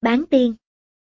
Bán tiên.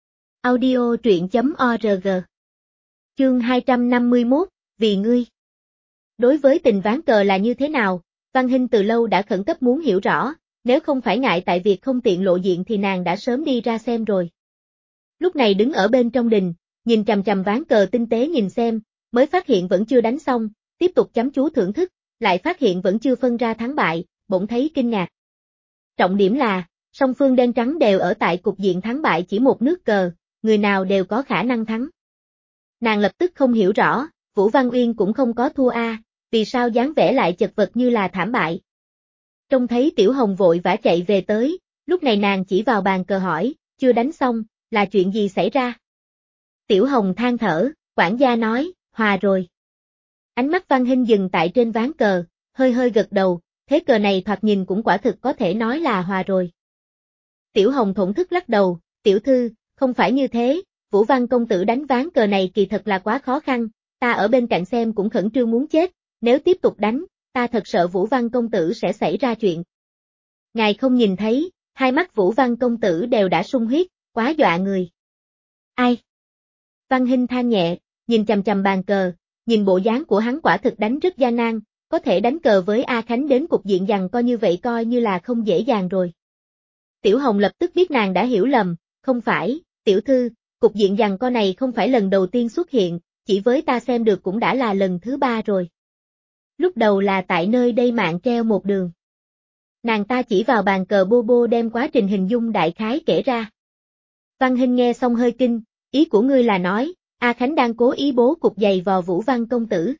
Audio truyện.org. Chương 251, vì ngươi. Đối với tình ván cờ là như thế nào, Văn Hinh từ lâu đã khẩn cấp muốn hiểu rõ, nếu không phải ngại tại việc không tiện lộ diện thì nàng đã sớm đi ra xem rồi. Lúc này đứng ở bên trong đình, nhìn chằm chằm ván cờ tinh tế nhìn xem, mới phát hiện vẫn chưa đánh xong, tiếp tục chăm chú thưởng thức, lại phát hiện vẫn chưa phân ra thắng bại, bỗng thấy kinh ngạc. Trọng điểm là, song phương đen trắng đều ở tại cục diện thắng bại chỉ một nước cờ, người nào đều có khả năng thắng. Nàng lập tức không hiểu rõ, Vũ Văn Uyên cũng không có thua vì sao dáng vẻ lại chật vật như là thảm bại. Trông thấy Tiểu Hồng vội vã chạy về tới, lúc này nàng chỉ vào bàn cờ hỏi, chưa đánh xong, là chuyện gì xảy ra? Tiểu Hồng than thở, quản gia nói, hòa rồi. Ánh mắt Văn Hinh dừng tại trên ván cờ, hơi hơi gật đầu, thế cờ này thoạt nhìn cũng quả thực có thể nói là hòa rồi. Tiểu Hồng thổn thức lắc đầu, tiểu thư, không phải như thế, Vũ Văn công tử đánh ván cờ này kỳ thật là quá khó khăn, ta ở bên cạnh xem cũng khẩn trương muốn chết, nếu tiếp tục đánh, ta thật sợ Vũ Văn công tử sẽ xảy ra chuyện. Ngài không nhìn thấy, hai mắt Vũ Văn công tử đều đã sung huyết, quá dọa người. Ai? Văn Hinh than nhẹ, nhìn chằm chằm bàn cờ, nhìn bộ dáng của hắn quả thực đánh rất gian nan, có thể đánh cờ với A Khánh đến cục diện giằng co như vậy coi như là không dễ dàng rồi. Tiểu Hồng lập tức biết nàng đã hiểu lầm, không phải, tiểu thư, cục diện giằng co này không phải lần đầu tiên xuất hiện, chỉ với ta xem được cũng đã là lần thứ 3 rồi. Lúc đầu là tại nơi đây mạng treo một đường. Nàng ta chỉ vào bàn cờ bô bô đem quá trình hình dung đại khái kể ra. Văn Hinh nghe xong hơi kinh, ý của ngươi là nói, A Khánh đang cố ý bố cục giày vò Vũ Văn công tử.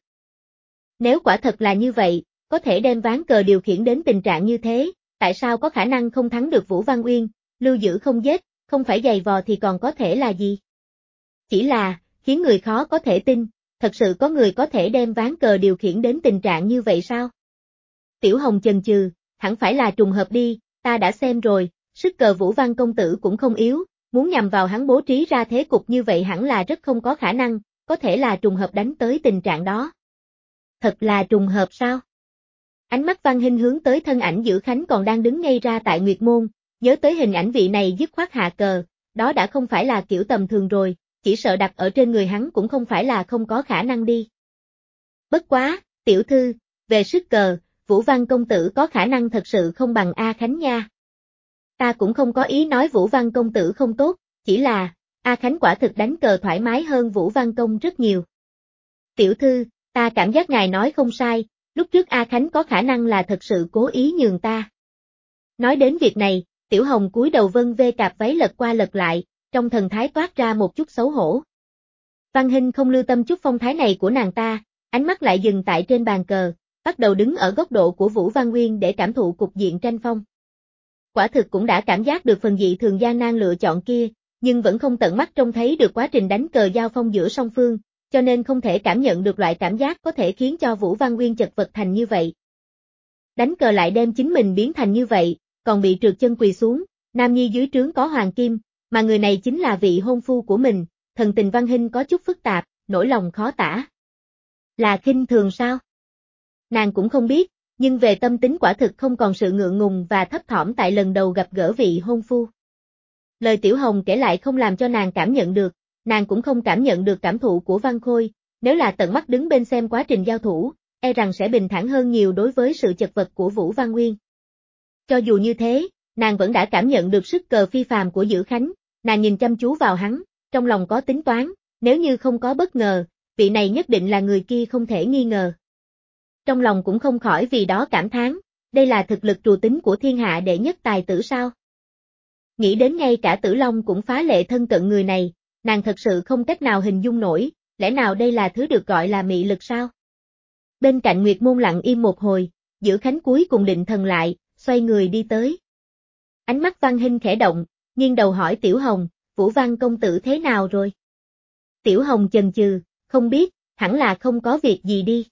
Nếu quả thật là như vậy, có thể đem ván cờ điều khiển đến tình trạng như thế, tại sao có khả năng không thắng được Vũ Văn Uyên, lưu giữ không giết, không phải giày vò thì còn có thể là gì? Chỉ là, khiến người khó có thể tin, thật sự có người có thể đem ván cờ điều khiển đến tình trạng như vậy sao? Tiểu Hồng chần chừ, hẳn phải là trùng hợp đi, ta đã xem rồi, sức cờ Vũ Văn công tử cũng không yếu, muốn nhằm vào hắn bố trí ra thế cục như vậy hẳn là rất không có khả năng, có thể là trùng hợp đánh tới tình trạng đó. Thật là trùng hợp sao? Ánh mắt Văn Hinh hướng tới thân ảnh Dữ Khánh còn đang đứng ngay ra tại Nguyệt Môn, nhớ tới hình ảnh vị này dứt khoát hạ cờ, đó đã không phải là kiểu tầm thường rồi, chỉ sợ đặt ở trên người hắn cũng không phải là không có khả năng đi. Bất quá, tiểu thư, về sức cờ, Vũ Văn công tử có khả năng thật sự không bằng A Khánh nha. Ta cũng không có ý nói Vũ Văn công tử không tốt, chỉ là, A Khánh quả thực đánh cờ thoải mái hơn Vũ Văn công rất nhiều. Tiểu thư, ta cảm giác ngài nói không sai, lúc trước A Khánh có khả năng là thật sự cố ý nhường ta. Nói đến việc này, Tiểu Hồng cúi đầu vân vê cạp váy lật qua lật lại, trong thần thái toát ra một chút xấu hổ. Văn Hinh không lưu tâm chút phong thái này của nàng ta, ánh mắt lại dừng tại trên bàn cờ, bắt đầu đứng ở góc độ của Vũ Văn Nguyên để cảm thụ cục diện tranh phong. Quả thực cũng đã cảm giác được phần dị thường gian nan lựa chọn kia, nhưng vẫn không tận mắt trông thấy được quá trình đánh cờ giao phong giữa song phương, cho nên không thể cảm nhận được loại cảm giác có thể khiến cho Vũ Văn Nguyên chật vật thành như vậy. Đánh cờ lại đem chính mình biến thành như vậy, còn bị trượt chân quỳ xuống, nam nhi dưới trướng có hoàng kim, mà người này chính là vị hôn phu của mình, thần tình Văn Hinh có chút phức tạp, nỗi lòng khó tả. Là khinh thường sao? Nàng cũng không biết, nhưng về tâm tính quả thực không còn sự ngượng ngùng và thấp thỏm tại lần đầu gặp gỡ vị hôn phu. Lời Tiểu Hồng kể lại không làm cho nàng cảm nhận được, nàng cũng không cảm nhận được cảm thụ của Văn Khôi, nếu là tận mắt đứng bên xem quá trình giao thủ, e rằng sẽ bình thản hơn nhiều đối với sự chật vật của Vũ Văn Nguyên. Cho dù như thế, nàng vẫn đã cảm nhận được sức cờ phi phàm của Dữ Khánh, nàng nhìn chăm chú vào hắn, trong lòng có tính toán, nếu như không có bất ngờ, vị này nhất định là người kia không thể nghi ngờ. Trong lòng cũng không khỏi vì đó cảm thán, đây là thực lực trù tính của thiên hạ đệ nhất tài tử sao? Nghĩ đến ngay cả Tử Long cũng phá lệ thân cận người này, nàng thật sự không cách nào hình dung nổi, lẽ nào đây là thứ được gọi là mị lực sao? Bên cạnh Nguyệt Môn lặng im một hồi, Dữ Khánh cuối cùng định thần lại, xoay người đi tới. Ánh mắt Văn Hinh khẽ động, nghiêng đầu hỏi Tiểu Hồng, Vũ Văn công tử thế nào rồi? Tiểu Hồng chần chừ, không biết, hẳn là không có việc gì đi.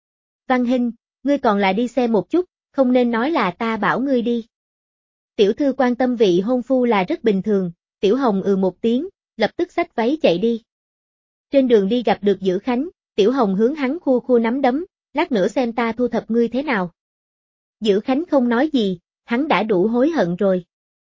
Văn Hinh, ngươi còn là đi xem một chút, không nên nói là ta bảo ngươi đi. Tiểu thư quan tâm vị hôn phu là rất bình thường, Tiểu Hồng một tiếng, lập tức xách váy chạy đi. Trên đường đi gặp được Dữ Khánh, Tiểu Hồng hướng hắn khua khua nắm đấm, lát nữa xem ta thu thập ngươi thế nào. Dữ Khánh không nói gì, hắn đã đủ hối hận rồi.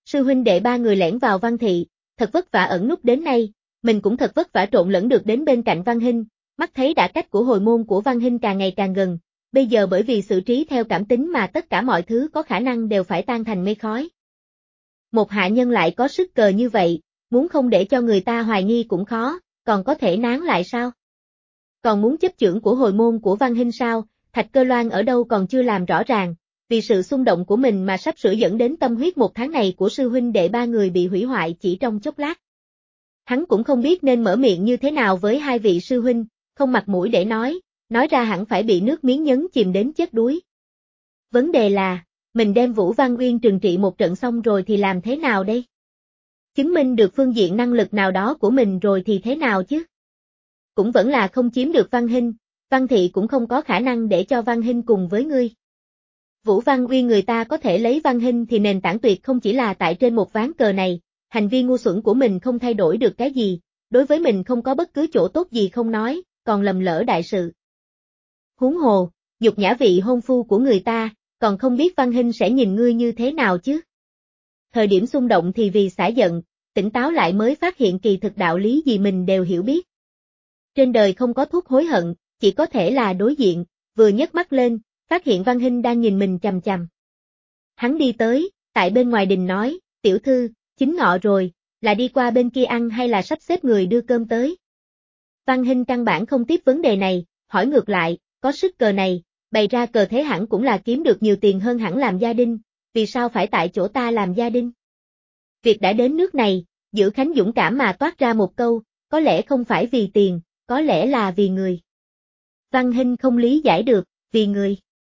Sư huynh đệ ba người lẻn vào Văn thị, thật vất vả ẩn núp đến nay, mình cũng thật vất vả trộn lẫn được đến bên cạnh Văn Hinh, mắt thấy đã cách của hồi môn của Văn Hinh càng ngày càng gần, bây giờ bởi vì xử trí theo cảm tính mà tất cả mọi thứ có khả năng đều phải tan thành mây khói. Một hạ nhân lại có sức cờ như vậy, muốn không để cho người ta hoài nghi cũng khó, còn có thể nán lại sao? Còn muốn chấp chưởng của hồi môn của Văn Hinh sao? Thạch Cơ Loan ở đâu còn chưa làm rõ ràng, vì sự xung động của mình mà sắp sửa dẫn đến tâm huyết một tháng này của sư huynh đệ ba người bị hủy hoại chỉ trong chốc lát. Hắn cũng không biết nên mở miệng như thế nào với hai vị sư huynh, không mặt mũi để nói ra hẳn phải bị nước miếng nhấn chìm đến chết đuối. Vấn đề là, mình đem Vũ Văn Uyên trừng trị một trận xong rồi thì làm thế nào đây? Chứng minh được phương diện năng lực nào đó của mình rồi thì thế nào chứ? Cũng vẫn là không chiếm được Văn Hinh, Văn Thị cũng không có khả năng để cho Văn Hinh cùng với ngươi. Vũ Văn Uyên người ta có thể lấy Văn Hinh thì nền tảng tuyệt không chỉ là tại trên một ván cờ này, hành vi ngu xuẩn của mình không thay đổi được cái gì, đối với mình không có bất cứ chỗ tốt gì không nói, còn lầm lỡ đại sự. Huống hồ, nhục nhã vị hôn phu của người ta, còn không biết Văn Hinh sẽ nhìn ngươi như thế nào chứ. Thời điểm xung động thì vì xả giận, tỉnh táo lại mới phát hiện kỳ thực đạo lý gì mình đều hiểu biết. Trên đời không có thuốc hối hận, chỉ có thể là đối diện, vừa nhấc mắt lên, phát hiện Văn Hinh đang nhìn mình chằm chằm. Hắn đi tới, tại bên ngoài đình nói, tiểu thư, chính ngọ rồi, là đi qua bên kia ăn hay là sắp xếp người đưa cơm tới. Văn Hinh căn bản không tiếp vấn đề này, hỏi ngược lại, có sức cờ này, bày ra cờ thế hẳn cũng là kiếm được nhiều tiền hơn hẳn làm gia đình, vì sao phải tại chỗ ta làm gia đình? Việc đã đến nước này, Dữ Khánh dũng cảm mà toát ra một câu, có lẽ không phải vì tiền, có lẽ là vì người. Văn Hinh không lý giải được, vì người.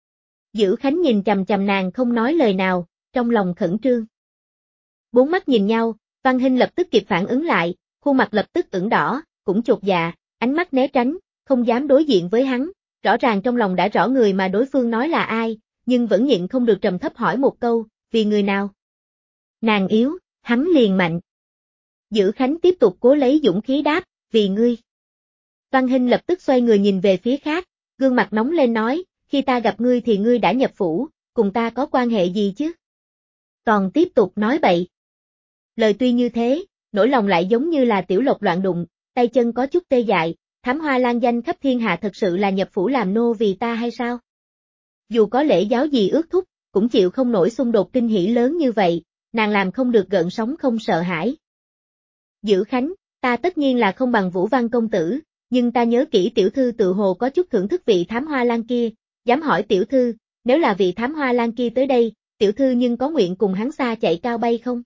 Dữ Khánh nhìn chằm chằm nàng không nói lời nào, trong lòng khẩn trương. Bốn mắt nhìn nhau, Văn Hinh lập tức kịp phản ứng lại, khuôn mặt lập tức ửng đỏ, cũng chột dạ, ánh mắt né tránh, không dám đối diện với hắn, rõ ràng trong lòng đã rõ người mà đối phương nói là ai, nhưng vẫn nhịn không được trầm thấp hỏi một câu, vì người nào? Nàng yếu, hắn liền mạnh. Dữ Khánh tiếp tục cố lấy dũng khí đáp, vì ngươi. Văn Hinh lập tức xoay người nhìn về phía khác, gương mặt nóng lên nói, khi ta gặp ngươi thì ngươi đã nhập phủ, cùng ta có quan hệ gì chứ? Còn tiếp tục nói bậy. Lời tuy như thế, nỗi lòng lại giống như là tiểu lộc loạn đụng, tay chân có chút tê dại, thám hoa lan danh khắp thiên hạ thật sự là nhập phủ làm nô vì ta hay sao? Dù có lễ giáo gì ước thúc, cũng chịu không nổi xung đột kinh hỉ lớn như vậy, nàng làm không được gợn sóng không sợ hãi. Dữ Khánh, ta tất nhiên là không bằng Vũ Văn công tử, nhưng ta nhớ kỹ tiểu thư tự hồ có chút thưởng thức vị thám hoa lan kia, dám hỏi tiểu thư, nếu là vị thám hoa lan kia tới đây, tiểu thư nhưng có nguyện cùng hắn xa chạy cao bay không?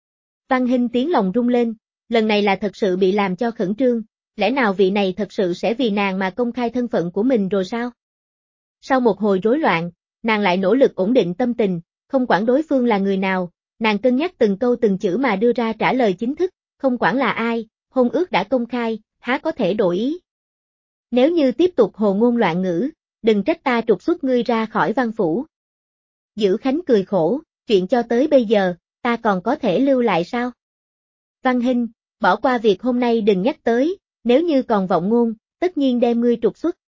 Văn Hinh tiếng lòng rung lên, lần này là thật sự bị làm cho khẩn trương, lẽ nào vị này thật sự sẽ vì nàng mà công khai thân phận của mình rồi sao? Sau một hồi rối loạn, nàng lại nỗ lực ổn định tâm tình, không quản đối phương là người nào, nàng cân nhắc từng câu từng chữ mà đưa ra trả lời chính thức, không quản là ai, hôn ước đã công khai, há có thể đổi ý. Nếu như tiếp tục hồ ngôn loạn ngữ, đừng trách ta trục xuất ngươi ra khỏi văn phủ. Dữ Khánh cười khổ, chuyện cho tới bây giờ, ta còn có thể lưu lại sao? Văn Hinh, bỏ qua việc hôm nay đừng nhắc tới, nếu như còn vọng ngôn, tất nhiên đem ngươi trục xuất.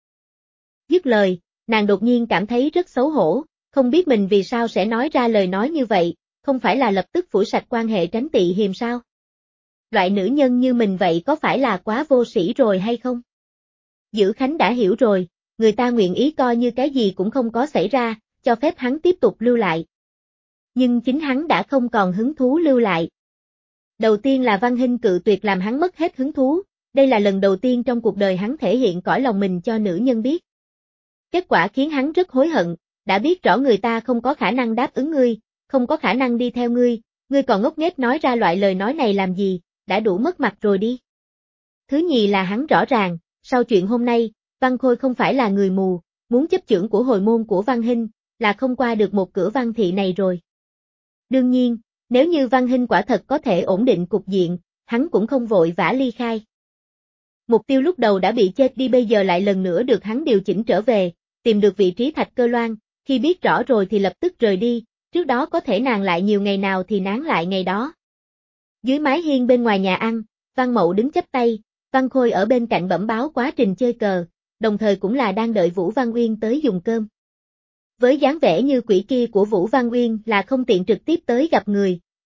Dứt lời, nàng đột nhiên cảm thấy rất xấu hổ, không biết mình vì sao sẽ nói ra lời nói như vậy, không phải là lập tức phủi sạch quan hệ tránh tị hiềm sao? Loại nữ nhân như mình vậy có phải là quá vô sĩ rồi hay không? Dữ Khánh đã hiểu rồi, người ta nguyện ý coi như cái gì cũng không có xảy ra, cho phép hắn tiếp tục lưu lại. Nhưng chính hắn đã không còn hứng thú lưu lại. Đầu tiên là Văn Hinh cự tuyệt làm hắn mất hết hứng thú, đây là lần đầu tiên trong cuộc đời hắn thể hiện cõi lòng mình cho nữ nhân biết. Kết quả khiến hắn rất hối hận, đã biết rõ người ta không có khả năng đáp ứng ngươi, không có khả năng đi theo ngươi còn ngốc nghếch nói ra loại lời nói này làm gì, đã đủ mất mặt rồi đi. Thứ nhì là hắn rõ ràng, sau chuyện hôm nay, Văn Khôi không phải là người mù, muốn chấp chưởng của hồi môn của Văn Hinh, là không qua được một cửa Văn thị này rồi. Đương nhiên, nếu như Văn Hinh quả thật có thể ổn định cục diện, hắn cũng không vội vã ly khai. Mục tiêu lúc đầu đã bị chết đi bây giờ lại lần nữa được hắn điều chỉnh trở về, tìm được vị trí Thạch Cơ Loan, khi biết rõ rồi thì lập tức rời đi, trước đó có thể nán lại nhiều ngày nào thì nán lại ngày đó. Dưới mái hiên bên ngoài nhà ăn, Văn Mậu đứng chắp tay, Văn Khôi ở bên cạnh bẩm báo quá trình chơi cờ, đồng thời cũng là đang đợi Vũ Văn Uyên tới dùng cơm. Với dáng vẻ như quỷ kia của Vũ Văn Uyên là không tiện trực tiếp tới gặp người,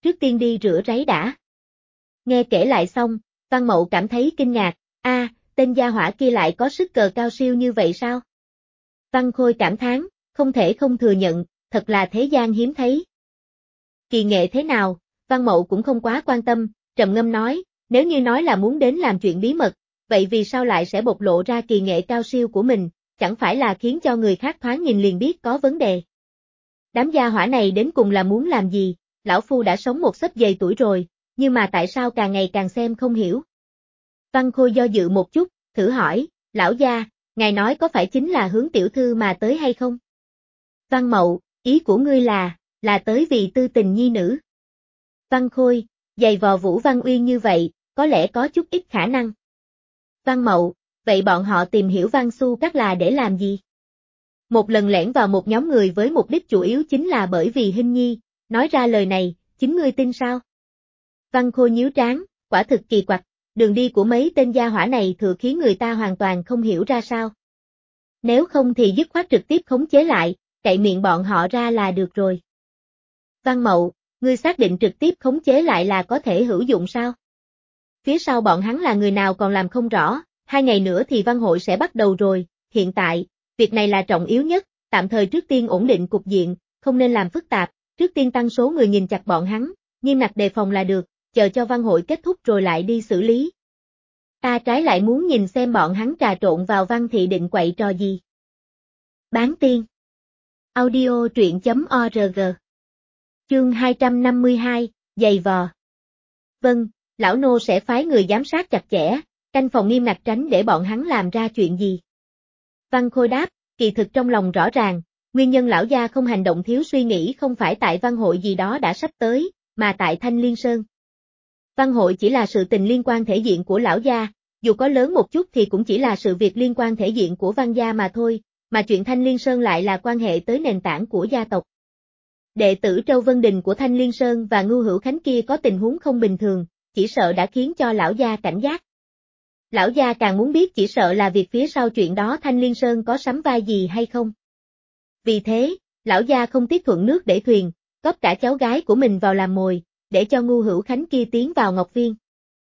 trước tiên đi rửa ráy đã. Nghe kể lại xong, Văn Mậu cảm thấy kinh ngạc, tên gia hỏa kia lại có sức cờ cao siêu như vậy sao? Văn Khôi cảm thán, không thể không thừa nhận, thật là thế gian hiếm thấy. Kỳ nghệ thế nào, Văn Mậu cũng không quá quan tâm, trầm ngâm nói, nếu như nói là muốn đến làm chuyện bí mật, vậy vì sao lại sẽ bộc lộ ra kỳ nghệ cao siêu của mình, chẳng phải là khiến cho người khác thoáng nhìn liền biết có vấn đề. Đám gia hỏa này đến cùng là muốn làm gì, lão phu đã sống một xấp dày tuổi rồi, nhưng mà tại sao càng ngày càng xem không hiểu. Văn Khôi do dự một chút, thử hỏi, lão gia, ngài nói có phải chính là hướng tiểu thư mà tới hay không? Văn Mậu, ý của ngươi là tới vì tư tình nhi nữ. Văn Khôi, giày vò Vũ Văn Uyên như vậy, có lẽ có chút ít khả năng. Văn Mậu, vậy bọn họ tìm hiểu Văn Xu Các là để làm gì? Một lần lẻn vào một nhóm người với mục đích chủ yếu chính là bởi vì Hinh Nhi, nói ra lời này, chính ngươi tin sao? Văn Khôi nhíu trán, quả thực kỳ quặc, đường đi của mấy tên gia hỏa này thừa khiến người ta hoàn toàn không hiểu ra sao. Nếu không thì dứt khoát trực tiếp khống chế lại, cậy miệng bọn họ ra là được rồi. Văn Mậu, ngươi xác định trực tiếp khống chế lại là có thể hữu dụng sao? Phía sau bọn hắn là người nào còn làm không rõ, 2 ngày nữa thì văn hội sẽ bắt đầu rồi, hiện tại, việc này là trọng yếu nhất, tạm thời trước tiên ổn định cục diện, không nên làm phức tạp, trước tiên tăng số người nhìn chặt bọn hắn, nghiêm ngặt đề phòng là được, chờ cho văn hội kết thúc rồi lại đi xử lý. Ta trái lại muốn nhìn xem bọn hắn trà trộn vào văn thị định quậy trò gì. Bán tiên. Audio truyện.org. Chương 252, giày vò. Vâng, lão nô sẽ phái người giám sát chặt chẽ, canh phòng nghiêm ngặt tránh để bọn hắn làm ra chuyện gì. Văn Khôi đáp, kỳ thực trong lòng rõ ràng, nguyên nhân lão gia không hành động thiếu suy nghĩ không phải tại văn hội gì đó đã sắp tới, mà tại Thanh Liên Sơn. Văn hội chỉ là sự tình liên quan thể diện của lão gia, dù có lớn một chút thì cũng chỉ là sự việc liên quan thể diện của văn gia mà thôi, mà chuyện Thanh Liên Sơn lại là quan hệ tới nền tảng của gia tộc. Đệ tử Trâu Vân Đình của Thanh Liên Sơn và Ngưu Hữu Khánh kia có tình huống không bình thường, chỉ sợ đã khiến cho lão gia cảnh giác. Lão gia càng muốn biết chỉ sợ là việc phía sau chuyện đó Thanh Liên Sơn có sắm vai gì hay không. Vì thế, lão gia không tiếc thuận nước để thuyền, góp cả cháu gái của mình vào làm mồi, để cho Ngưu Hữu Khánh kia tiến vào Ngọc Viên.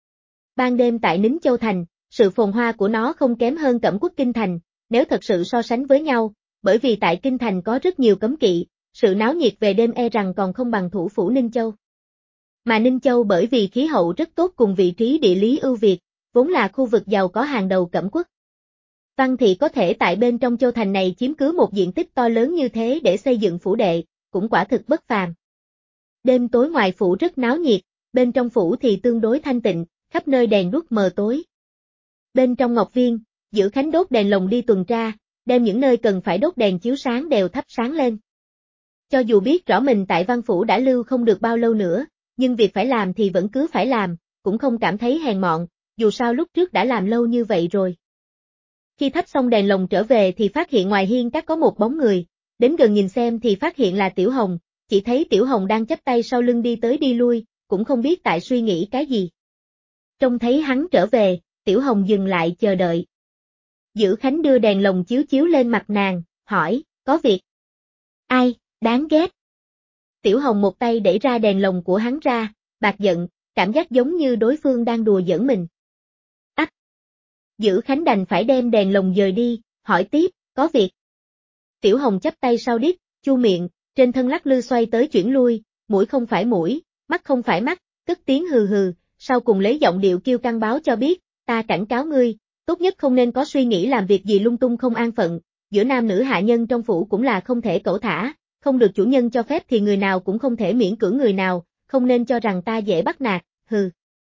Ban đêm tại Nính Châu Thành, sự phồn hoa của nó không kém hơn Cẩm Quốc Kinh Thành, nếu thật sự so sánh với nhau, bởi vì tại Kinh Thành có rất nhiều cấm kỵ, sự náo nhiệt về đêm e rằng còn không bằng thủ phủ Ninh Châu. Mà Ninh Châu bởi vì khí hậu rất tốt cùng vị trí địa lý ưu việt, vốn là khu vực giàu có hàng đầu Cẩm Quốc. Văn thị có thể tại bên trong châu thành này chiếm cứ một diện tích to lớn như thế để xây dựng phủ đệ, cũng quả thực bất phàm. Đêm tối ngoài phủ rất náo nhiệt, bên trong phủ thì tương đối thanh tịnh, khắp nơi đèn đuốc mờ tối. Bên trong Ngọc Viên, Giữ Khánh đốt đèn lồng đi tuần tra, đem những nơi cần phải đốt đèn chiếu sáng đều thắp sáng lên. Cho dù biết rõ mình tại văn phủ đã lưu không được bao lâu nữa, nhưng việc phải làm thì vẫn cứ phải làm, cũng không cảm thấy hèn mọn, dù sao lúc trước đã làm lâu như vậy rồi. Khi thắp xong đèn lồng trở về thì phát hiện ngoài hiên các có một bóng người, đến gần nhìn xem thì phát hiện là Tiểu Hồng, chỉ thấy Tiểu Hồng đang chắp tay sau lưng đi tới đi lui, cũng không biết tại suy nghĩ cái gì. Trông thấy hắn trở về, Tiểu Hồng dừng lại chờ đợi. Giữ Khánh đưa đèn lồng chiếu chiếu lên mặt nàng, hỏi, có việc? Ai, đáng ghét. Tiểu Hồng một tay đẩy ra đèn lồng của hắn ra, bạc giận, cảm giác giống như đối phương đang đùa giỡn mình. Ách! Giữ Khánh đành phải đem đèn lồng dời đi, hỏi tiếp, có việc? Tiểu Hồng chắp tay sau đít, chu miệng, trên thân lắc lư xoay tới chuyển lui, mũi không phải mũi, mắt không phải mắt, cất tiếng hừ hừ, sau cùng lấy giọng điệu kiêu căng báo cho biết, ta cảnh cáo ngươi, tốt nhất không nên có suy nghĩ làm việc gì lung tung không an phận, giữa nam nữ hạ nhân trong phủ cũng là không thể cẩu thả, không được chủ nhân cho phép thì người nào cũng không thể miễn cưỡng người nào, không nên cho rằng ta dễ bắt nạt, hừ.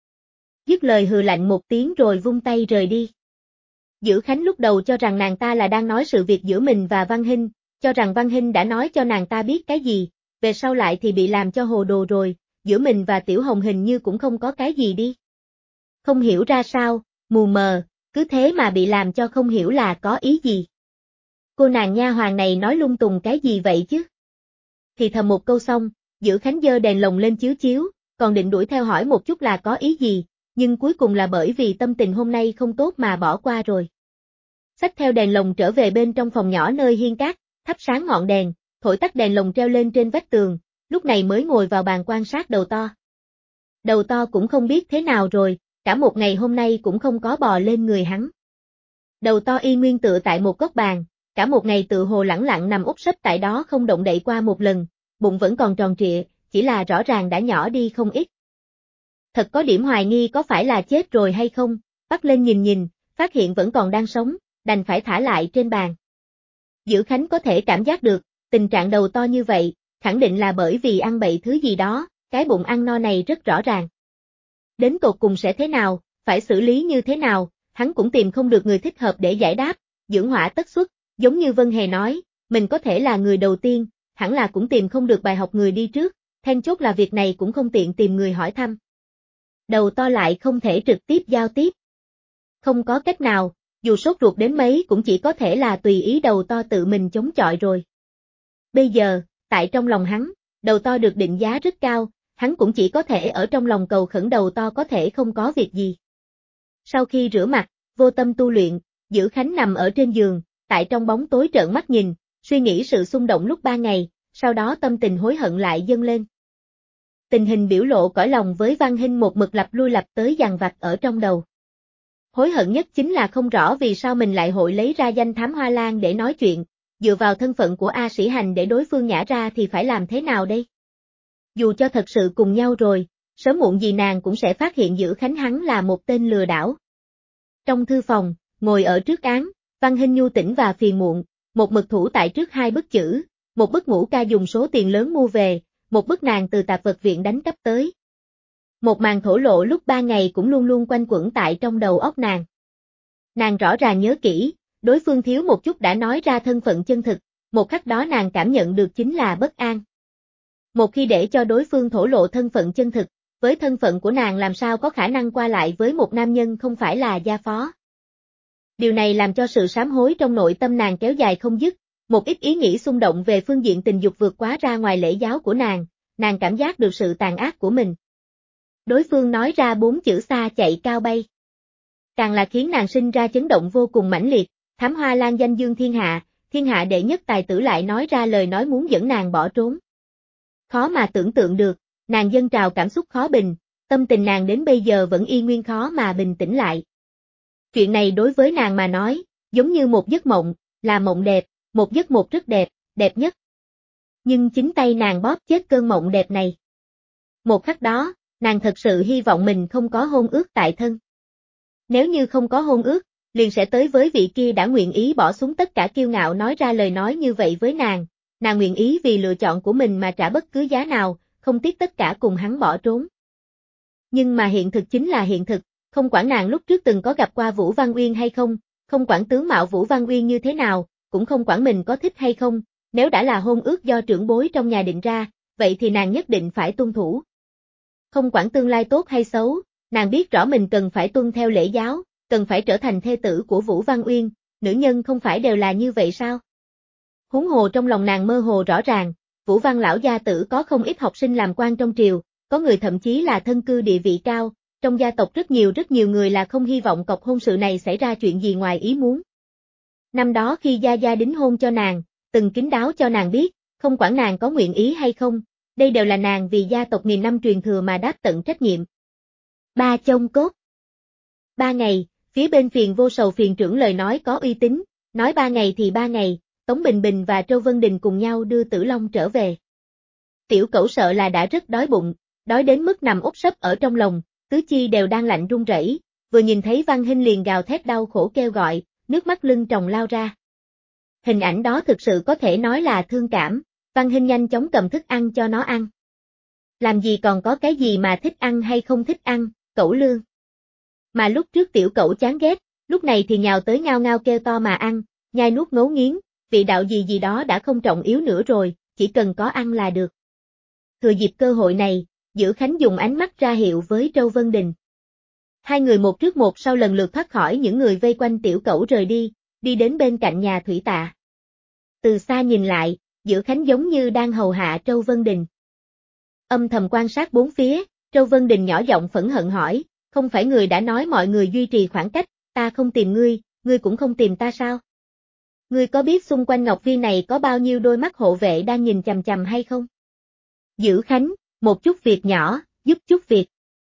Dứt lời hừ lạnh một tiếng rồi vung tay rời đi. Giữ Khánh lúc đầu cho rằng nàng ta là đang nói sự việc giữa mình và Văn Hinh, cho rằng Văn Hinh đã nói cho nàng ta biết cái gì, về sau lại thì bị làm cho hồ đồ rồi, giữa mình và Tiểu Hồng hình như cũng không có cái gì đi. Không hiểu ra sao, mù mờ, cứ thế mà bị làm cho không hiểu là có ý gì. Cô nàng nha hoàn này nói lung tung cái gì vậy chứ? Thì thầm một câu xong, Giữ Khánh giơ đèn lồng lên chiếu chiếu, còn định đuổi theo hỏi một chút là có ý gì, nhưng cuối cùng là bởi vì tâm tình hôm nay không tốt mà bỏ qua rồi. Xách theo đèn lồng trở về bên trong phòng nhỏ nơi hiên cát, thắp sáng ngọn đèn, thổi tắt đèn lồng treo lên trên vách tường, lúc này mới ngồi vào bàn quan sát đầu to. Đầu to cũng không biết thế nào rồi, cả một ngày hôm nay cũng không có bò lên người hắn. Đầu to y nguyên tựa tại một góc bàn, cả một ngày tự hồ lẳng lặng nằm úp sấp tại đó không động đậy qua một lần, bụng vẫn còn tròn trịa, chỉ là rõ ràng đã nhỏ đi không ít. Thật có điểm hoài nghi có phải là chết rồi hay không, bắt lên nhìn nhìn, phát hiện vẫn còn đang sống, đành phải thả lại trên bàn. Dữ Khánh có thể cảm giác được, tình trạng đầu to như vậy, khẳng định là bởi vì ăn bậy thứ gì đó, cái bụng ăn no này rất rõ ràng. Đến tột cùng sẽ thế nào, phải xử lý như thế nào, hắn cũng tìm không được người thích hợp để giải đáp, dưỡng hỏa tất xuất, giống như Vân Hề nói, mình có thể là người đầu tiên, hẳn là cũng tìm không được bài học người đi trước, then chốt là việc này cũng không tiện tìm người hỏi thăm. Đầu to lại không thể trực tiếp giao tiếp. Không có cách nào, dù sốt ruột đến mấy cũng chỉ có thể là tùy ý đầu to tự mình chống chọi rồi. Bây giờ, tại trong lòng hắn, đầu to được định giá rất cao, hắn cũng chỉ có thể ở trong lòng cầu khẩn đầu to có thể không có việc gì. Sau khi rửa mặt, vô tâm tu luyện, Dữ Khánh nằm ở trên giường, tại trong bóng tối trợn mắt nhìn, suy nghĩ sự xung động lúc 3 ngày, sau đó tâm tình hối hận lại dâng lên. Tình hình biểu lộ cõi lòng với Văn Hinh một mực lặp lui lặp tới dằn vặt ở trong đầu. Hối hận nhất chính là không rõ vì sao mình lại hội lấy ra danh Thám Hoa Lan để nói chuyện, dựa vào thân phận của A Sĩ Hành để đối phương nhả ra thì phải làm thế nào đây? Dù cho thật sự cùng nhau rồi, sớm muộn gì nàng cũng sẽ phát hiện Dữ Khánh hắn là một tên lừa đảo. Trong thư phòng, ngồi ở trước án, Văn Hinh nhu tỉnh và phiền muộn, một mực thủ tại trước 2 bức chữ, một bức Ngũ Ca dùng số tiền lớn mua về, một bức nàng từ tạp vật viện đánh cắp tới. Một màn thổ lộ lúc 3 ngày cũng luôn luôn quanh quẩn tại trong đầu óc nàng. Nàng rõ ràng nhớ kỹ, đối phương thiếu một chút đã nói ra thân phận chân thực, một khắc đó nàng cảm nhận được chính là bất an. Một khi để cho đối phương thổ lộ thân phận chân thực, với thân phận của nàng làm sao có khả năng qua lại với một nam nhân không phải là gia phó. Điều này làm cho sự sám hối trong nội tâm nàng kéo dài không dứt, một ít ý nghĩ xung động về phương diện tình dục vượt quá ra ngoài lễ giáo của nàng cảm giác được sự tàn ác của mình. Đối phương nói ra 4 chữ xa chạy cao bay. Càng là khiến nàng sinh ra chấn động vô cùng mãnh liệt, Thám Hoa Lan danh dương thiên hạ đệ nhất tài tử lại nói ra lời nói muốn dẫn nàng bỏ trốn. Khó mà tưởng tượng được, nàng dâng trào cảm xúc khó bình, tâm tình nàng đến bây giờ vẫn y nguyên khó mà bình tĩnh lại. Chuyện này đối với nàng mà nói, giống như một giấc mộng, là mộng đẹp, một giấc một rất đẹp, đẹp nhất. Nhưng chính tay nàng bóp chết cơn mộng đẹp này. Một khắc đó, nàng thật sự hy vọng mình không có hôn ước tại thân. Nếu như không có hôn ước, liền sẽ tới với vị kia đã nguyện ý bỏ xuống tất cả kiêu ngạo nói ra lời nói như vậy với nàng nguyện ý vì lựa chọn của mình mà trả bất cứ giá nào, không tiếc tất cả cùng hắn bỏ trốn. Nhưng mà hiện thực chính là hiện thực, không quản nàng lúc trước từng có gặp qua Vũ Văn Uyên hay không, không quản tướng mạo Vũ Văn Uyên như thế nào, cũng không quản mình có thích hay không, nếu đã là hôn ước do trưởng bối trong nhà định ra, vậy thì nàng nhất định phải tuân thủ. Không quản tương lai tốt hay xấu, nàng biết rõ mình cần phải tuân theo lễ giáo, cần phải trở thành thê tử của Vũ Văn Uyên, nữ nhân không phải đều là như vậy sao? Huống hồ trong lòng nàng mơ hồ rõ ràng, Vũ Văn lão gia tử có không ít học sinh làm quan trong triều, có người thậm chí là thân cư địa vị cao, trong gia tộc rất nhiều người là không hy vọng cọc hôn sự này xảy ra chuyện gì ngoài ý muốn. Năm đó khi Gia Gia đính hôn cho nàng, từng kín đáo cho nàng biết, không quản nàng có nguyện ý hay không, đây đều là nàng vì gia tộc nghìn năm truyền thừa mà đáp tận trách nhiệm. Ba chông cốt. 3 ngày, phía bên Phiền Vô Sầu phiền trưởng lời nói có uy tín, nói 3 ngày thì 3 ngày, Tống Bình Bình và Châu Vân Đình cùng nhau đưa Tử Long trở về. Tiểu Cẩu sợ là đã rất đói bụng, đói đến mức nằm úp sấp ở trong lòng, tứ chi đều đang lạnh run rẩy, vừa nhìn thấy Văn Hinh liền gào thét đau khổ kêu gọi, nước mắt lưng tròng lao ra. Hình ảnh đó thực sự có thể nói là thương cảm, Văn Hinh nhanh chóng cầm thức ăn cho nó ăn. Làm gì còn có cái gì mà thích ăn hay không thích ăn, Cẩu lương. Mà lúc trước Tiểu Cẩu chán ghét, lúc này thì nhào tới ngao ngao kêu to mà ăn, nhai nuốt ngấu nghiến, vị đạo gì đó đã không trọng yếu nữa rồi, chỉ cần có ăn là được. Thừa dịp cơ hội này, Dữ Khánh dùng ánh mắt ra hiệu với Châu Vân Đình. Hai người một trước một sau lần lượt thoát khỏi những người vây quanh Tiểu Cẩu rời đi đến bên cạnh nhà Thủy Tạ. Từ xa nhìn lại, Dữ Khánh giống như đang hầu hạ Châu Vân Đình. Âm thầm quan sát bốn phía, Châu Vân Đình nhỏ giọng phẫn hận hỏi, không phải người đã nói mọi người duy trì khoảng cách, ta không tìm ngươi cũng không tìm ta sao? Ngươi có biết xung quanh Ngọc Viên này có bao nhiêu đôi mắt hộ vệ đang nhìn chằm chằm hay không? Dữ Khánh, một chút việc nhỏ, giúp chút việc.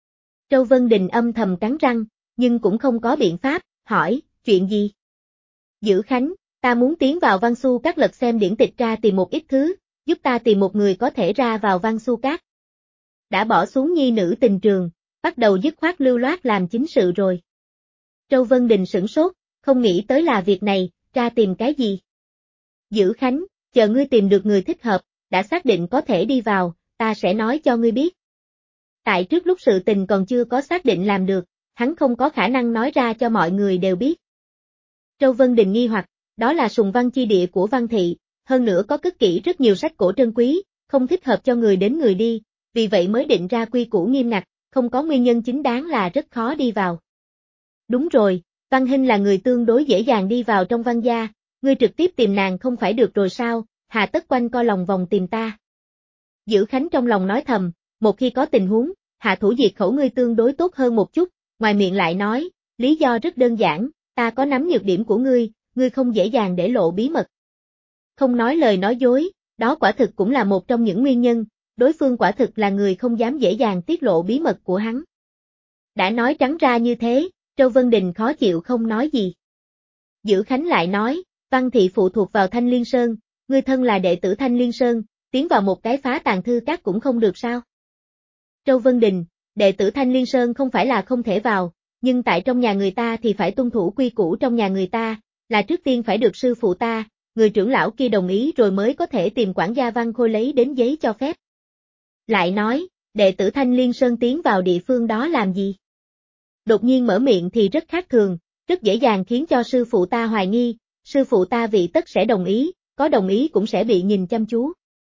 Châu Vân Đình âm thầm cắn răng, nhưng cũng không có biện pháp, hỏi, chuyện gì? Dữ Khánh, ta muốn tiến vào Văn Xu Các lật xem điển tịch ra tìm một ít thứ, giúp ta tìm một người có thể ra vào Văn Xu Các. Đã bỏ xuống nhi nữ tình trường, bắt đầu dứt khoát lưu loát làm chính sự rồi. Châu Vân Đình sửng sốt, không nghĩ tới là việc này, ra tìm cái gì? Dữ Khánh, chờ ngươi tìm được người thích hợp, đã xác định có thể đi vào, ta sẽ nói cho ngươi biết. Tại trước lúc sự tình còn chưa có xác định làm được, hắn không có khả năng nói ra cho mọi người đều biết. Châu Vân Đình nghi hoặc, đó là sùng văn chi địa của Văn Thị, hơn nữa có cất kỹ rất nhiều sách cổ trân quý, không thích hợp cho người đến người đi, vì vậy mới định ra quy củ nghiêm ngặt, không có nguyên nhân chính đáng là rất khó đi vào. Đúng rồi, Văn Hinh là người tương đối dễ dàng đi vào trong Văn gia, ngươi trực tiếp tìm nàng không phải được rồi sao, hà tất quanh co lòng vòng tìm ta. Dữ Khánh trong lòng nói thầm, một khi có tình huống, hạ thủ diệt khẩu ngươi tương đối tốt hơn một chút, ngoài miệng lại nói, lý do rất đơn giản, ta có nắm nhược điểm của ngươi không dễ dàng để lộ bí mật. Không nói lời nói dối, đó quả thực cũng là một trong những nguyên nhân, đối phương quả thực là người không dám dễ dàng tiết lộ bí mật của hắn. Đã nói trắng ra như thế, Châu Vân Đình khó chịu không nói gì. Dữ Khánh lại nói, Văn Thị phụ thuộc vào Thanh Liên Sơn, ngươi thân là đệ tử Thanh Liên Sơn, tiến vào một cái phá tàng thư các cũng không được sao? Châu Vân Đình, đệ tử Thanh Liên Sơn không phải là không thể vào, nhưng tại trong nhà người ta thì phải tuân thủ quy củ trong nhà người ta, là trước tiên phải được sư phụ ta, người trưởng lão kia đồng ý rồi mới có thể tìm quản gia Văn Khôi lấy đến giấy cho phép. Lại nói, đệ tử Thanh Liên Sơn tiến vào địa phương đó làm gì? Đột nhiên mở miệng thì rất khác thường, rất dễ dàng khiến cho sư phụ ta hoài nghi, sư phụ ta vị tất sẽ đồng ý, có đồng ý cũng sẽ bị nhìn chăm chú.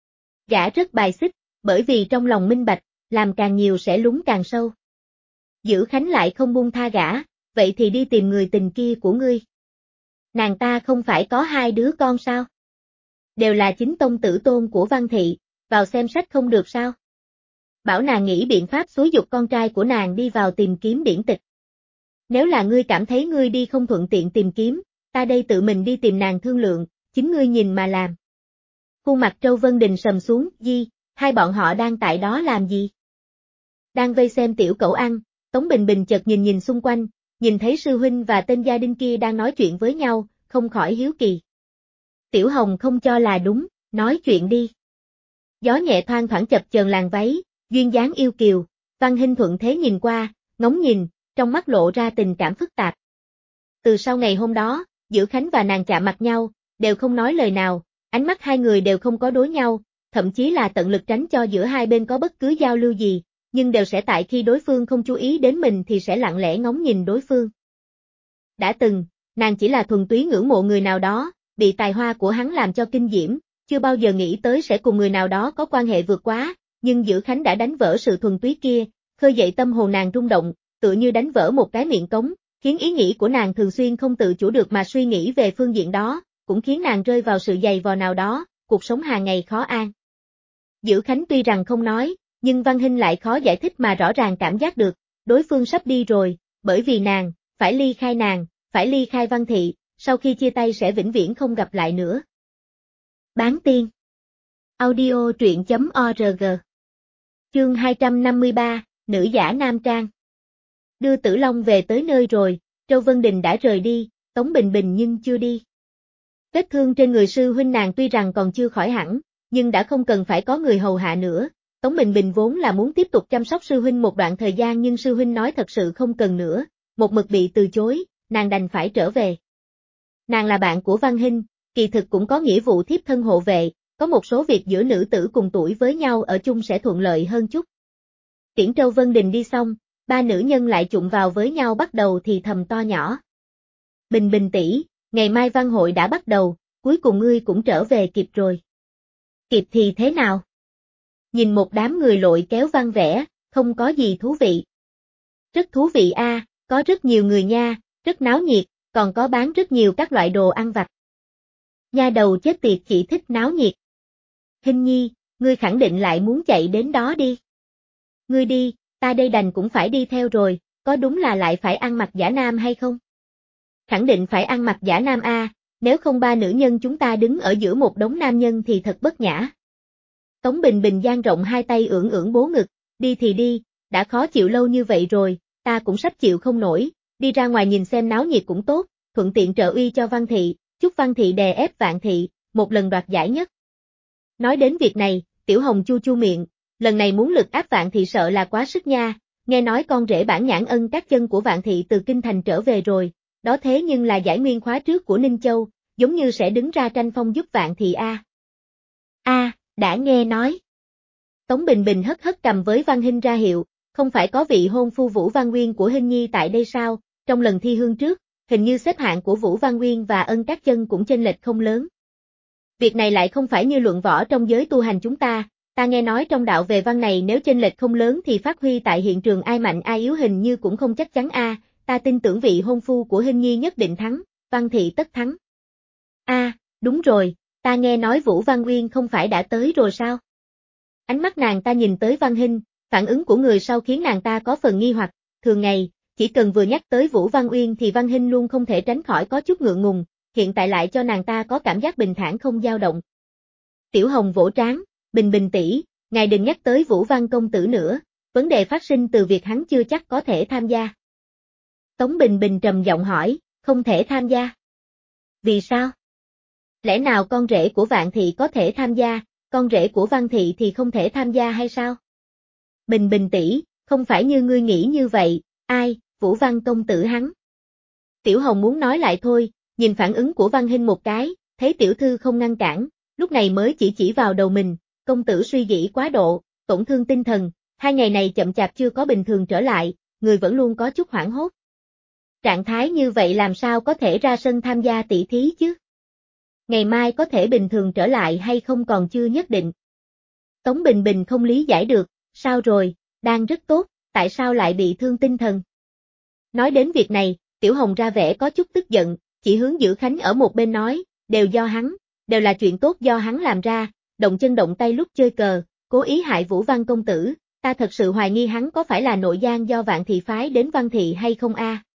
Gã rất bài xích, bởi vì trong lòng minh bạch, làm càng nhiều sẽ lún càng sâu. Dữ Khánh lại không buông tha gã, vậy thì đi tìm người tình kia của ngươi. Nàng ta không phải có 2 đứa con sao? Đều là chính tông tử tôn của Văn Thị, vào xem sách không được sao? Bảo nàng nghĩ biện pháp xúi giục con trai của nàng đi vào tìm kiếm điển tịch. Nếu là ngươi cảm thấy ngươi đi không thuận tiện tìm kiếm, ta đây tự mình đi tìm nàng thương lượng, chính ngươi nhìn mà làm. Khuôn mặt Châu Vân Đình sầm xuống, hai bọn họ đang tại đó làm gì? Đang vây xem tiểu cẩu ăn, Tống Bình Bình chợt nhìn xung quanh, nhìn thấy sư huynh và tên gia đình kia đang nói chuyện với nhau, không khỏi hiếu kỳ. Tiểu Hồng không cho là đúng, nói chuyện đi. Gió nhẹ thoang thoảng chập chờn làn váy, duyên dáng yêu kiều, Văn Hinh thuận thế nhìn qua, ngóng nhìn, trong mắt lộ ra tình cảm phức tạp. Từ sau ngày hôm đó, Dữ Khánh và nàng chạm mặt nhau, đều không nói lời nào, ánh mắt hai người đều không có đối nhau, thậm chí là tận lực tránh cho giữa hai bên có bất cứ giao lưu gì, nhưng đều sẽ tại khi đối phương không chú ý đến mình thì sẽ lặng lẽ ngóng nhìn đối phương. Đã từng, nàng chỉ là thuần túy ngưỡng mộ người nào đó, bị tài hoa của hắn làm cho kinh diễm, chưa bao giờ nghĩ tới sẽ cùng người nào đó có quan hệ vượt quá, nhưng Dữ Khánh đã đánh vỡ sự thuần túy kia, khơi dậy tâm hồn nàng rung động, tựa như đánh vỡ một cái miệng cống, khiến ý nghĩ của nàng thường xuyên không tự chủ được mà suy nghĩ về phương diện đó, cũng khiến nàng rơi vào sự dày vò nào đó, cuộc sống hàng ngày khó an. Dữ Khánh tuy rằng không nói, nhưng Văn Hinh lại khó giải thích mà rõ ràng cảm giác được, đối phương sắp đi rồi, bởi vì nàng, phải ly khai Văn Thị, sau khi chia tay sẽ vĩnh viễn không gặp lại nữa. Bán tiên. Audio truyện.org. Chương 253, Nữ giả nam trang. Đưa Tử Long về tới nơi rồi, Châu Vân Đình đã rời đi, Tống Bình Bình nhưng chưa đi. Vết thương trên người sư huynh nàng tuy rằng còn chưa khỏi hẳn, nhưng đã không cần phải có người hầu hạ nữa. Tống Bình Bình vốn là muốn tiếp tục chăm sóc sư huynh một đoạn thời gian nhưng sư huynh nói thật sự không cần nữa, một mực bị từ chối, nàng đành phải trở về. Nàng là bạn của Văn Hinh, kỳ thực cũng có nghĩa vụ thiếp thân hộ vệ, có một số việc giữa nữ tử cùng tuổi với nhau ở chung sẽ thuận lợi hơn chút. Tiễn Châu Vân Đình đi xong, ba nữ nhân lại chụng vào với nhau bắt đầu thì thầm to nhỏ. Bình Bình tỷ, ngày mai văn hội đã bắt đầu, cuối cùng ngươi cũng trở về kịp rồi. Kịp thì thế nào? Nhìn một đám người lội kéo văn vẽ, không có gì thú vị. Rất thú vị a, có rất nhiều người nha, rất náo nhiệt, còn có bán rất nhiều các loại đồ ăn vặt. Nha đầu chết tiệt chỉ thích náo nhiệt. Hinh Nhi, ngươi khẳng định lại muốn chạy đến đó đi. Ngươi đi, ta đây đành cũng phải đi theo rồi, có đúng là lại phải ăn mặc giả nam hay không? Khẳng định phải ăn mặc giả nam a, nếu không ba nữ nhân chúng ta đứng ở giữa một đống nam nhân thì thật bất nhã. Tống Bình Bình dang rộng hai tay ưỡn bố ngực, đi thì đi, đã khó chịu lâu như vậy rồi, ta cũng sắp chịu không nổi, đi ra ngoài nhìn xem náo nhiệt cũng tốt, thuận tiện trợ uy cho Văn Thị, chúc Văn Thị đè ép Vạn Thị, một lần đoạt giải nhất. Nói đến việc này, Tiểu Hồng chu chu miệng, lần này muốn lực áp Vạn Thị sợ là quá sức nha, nghe nói con rể Bản Nhãn Ân các chân của Vạn Thị từ Kinh Thành trở về rồi, đó thế nhưng là giải nguyên khóa trước của Ninh Châu, giống như sẽ đứng ra tranh phong giúp Vạn Thị a. Đã nghe nói. Tống Bình Bình hất hất cầm với Văn Hinh ra hiệu, không phải có vị hôn phu Vũ Văn Nguyên của Hinh Nhi tại đây sao, trong lần thi hương trước, hình như xếp hạng của Vũ Văn Nguyên và Ân Các Chân cũng chênh lệch không lớn. Việc này lại không phải như luận võ trong giới tu hành chúng ta nghe nói trong đạo về văn này nếu chênh lệch không lớn thì phát huy tại hiện trường ai mạnh ai yếu hình như cũng không chắc chắn ta tin tưởng vị hôn phu của Hinh Nhi nhất định thắng, Văn Thị tất thắng. Đúng rồi, ta nghe nói Vũ Văn Nguyên không phải đã tới rồi sao? Ánh mắt nàng ta nhìn tới Văn Hinh, phản ứng của người sau khiến nàng ta có phần nghi hoặc, thường ngày, chỉ cần vừa nhắc tới Vũ Văn Uyên thì Văn Hinh luôn không thể tránh khỏi có chút ngượng ngùng, hiện tại lại cho nàng ta có cảm giác bình thản không dao động. Tiểu Hồng vỗ trán, Bình Bình tỷ, ngài đừng nhắc tới Vũ Văn công tử nữa, vấn đề phát sinh từ việc hắn chưa chắc có thể tham gia. Tống Bình Bình trầm giọng hỏi, không thể tham gia. Vì sao? Lẽ nào con rể của Vạn Thị có thể tham gia, con rể của Văn Thị thì không thể tham gia hay sao? Bình Bình tỷ, không phải như ngươi nghĩ như vậy, Vũ Văn công tử hắn. Tiểu Hồng muốn nói lại thôi, nhìn phản ứng của Văn Hinh một cái, thấy tiểu thư không ngăn cản, lúc này mới chỉ vào đầu mình, công tử suy nghĩ quá độ, tổn thương tinh thần, 2 ngày này chậm chạp chưa có bình thường trở lại, người vẫn luôn có chút hoảng hốt. Trạng thái như vậy làm sao có thể ra sân tham gia tỷ thí chứ? Ngày mai có thể bình thường trở lại hay không còn chưa nhất định. Tống Bình Bình không lý giải được, sao rồi, đang rất tốt, tại sao lại bị thương tinh thần? Nói đến việc này, Tiểu Hồng ra vẻ có chút tức giận, chỉ hướng Dữ Khánh ở một bên nói, đều do hắn, đều là chuyện tốt do hắn làm ra, động chân động tay lúc chơi cờ, cố ý hại Vũ Văn công tử, ta thật sự hoài nghi hắn có phải là nội gian do Vạn Thị phái đến Văn Thị hay không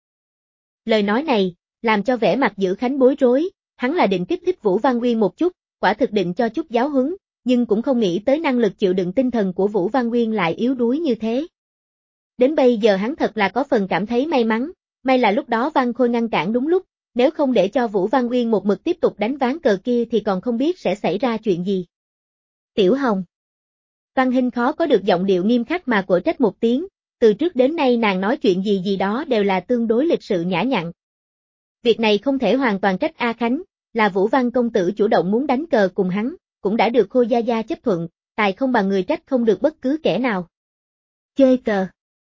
Lời nói này, làm cho vẻ mặt Dữ Khánh bối rối, hắn là định kích thích Vũ Văn Nguyên một chút, quả thực định cho chút giáo huấn, nhưng cũng không nghĩ tới năng lực chịu đựng tinh thần của Vũ Văn Nguyên lại yếu đuối như thế. Đến bây giờ hắn thật là có phần cảm thấy may mắn, may là lúc đó Văn Khôi ngăn cản đúng lúc, nếu không để cho Vũ Văn Nguyên một mực tiếp tục đánh ván cờ kia thì còn không biết sẽ xảy ra chuyện gì. Tiểu Hồng. Văn Hinh khó có được giọng điệu nghiêm khắc mà quở trách một tiếng, từ trước đến nay nàng nói chuyện gì đó đều là tương đối lịch sự nhã nhặn. Việc này không thể hoàn toàn trách A Khánh, là Vũ Văn công tử chủ động muốn đánh cờ cùng hắn, cũng đã được Khôi Gia Gia chấp thuận, tài không bằng người trách không được bất cứ kẻ nào. Chơi cờ.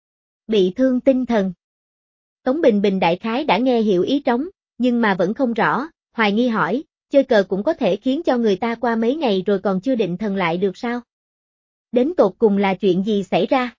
Bị thương tinh thần. Tống Bình Bình đại khái đã nghe hiểu ý trống, nhưng mà vẫn không rõ, hoài nghi hỏi, chơi cờ cũng có thể khiến cho người ta qua mấy ngày rồi còn chưa định thần lại được sao? Đến tột cùng là chuyện gì xảy ra?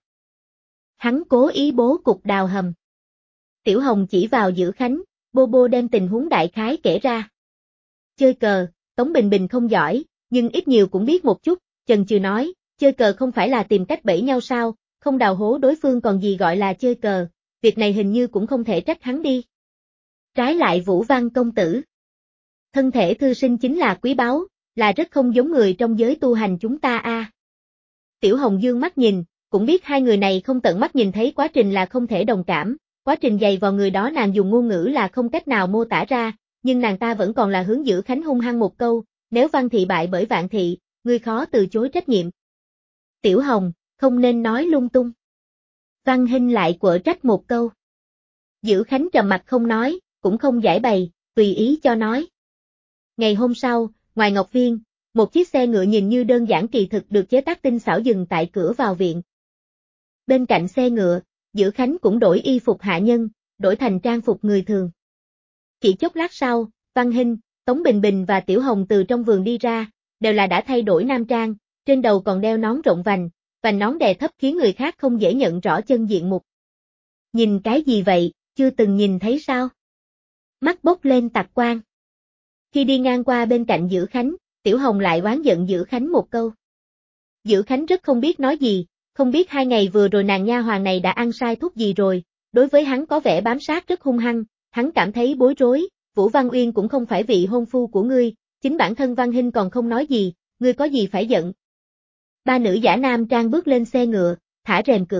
Hắn cố ý bố cục đào hầm. Tiểu Hồng chỉ vào Dữ Khánh, Bô đem tình huống đại khái kể ra. Chơi cờ, Tống Bình Bình không giỏi, nhưng ít nhiều cũng biết một chút, chần chừ nói, chơi cờ không phải là tìm cách bẫy nhau sao, không đào hố đối phương còn gì gọi là chơi cờ, việc này hình như cũng không thể trách hắn đi. Trái lại Vũ Văn công tử. Thân thể thư sinh chính là quý báu, là rất không giống người trong giới tu hành chúng ta Tiểu Hồng dương mắt nhìn, cũng biết hai người này không tận mắt nhìn thấy quá trình là không thể đồng cảm, quá trình dày vào người đó nàng dùng ngôn ngữ là không cách nào mô tả ra, nhưng nàng ta vẫn còn là hướng Dữ Khánh hung hăng một câu, nếu Văn Thị bại bởi Vạn Thị, ngươi khó từ chối trách nhiệm. Tiểu Hồng, không nên nói lung tung. Văn Hinh lại quở trách một câu. Dữ Khánh trầm mặt không nói, cũng không giải bày, tùy ý cho nói. Ngày hôm sau, ngoài Ngọc Viên, một chiếc xe ngựa nhìn như đơn giản kỳ thực được chế tác tinh xảo dừng tại cửa vào viện. Bên cạnh xe ngựa, Dữ Khánh cũng đổi y phục hạ nhân, đổi thành trang phục người thường. Chỉ chốc lát sau, Văn Hinh, Tống Bình Bình và Tiểu Hồng từ trong vườn đi ra, đều là đã thay đổi nam trang, trên đầu còn đeo nón rộng vành nón đè thấp khiến người khác không dễ nhận rõ chân diện mục. Nhìn cái gì vậy, chưa từng nhìn thấy sao? Mắt bốc lên tạc quang. Khi đi ngang qua bên cạnh Dữ Khánh, Tiểu Hồng lại oán giận Dữ Khánh một câu. Dữ Khánh rất không biết nói gì, không biết 2 ngày vừa rồi nàng nha hoàn này đã ăn sai thuốc gì rồi, đối với hắn có vẻ bám sát rất hung hăng, hắn cảm thấy bối rối, Vũ Văn Uyên cũng không phải vị hôn phu của ngươi, chính bản thân Văn Hinh còn không nói gì, ngươi có gì phải giận. Ba nữ giả nam trang bước lên xe ngựa, thả rèm cửa,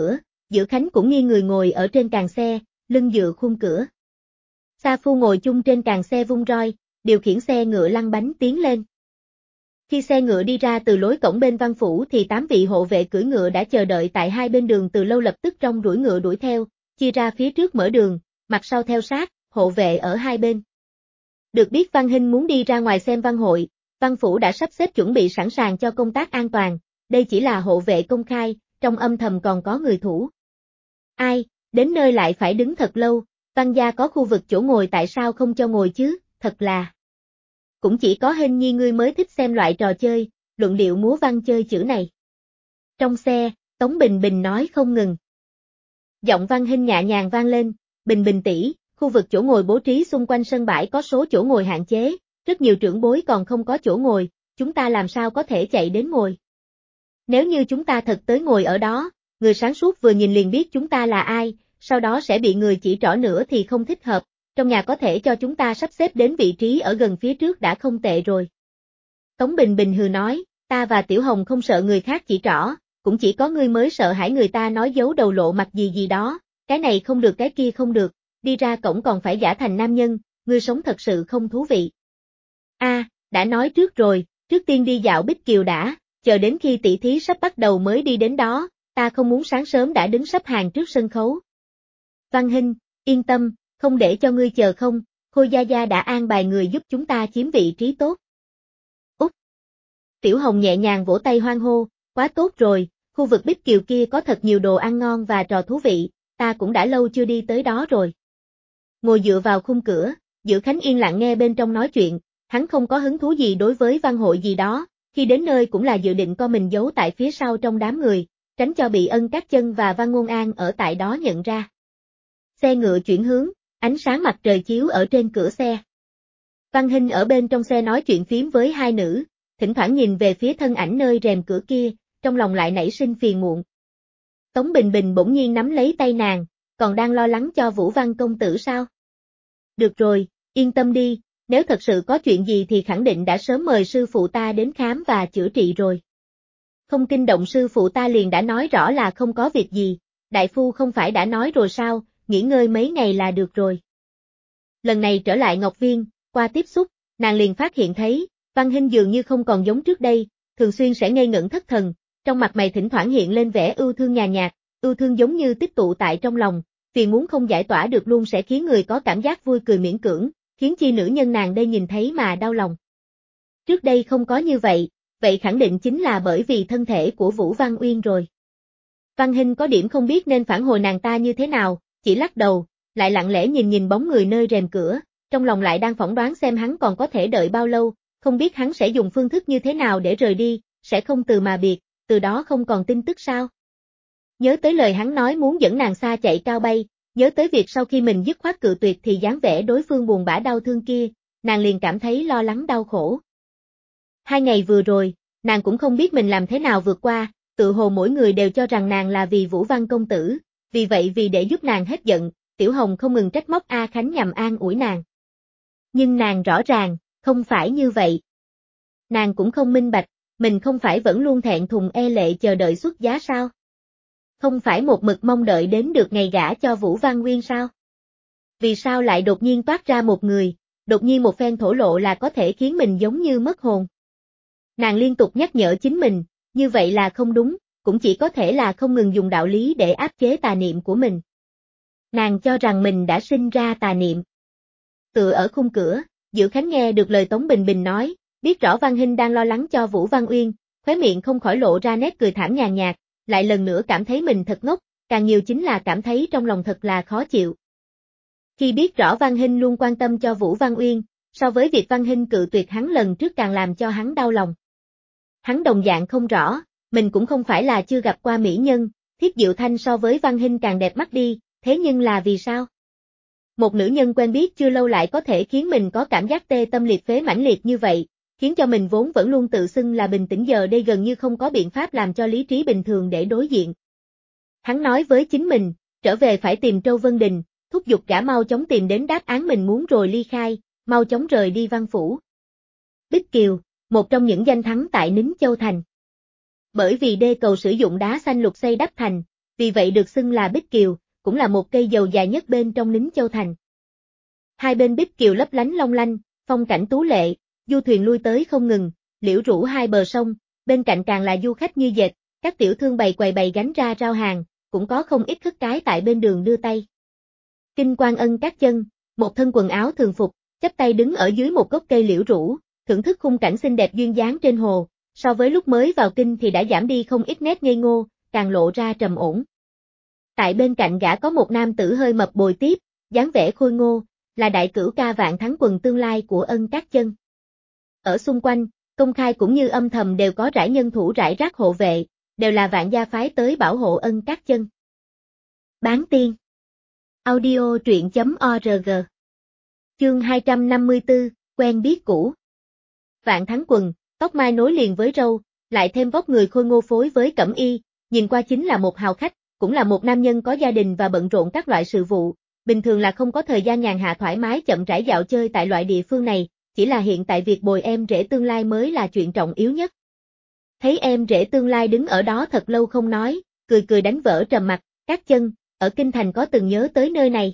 Dữ Khánh cũng nghiêng người ngồi ở trên càng xe, lưng dựa khung cửa. Sa Phu ngồi chung trên càng xe vung roi, điều khiển xe ngựa lăn bánh tiến lên. Khi xe ngựa đi ra từ lối cổng bên văn phủ thì 8 vị hộ vệ cưỡi ngựa đã chờ đợi tại hai bên đường từ lâu, lập tức trong đuổi ngựa đuổi theo, chia ra phía trước mở đường, mặt sau theo sát, hộ vệ ở hai bên. Được biết Văn Hinh muốn đi ra ngoài xem văn hội, văn phủ đã sắp xếp chuẩn bị sẵn sàng cho công tác an toàn, đây chỉ là hộ vệ công khai, trong âm thầm còn có người thủ. Ai, đến nơi lại phải đứng thật lâu, Văn gia có khu vực chỗ ngồi tại sao không cho ngồi chứ, thật là. Cũng chỉ có Hinh Nhi ngươi mới thích xem loại trò chơi, luận điệu múa văn chơi chữ này. Trong xe, Tống Bình Bình nói không ngừng. Giọng Văn Hinh nhẹ nhàng vang lên, Bình Bình tỷ, khu vực chỗ ngồi bố trí xung quanh sân bãi có số chỗ ngồi hạn chế, rất nhiều trưởng bối còn không có chỗ ngồi, chúng ta làm sao có thể chạy đến ngồi. Nếu như chúng ta thật tới ngồi ở đó, người sáng suốt vừa nhìn liền biết chúng ta là ai, sau đó sẽ bị người chỉ trỏ nữa thì không thích hợp, trong nhà có thể cho chúng ta sắp xếp đến vị trí ở gần phía trước đã không tệ rồi. Tống Bình Bình hừ nói, ta và Tiểu Hồng không sợ người khác chỉ trỏ, cũng chỉ có ngươi mới sợ hãi người ta nói giấu đầu lộ mặt gì gì đó, cái này không được cái kia không được, đi ra cổng còn phải giả thành nam nhân, ngươi sống thật sự không thú vị. Đã nói trước rồi, trước tiên đi dạo Bích Kiều đã, chờ đến khi tỷ thí sắp bắt đầu mới đi đến đó, ta không muốn sáng sớm đã đứng sắp hàng trước sân khấu. Văn Hinh, yên tâm, không để cho ngươi chờ không, Khôi Gia Gia đã an bài người giúp chúng ta chiếm vị trí tốt. Úc! Tiểu Hồng nhẹ nhàng vỗ tay hoan hô, quá tốt rồi, khu vực Bích Kiều kia có thật nhiều đồ ăn ngon và trò thú vị, ta cũng đã lâu chưa đi tới đó rồi. Ngồi dựa vào khung cửa, Dữ Khánh yên lặng nghe bên trong nói chuyện, hắn không có hứng thú gì đối với văn hội gì đó, khi đến nơi cũng là dự định co mình giấu tại phía sau trong đám người, tránh cho bị Ân Cát Chân và Văn Ngôn An ở tại đó nhận ra. Xe ngựa chuyển hướng, ánh sáng mặt trời chiếu ở trên cửa xe. Văn Hinh ở bên trong xe nói chuyện phím với hai nữ, thỉnh thoảng nhìn về phía thân ảnh nơi rèm cửa kia, trong lòng lại nảy sinh phiền muộn. Tống Bình Bình bỗng nhiên nắm lấy tay nàng, còn đang lo lắng cho Vũ Văn công tử sao? Được rồi, yên tâm đi, nếu thật sự có chuyện gì thì khẳng định đã sớm mời sư phụ ta đến khám và chữa trị rồi. Không kinh động sư phụ ta liền đã nói rõ là không có việc gì, đại phu không phải đã nói rồi sao, nghỉ ngơi mấy ngày là được rồi. Lần này trở lại Ngọc Viên, qua tiếp xúc, nàng liền phát hiện thấy, Văn Hinh dường như không còn giống trước đây, thường xuyên sẽ ngây ngẩn thất thần, trong mặt mày thỉnh thoảng hiện lên vẻ ưu thương nhàn nhạt, ưu thương giống như tích tụ tại trong lòng, phiền muốn không giải tỏa được luôn sẽ khiến người có cảm giác vui cười miễn cưỡng, khiến chi nữ nhân nàng đây nhìn thấy mà đau lòng. Trước đây không có như vậy, vậy khẳng định chính là bởi vì thân thể của Vũ Văn Uyên rồi. Văn Hinh có điểm không biết nên phản hồi nàng ta như thế nào, chỉ lắc đầu, lại lặng lẽ nhìn nhìn bóng người nơi rèm cửa, trong lòng lại đang phỏng đoán xem hắn còn có thể đợi bao lâu, không biết hắn sẽ dùng phương thức như thế nào để rời đi, sẽ không từ mà biệt, từ đó không còn tin tức sao. Nhớ tới lời hắn nói muốn dẫn nàng xa chạy cao bay, nhớ tới việc sau khi mình dứt khoát cự tuyệt thì dáng vẻ đối phương buồn bã đau thương kia, nàng liền cảm thấy lo lắng đau khổ. 2 ngày vừa rồi, nàng cũng không biết mình làm thế nào vượt qua, tự hồ mỗi người đều cho rằng nàng là vì Vũ Văn công tử, vì vậy vì để giúp nàng hết giận, Tiểu Hồng không ngừng trách móc A Khánh nhằm an ủi nàng. Nhưng nàng rõ ràng, không phải như vậy. Nàng cũng không minh bạch, mình không phải vẫn luôn thẹn thùng e lệ chờ đợi xuất giá sao? Không phải một mực mong đợi đến được ngày gả cho Vũ Văn Nguyên sao? Vì sao lại đột nhiên toát ra một người, đột nhiên một phen thổ lộ là có thể khiến mình giống như mất hồn? Nàng liên tục nhắc nhở chính mình, như vậy là không đúng, cũng chỉ có thể là không ngừng dùng đạo lý để áp chế tà niệm của mình. Nàng cho rằng mình đã sinh ra tà niệm. Tựa ở khung cửa, Dữ Khánh nghe được lời Tống Bình Bình nói, biết rõ Văn Hinh đang lo lắng cho Vũ Văn Uyên, khóe miệng không khỏi lộ ra nét cười thảm nhàn nhạt, lại lần nữa cảm thấy mình thật ngốc, càng nhiều chính là cảm thấy trong lòng thật là khó chịu. Khi biết rõ Văn Hinh luôn quan tâm cho Vũ Văn Uyên, so với việc Văn Hinh cự tuyệt hắn lần trước càng làm cho hắn đau lòng. Hắn đồng dạng không rõ, mình cũng không phải là chưa gặp qua mỹ nhân, Thiết Diệu Thanh so với Văn Hinh càng đẹp mắt đi, thế nhưng là vì sao? Một nữ nhân quen biết chưa lâu lại có thể khiến mình có cảm giác tê tâm liệt phế mãnh liệt như vậy, khiến cho mình vốn vẫn luôn tự xưng là bình tĩnh giờ đây gần như không có biện pháp làm cho lý trí bình thường để đối diện. Hắn nói với chính mình, trở về phải tìm Trâu Vân Đình, thúc giục gã mau chóng tìm đến đáp án mình muốn rồi ly khai, mau chóng rời đi văn phủ. Bích Kiều, một trong những danh thắng tại Nính Châu Thành. Bởi vì đê cầu sử dụng đá xanh lục xây đắp thành, vì vậy được xưng là Bích Kiều, cũng là một cây dầu dài nhất bên trong Nính Châu Thành. Hai bên Bích Kiều lấp lánh long lanh, phong cảnh tú lệ, du thuyền lui tới không ngừng, liễu rủ hai bờ sông, bên cạnh càng là du khách như dệt, các tiểu thương bày quầy bày gánh ra rao hàng, cũng có không ít khất cái tại bên đường đưa tay. Kinh Quan Ân Các Chân, một thân quần áo thường phục, chắp tay đứng ở dưới một gốc cây liễu rủ, thưởng thức khung cảnh xinh đẹp duyên dáng trên hồ, so với lúc mới vào kinh thì đã giảm đi không ít nét ngây ngô, càng lộ ra trầm ổn. Tại bên cạnh gã có một nam tử hơi mập bồi tiếp, dáng vẻ khôi ngô, là đại cửu ca Vạn Thắng Quần tương lai của Ân Các Chân. Ở xung quanh, công khai cũng như âm thầm đều có rải nhân thủ rải rác hộ vệ, đều là Vạn gia phái tới bảo hộ Ân Các Chân. Bán tiên. Audio truyện.org. Chương 254, quen biết cũ. Vạn Thắng Quần, tóc mai nối liền với râu, lại thêm vóc người khôi ngô phối với cẩm y, nhìn qua chính là một hào khách, cũng là một nam nhân có gia đình và bận rộn các loại sự vụ, bình thường là không có thời gian nhàn hạ thoải mái chậm rãi dạo chơi tại loại địa phương này, chỉ là hiện tại việc bồi em rể tương lai mới là chuyện trọng yếu nhất. Thấy em rể tương lai đứng ở đó thật lâu không nói, cười cười đánh vỡ trầm mặc, Các Chân, ở Kinh Thành có từng nhớ tới nơi này.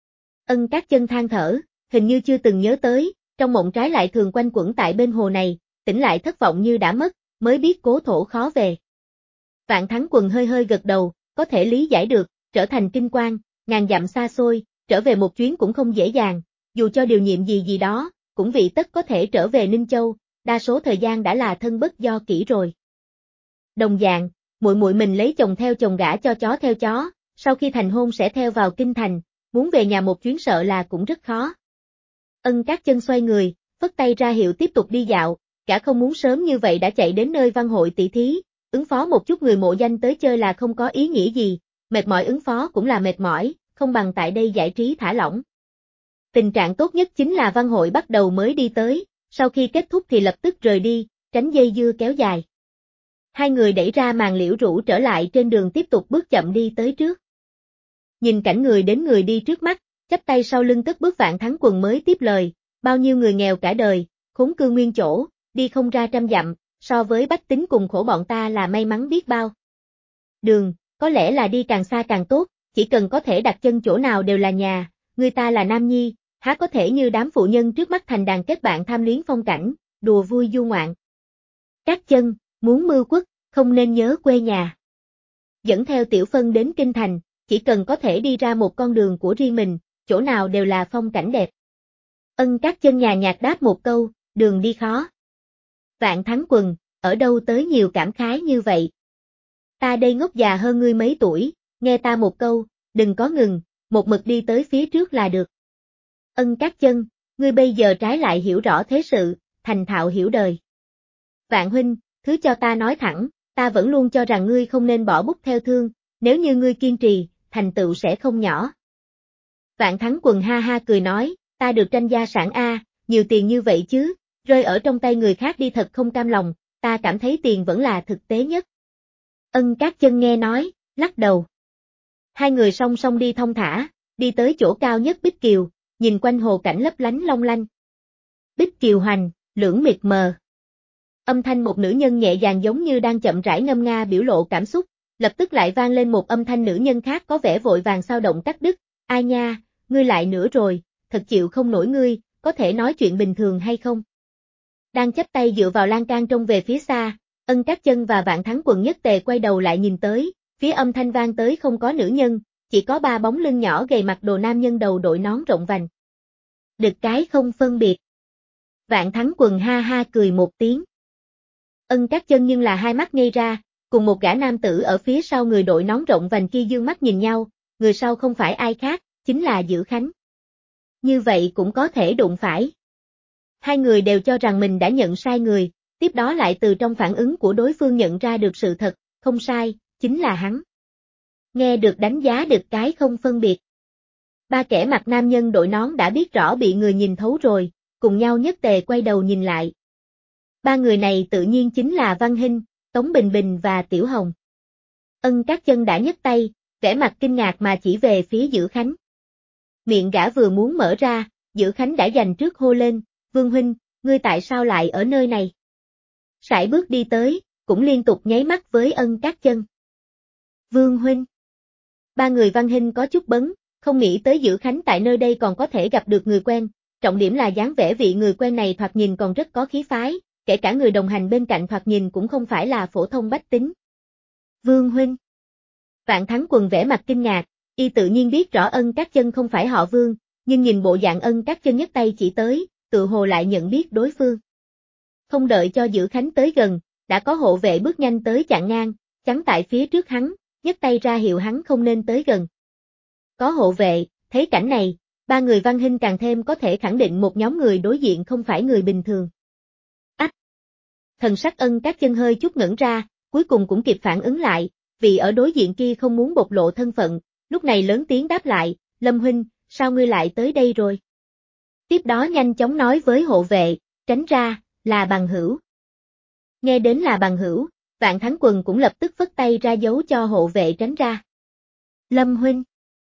Ân Các Chân than thở, hình như chưa từng nhớ tới, trong mộng trái lại thường quanh quẩn tại bên hồ này, tỉnh lại thất vọng như đã mất, mới biết cố thổ khó về. Vạn Thắng Quần hơi hơi gật đầu, có thể lý giải được, trở thành kinh quan, ngàn dặm xa xôi, trở về một chuyến cũng không dễ dàng, dù cho điều nhiệm gì đó, cũng vị tất có thể trở về Ninh Châu, đa số thời gian đã là thân bất do kỹ rồi. Đồng dạng, muội muội mình lấy chồng theo chồng gả cho chó theo chó, sau khi thành hôn sẽ theo vào kinh thành, muốn về nhà một chuyến sợ là cũng rất khó. Ân Các Chân xoay người, phất tay ra hiệu tiếp tục đi dạo, cả không muốn sớm như vậy đã chạy đến nơi văn hội tỷ thí, ứng phó một chút người mộ danh tới chơi là không có ý nghĩa gì, mệt mỏi ứng phó cũng là mệt mỏi, không bằng tại đây giải trí thả lỏng. Tình trạng tốt nhất chính là văn hội bắt đầu mới đi tới, sau khi kết thúc thì lập tức rời đi, tránh dây dưa kéo dài. Hai người đẩy ra màn liễu rủ trở lại trên đường tiếp tục bước chậm đi tới trước. Nhìn cảnh người đến người đi trước mắt, chắp tay sau lưng cất bước Vạn Thắng Quần mới tiếp lời, bao nhiêu người nghèo cả đời, khốn cư nguyên chỗ, đi không ra trăm dặm, so với bách tính cùng khổ bọn ta là may mắn biết bao. Đường, có lẽ là đi càng xa càng tốt, chỉ cần có thể đặt chân chỗ nào đều là nhà, người ta là nam nhi, há có thể như đám phụ nhân trước mắt thành đàn kết bạn tham luyến phong cảnh, đùa vui du ngoạn. Các Chân, muốn mưu quốc, không nên nhớ quê nhà. Dẫn theo Tiểu Phân đến kinh thành, chỉ cần có thể đi ra một con đường của riêng mình, chỗ nào đều là phong cảnh đẹp. Ân Các Chân nhàn nhạt đáp một câu, đường đi khó. Vạn Thắng Quần, ở đâu tới nhiều cảm khái như vậy? Ta đây ngốc già hơn ngươi mấy tuổi, nghe ta một câu, đừng có ngừng, một mực đi tới phía trước là được. Ân Các Chân, ngươi bây giờ trái lại hiểu rõ thế sự, thành thạo hiểu đời. Vạn huynh, thứ cho ta nói thẳng, ta vẫn luôn cho rằng ngươi không nên bỏ bút theo thương, nếu như ngươi kiên trì, thành tựu sẽ không nhỏ. Vạn Thắng Quần ha ha cười nói, ta được tranh gia sản A, nhiều tiền như vậy chứ, rơi ở trong tay người khác đi thật không cam lòng, ta cảm thấy tiền vẫn là thực tế nhất. Ân Các Chân nghe nói, lắc đầu. Hai người song song đi thong thả, đi tới chỗ cao nhất Bích Kiều, nhìn quanh hồ cảnh lấp lánh long lanh. Bích Kiều hoành, lưỡng mịt mờ. Âm thanh một nữ nhân nhẹ nhàng giống như đang chậm rãi ngâm nga biểu lộ cảm xúc, lập tức lại vang lên một âm thanh nữ nhân khác có vẻ vội vàng sao động cắt đứt, ai nha, ngươi lại nữa rồi, thật chịu không nổi ngươi, có thể nói chuyện bình thường hay không? Đang chắp tay dựa vào lan can trông về phía xa, Ân Các Chân và Vạn Thắng Quần nhất tề quay đầu lại nhìn tới, phía âm thanh vang tới không có nữ nhân, chỉ có ba bóng lưng nhỏ gầy mặc đồ nam nhân đầu đội nón rộng vành. Được cái không phân biệt. Vạn Thắng Quần ha ha cười một tiếng. Ân Các Chân nhưng là hai mắt ngây ra, cùng một gã nam tử ở phía sau người đội nón rộng vành kia dương mắt nhìn nhau, người sau không phải ai khác, chính là Dữ Khánh. Như vậy cũng có thể đụng phải. Hai người đều cho rằng mình đã nhận sai người, tiếp đó lại từ trong phản ứng của đối phương nhận ra được sự thật, không sai, chính là hắn. Nghe được đánh giá được cái không phân biệt. Ba kẻ mặc nam nhân đội nón đã biết rõ bị người nhìn thấu rồi, cùng nhau nhất tề quay đầu nhìn lại. Ba người này tự nhiên chính là Văn Hinh, Tống Bình Bình và Tiểu Hồng. Ân Các Chân đã nhấc tay, vẻ mặt kinh ngạc mà chỉ về phía Dữ Khánh. Miệng gã vừa muốn mở ra, Dữ Khánh đã giành trước hô lên, Vương huynh, ngươi tại sao lại ở nơi này? Sải bước đi tới, cũng liên tục nháy mắt với Ân Các Chân. Vương huynh. Ba người Văn Hinh có chút bấn, không nghĩ tới Dữ Khánh tại nơi đây còn có thể gặp được người quen, trọng điểm là dáng vẻ vị người quen này thoạt nhìn còn rất có khí phái, kể cả người đồng hành bên cạnh thoạt nhìn cũng không phải là phổ thông bách tính. Vương huynh. Vạn Thắng Quần vẻ mặt kinh ngạc, y tự nhiên biết rõ Ân Các Chân không phải họ Vương, nhưng nhìn bộ dạng Ân Các Chân nhấc tay chỉ tới, tự hồ lại nhận biết đối phương. Không đợi cho Dữ Khánh tới gần, đã có hộ vệ bước nhanh tới chặn ngang, chắn tại phía trước hắn, nhấc tay ra hiệu hắn không nên tới gần. Có hộ vệ, thấy cảnh này, ba người Văn Hinh càng thêm có thể khẳng định một nhóm người đối diện không phải người bình thường. Ách! Thần sắc Ân Các Chân hơi chút ngẩn ra, cuối cùng cũng kịp phản ứng lại, vì ở đối diện kia không muốn bộc lộ thân phận, lúc này lớn tiếng đáp lại, Lâm huynh, sao ngươi lại tới đây rồi? Tiếp đó nhanh chóng nói với hộ vệ, tránh ra, là bằng hữu. Nghe đến là bằng hữu, Vạn Thắng Quần cũng lập tức phất tay ra dấu cho hộ vệ tránh ra. Lâm huynh.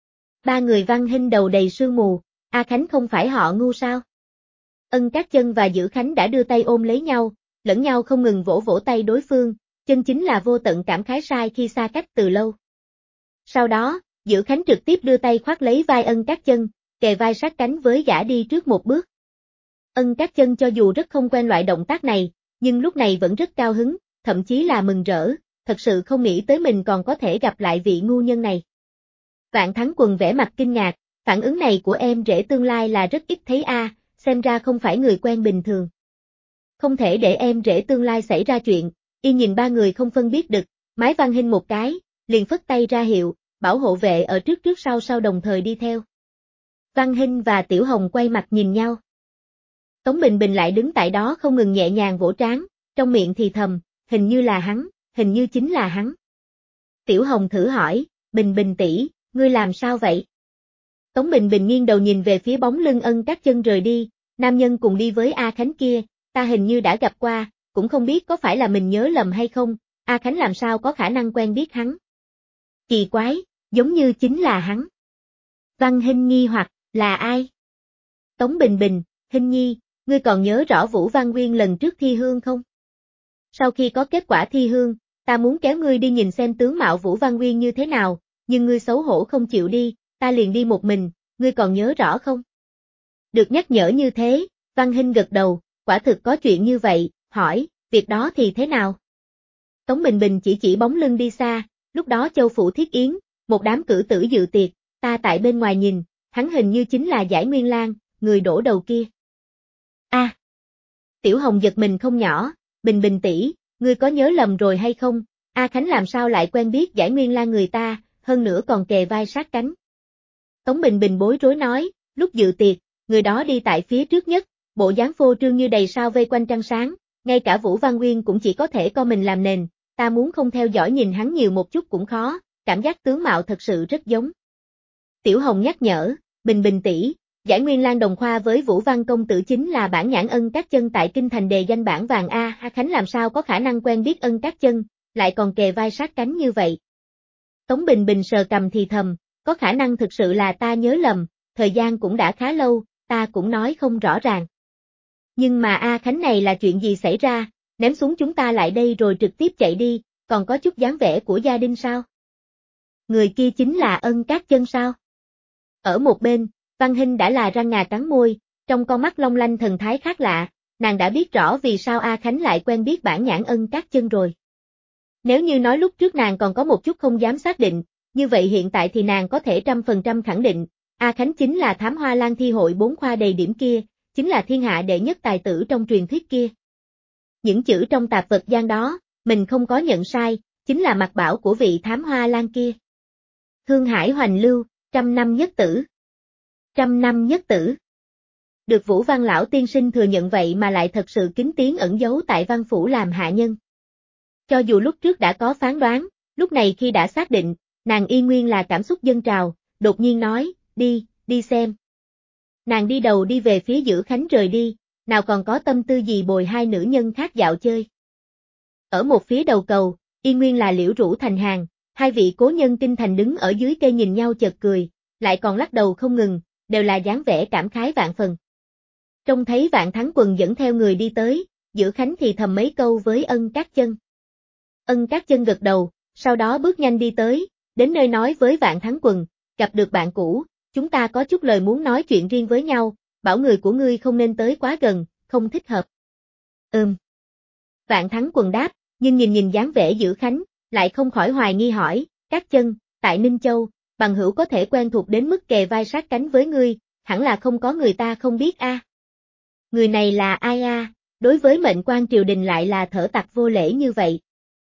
Ba người Văn Hinh đầu đầy sương mù, A Khánh không phải họ ngu sao? Ân Các Chân và Dữ Khánh đã đưa tay ôm lấy nhau, lẫn nhau không ngừng vỗ vỗ tay đối phương, chân chính là vô tận cảm khái sai khi xa cách từ lâu. Sau đó, Dữ Khánh trực tiếp đưa tay khoác lấy vai Ân Các Chân, kề vai sát cánh với gã đi trước một bước. Ân Các Chân cho dù rất không quen loại động tác này, nhưng lúc này vẫn rất cao hứng, thậm chí là mừng rỡ, thật sự không nghĩ tới mình còn có thể gặp lại vị ngu nhân này. Vạn Thắng Quần vẻ mặt kinh ngạc, phản ứng này của em rể tương lai là rất ít thấy xem ra không phải người quen bình thường. Không thể để em rể tương lai xảy ra chuyện, y nhìn ba người không phân biết được, mái Văn Hinh một cái, liền phất tay ra hiệu, bảo hộ vệ ở trước trước sau sau đồng thời đi theo. Văn Hinh và Tiểu Hồng quay mặt nhìn nhau. Tống Bình Bình lại đứng tại đó không ngừng nhẹ nhàng vỗ trán, trong miệng thì thầm, hình như là hắn, hình như chính là hắn. Tiểu Hồng thử hỏi, Bình Bình tỷ, ngươi làm sao vậy? Tống Bình Bình nghiêng đầu nhìn về phía bóng lưng Ân Các Chân rời đi, nam nhân cùng đi với A Khánh kia, ta hình như đã gặp qua, cũng không biết có phải là mình nhớ lầm hay không, A Khánh làm sao có khả năng quen biết hắn. Kỳ quái, giống như chính là hắn. Văn Hinh nghi hoặc, là ai? Tống Bình Bình, Hinh nhi, ngươi còn nhớ rõ Vũ Văn Nguyên lần trước thi hương không? Sau khi có kết quả thi hương, ta muốn kéo ngươi đi nhìn xem tướng mạo Vũ Văn Nguyên như thế nào, nhưng ngươi xấu hổ không chịu đi, ta liền đi một mình, ngươi còn nhớ rõ không? Được nhắc nhở như thế, Văn Hinh gật đầu, quả thực có chuyện như vậy, hỏi, việc đó thì thế nào? Tống Bình Bình chỉ bóng lưng đi xa, lúc đó Châu Phủ Thiết Yến, một đám cử tử dự tiệc, ta tại bên ngoài nhìn, hắn hình như chính là Giải Nguyên Lan, người đổ đầu kia. Tiểu Hồng giật mình không nhỏ, Bình Bình tỷ, ngươi có nhớ lầm rồi hay không? A Khánh làm sao lại quen biết Giải Nguyên Lan người ta, hơn nữa còn kề vai sát cánh. Tống Bình Bình bối rối nói, lúc dự tiệc, người đó đi tại phía trước nhất, bộ dáng phô trương như đầy sao vây quanh trăng sáng, ngay cả Vũ Văn Nguyên cũng chỉ có thể co mình làm nền, ta muốn không theo dõi nhìn hắn nhiều một chút cũng khó, cảm giác tướng mạo thật sự rất giống. Tiểu Hồng nhắc nhở, Bình Bình tỷ, Giải Nguyên Lan đồng khoa với Vũ Văn công tử chính là bản nhãn Ân Các Chân tại kinh thành đề danh bản vàng A Khánh làm sao có khả năng quen biết Ân Các Chân, lại còn kề vai sát cánh như vậy. Tống Bình Bình sờ cầm thì thầm, có khả năng thực sự là ta nhớ lầm, thời gian cũng đã khá lâu, ta cũng nói không rõ ràng. Nhưng mà A Khánh này là chuyện gì xảy ra, ném xuống chúng ta lại đây rồi trực tiếp chạy đi, còn có chút dáng vẻ của gia đình sao? Người kia chính là Ân Các Chân sao? Ở một bên, Văn Hinh đã là răng ngà cắn môi, trong con mắt long lanh thần thái khác lạ, nàng đã biết rõ vì sao A Khánh lại quen biết bản nhãn Ân Các Chân rồi. Nếu như nói lúc trước nàng còn có một chút không dám xác định, như vậy hiện tại thì nàng có thể 100% khẳng định, A Khánh chính là Thám Hoa Lan thi hội 4 khoa đầy điểm kia, chính là thiên hạ đệ nhất tài tử trong truyền thuyết kia. Những chữ trong tạp vật gian đó, mình không có nhận sai, chính là mặt bảo của vị Thám Hoa Lan kia. Thương Hải hoành lưu, 100 năm nhất tử. 100 năm nhất tử. Được Vũ Văn lão tiên sinh thừa nhận vậy mà lại thật sự kín tiếng ẩn giấu tại văn phủ làm hạ nhân. Cho dù lúc trước đã có phán đoán, lúc này khi đã xác định, nàng y nguyên là cảm xúc dâng trào, đột nhiên nói, đi xem. Nàng đi đầu đi về phía Dữ Khánh rời đi, nào còn có tâm tư gì bồi hai nữ nhân khác dạo chơi. Ở một phía đầu cầu, y nguyên là Liễu Rũ thành hàng, hai vị cố nhân kinh thành đứng ở dưới cây nhìn nhau chợt cười, lại còn lắc đầu không ngừng, đều là dáng vẻ cảm khái vạn phần. Trông thấy Vạn Thắng Quần dẫn theo người đi tới, Dữ Khánh thì thầm mấy câu với Ân Các Chân. Ân Các Chân gật đầu, sau đó bước nhanh đi tới, đến nơi nói với Vạn Thắng Quần, gặp được bạn cũ, chúng ta có chút lời muốn nói chuyện riêng với nhau, bảo người của ngươi không nên tới quá gần, không thích hợp. Vạn Thắng Quần đáp, nhưng nhìn dáng vẻ Dữ Khánh, lại không khỏi hoài nghi hỏi, Các Chân, tại Ninh Châu, bằng hữu có thể quen thuộc đến mức kề vai sát cánh với ngươi, hẳn là không có người ta không biết a. Người này là ai a? Đối với mệnh quan triều đình lại là thở tặc vô lễ như vậy.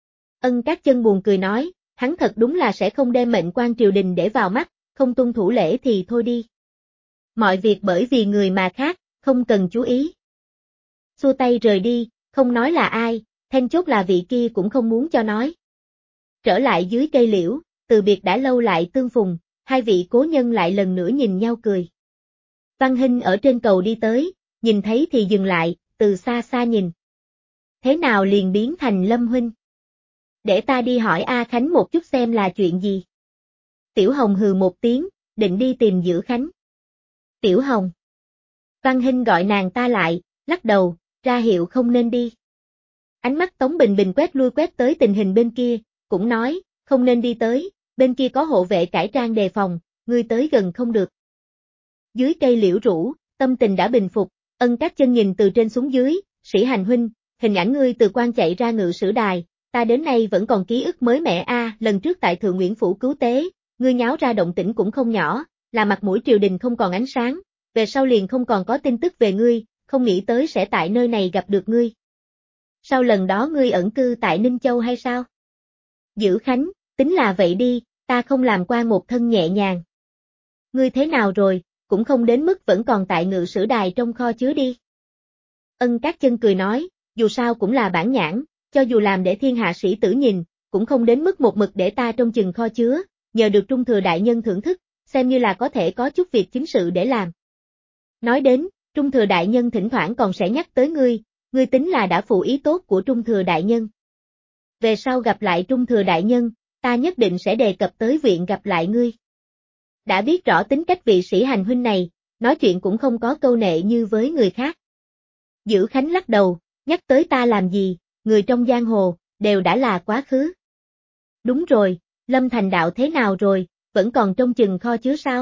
Các Chân buồn cười nói, hắn thật đúng là sẽ không đem mệnh quan triều đình để vào mắt, không tuân thủ lễ thì thôi đi. Mọi việc bởi vì người mà khác, không cần chú ý. Xua tay rời đi, không nói là ai, then chốt là vị kia cũng không muốn cho nói. Trở lại dưới cây liễu, từ biệt đã lâu lại tương phùng, hai vị cố nhân lại lần nữa nhìn nhau cười. Văn Hinh ở trên cầu đi tới, nhìn thấy thì dừng lại, từ xa xa nhìn. Thế nào liền biến thành Lâm huynh? Để ta đi hỏi A Khánh một chút xem là chuyện gì. Tiểu Hồng hừ một tiếng, định đi tìm Dữ Khánh. Tiểu Hồng. Văn Hinh gọi nàng ta lại, lắc đầu, ra hiệu không nên đi. Ánh mắt Tống Bình Bình quét lui quét tới tình hình bên kia, cũng nói, không nên đi tới, bên kia có hộ vệ cải trang đề phòng, ngươi tới gần không được. Dưới cây liễu rủ, tâm tình đã bình phục, Các Chân nhìn từ trên xuống dưới, Sĩ Hành huynh, hình ảnh ngươi từ quan chạy ra Ngự Sử Đài, ta đến nay vẫn còn ký ức mới mẻ a, lần trước tại Thượng Nguyễn Phủ cứu tế, ngươi nháo ra động tĩnh cũng không nhỏ, là mặt mũi triều đình không còn ánh sáng, về sau liền không còn có tin tức về ngươi, không nghĩ tới sẽ tại nơi này gặp được ngươi. Sau lần đó ngươi ẩn cư tại Ninh Châu hay sao? Dữ Khánh, tính là vậy đi, ta không làm qua một thân nhẹ nhàng. Ngươi thế nào rồi, cũng không đến mức vẫn còn tại Ngự Sử Đài trong kho chứa đi. Các Chân cười nói, dù sao cũng là bản nhãn, cho dù làm để thiên hạ sĩ tử nhìn, cũng không đến mức một mực để ta trong chừng kho chứa, nhờ được Trung Thừa Đại Nhân thưởng thức, xem như là có thể có chút việc chính sự để làm. Nói đến, Trung Thừa Đại Nhân thỉnh thoảng còn sẽ nhắc tới ngươi tính là đã phụ ý tốt của Trung Thừa Đại Nhân. Về sau gặp lại Trung Thừa Đại Nhân, ta nhất định sẽ đề cập tới viện gặp lại ngươi. Đã biết rõ tính cách vị Sĩ Hành huynh này, nói chuyện cũng không có câu nệ như với người khác. Dữ Khánh lắc đầu, nhắc tới ta làm gì, người trong giang hồ, đều đã là quá khứ. Đúng rồi, Lâm Thành Đạo thế nào rồi, vẫn còn trong chừng kho chứa sao?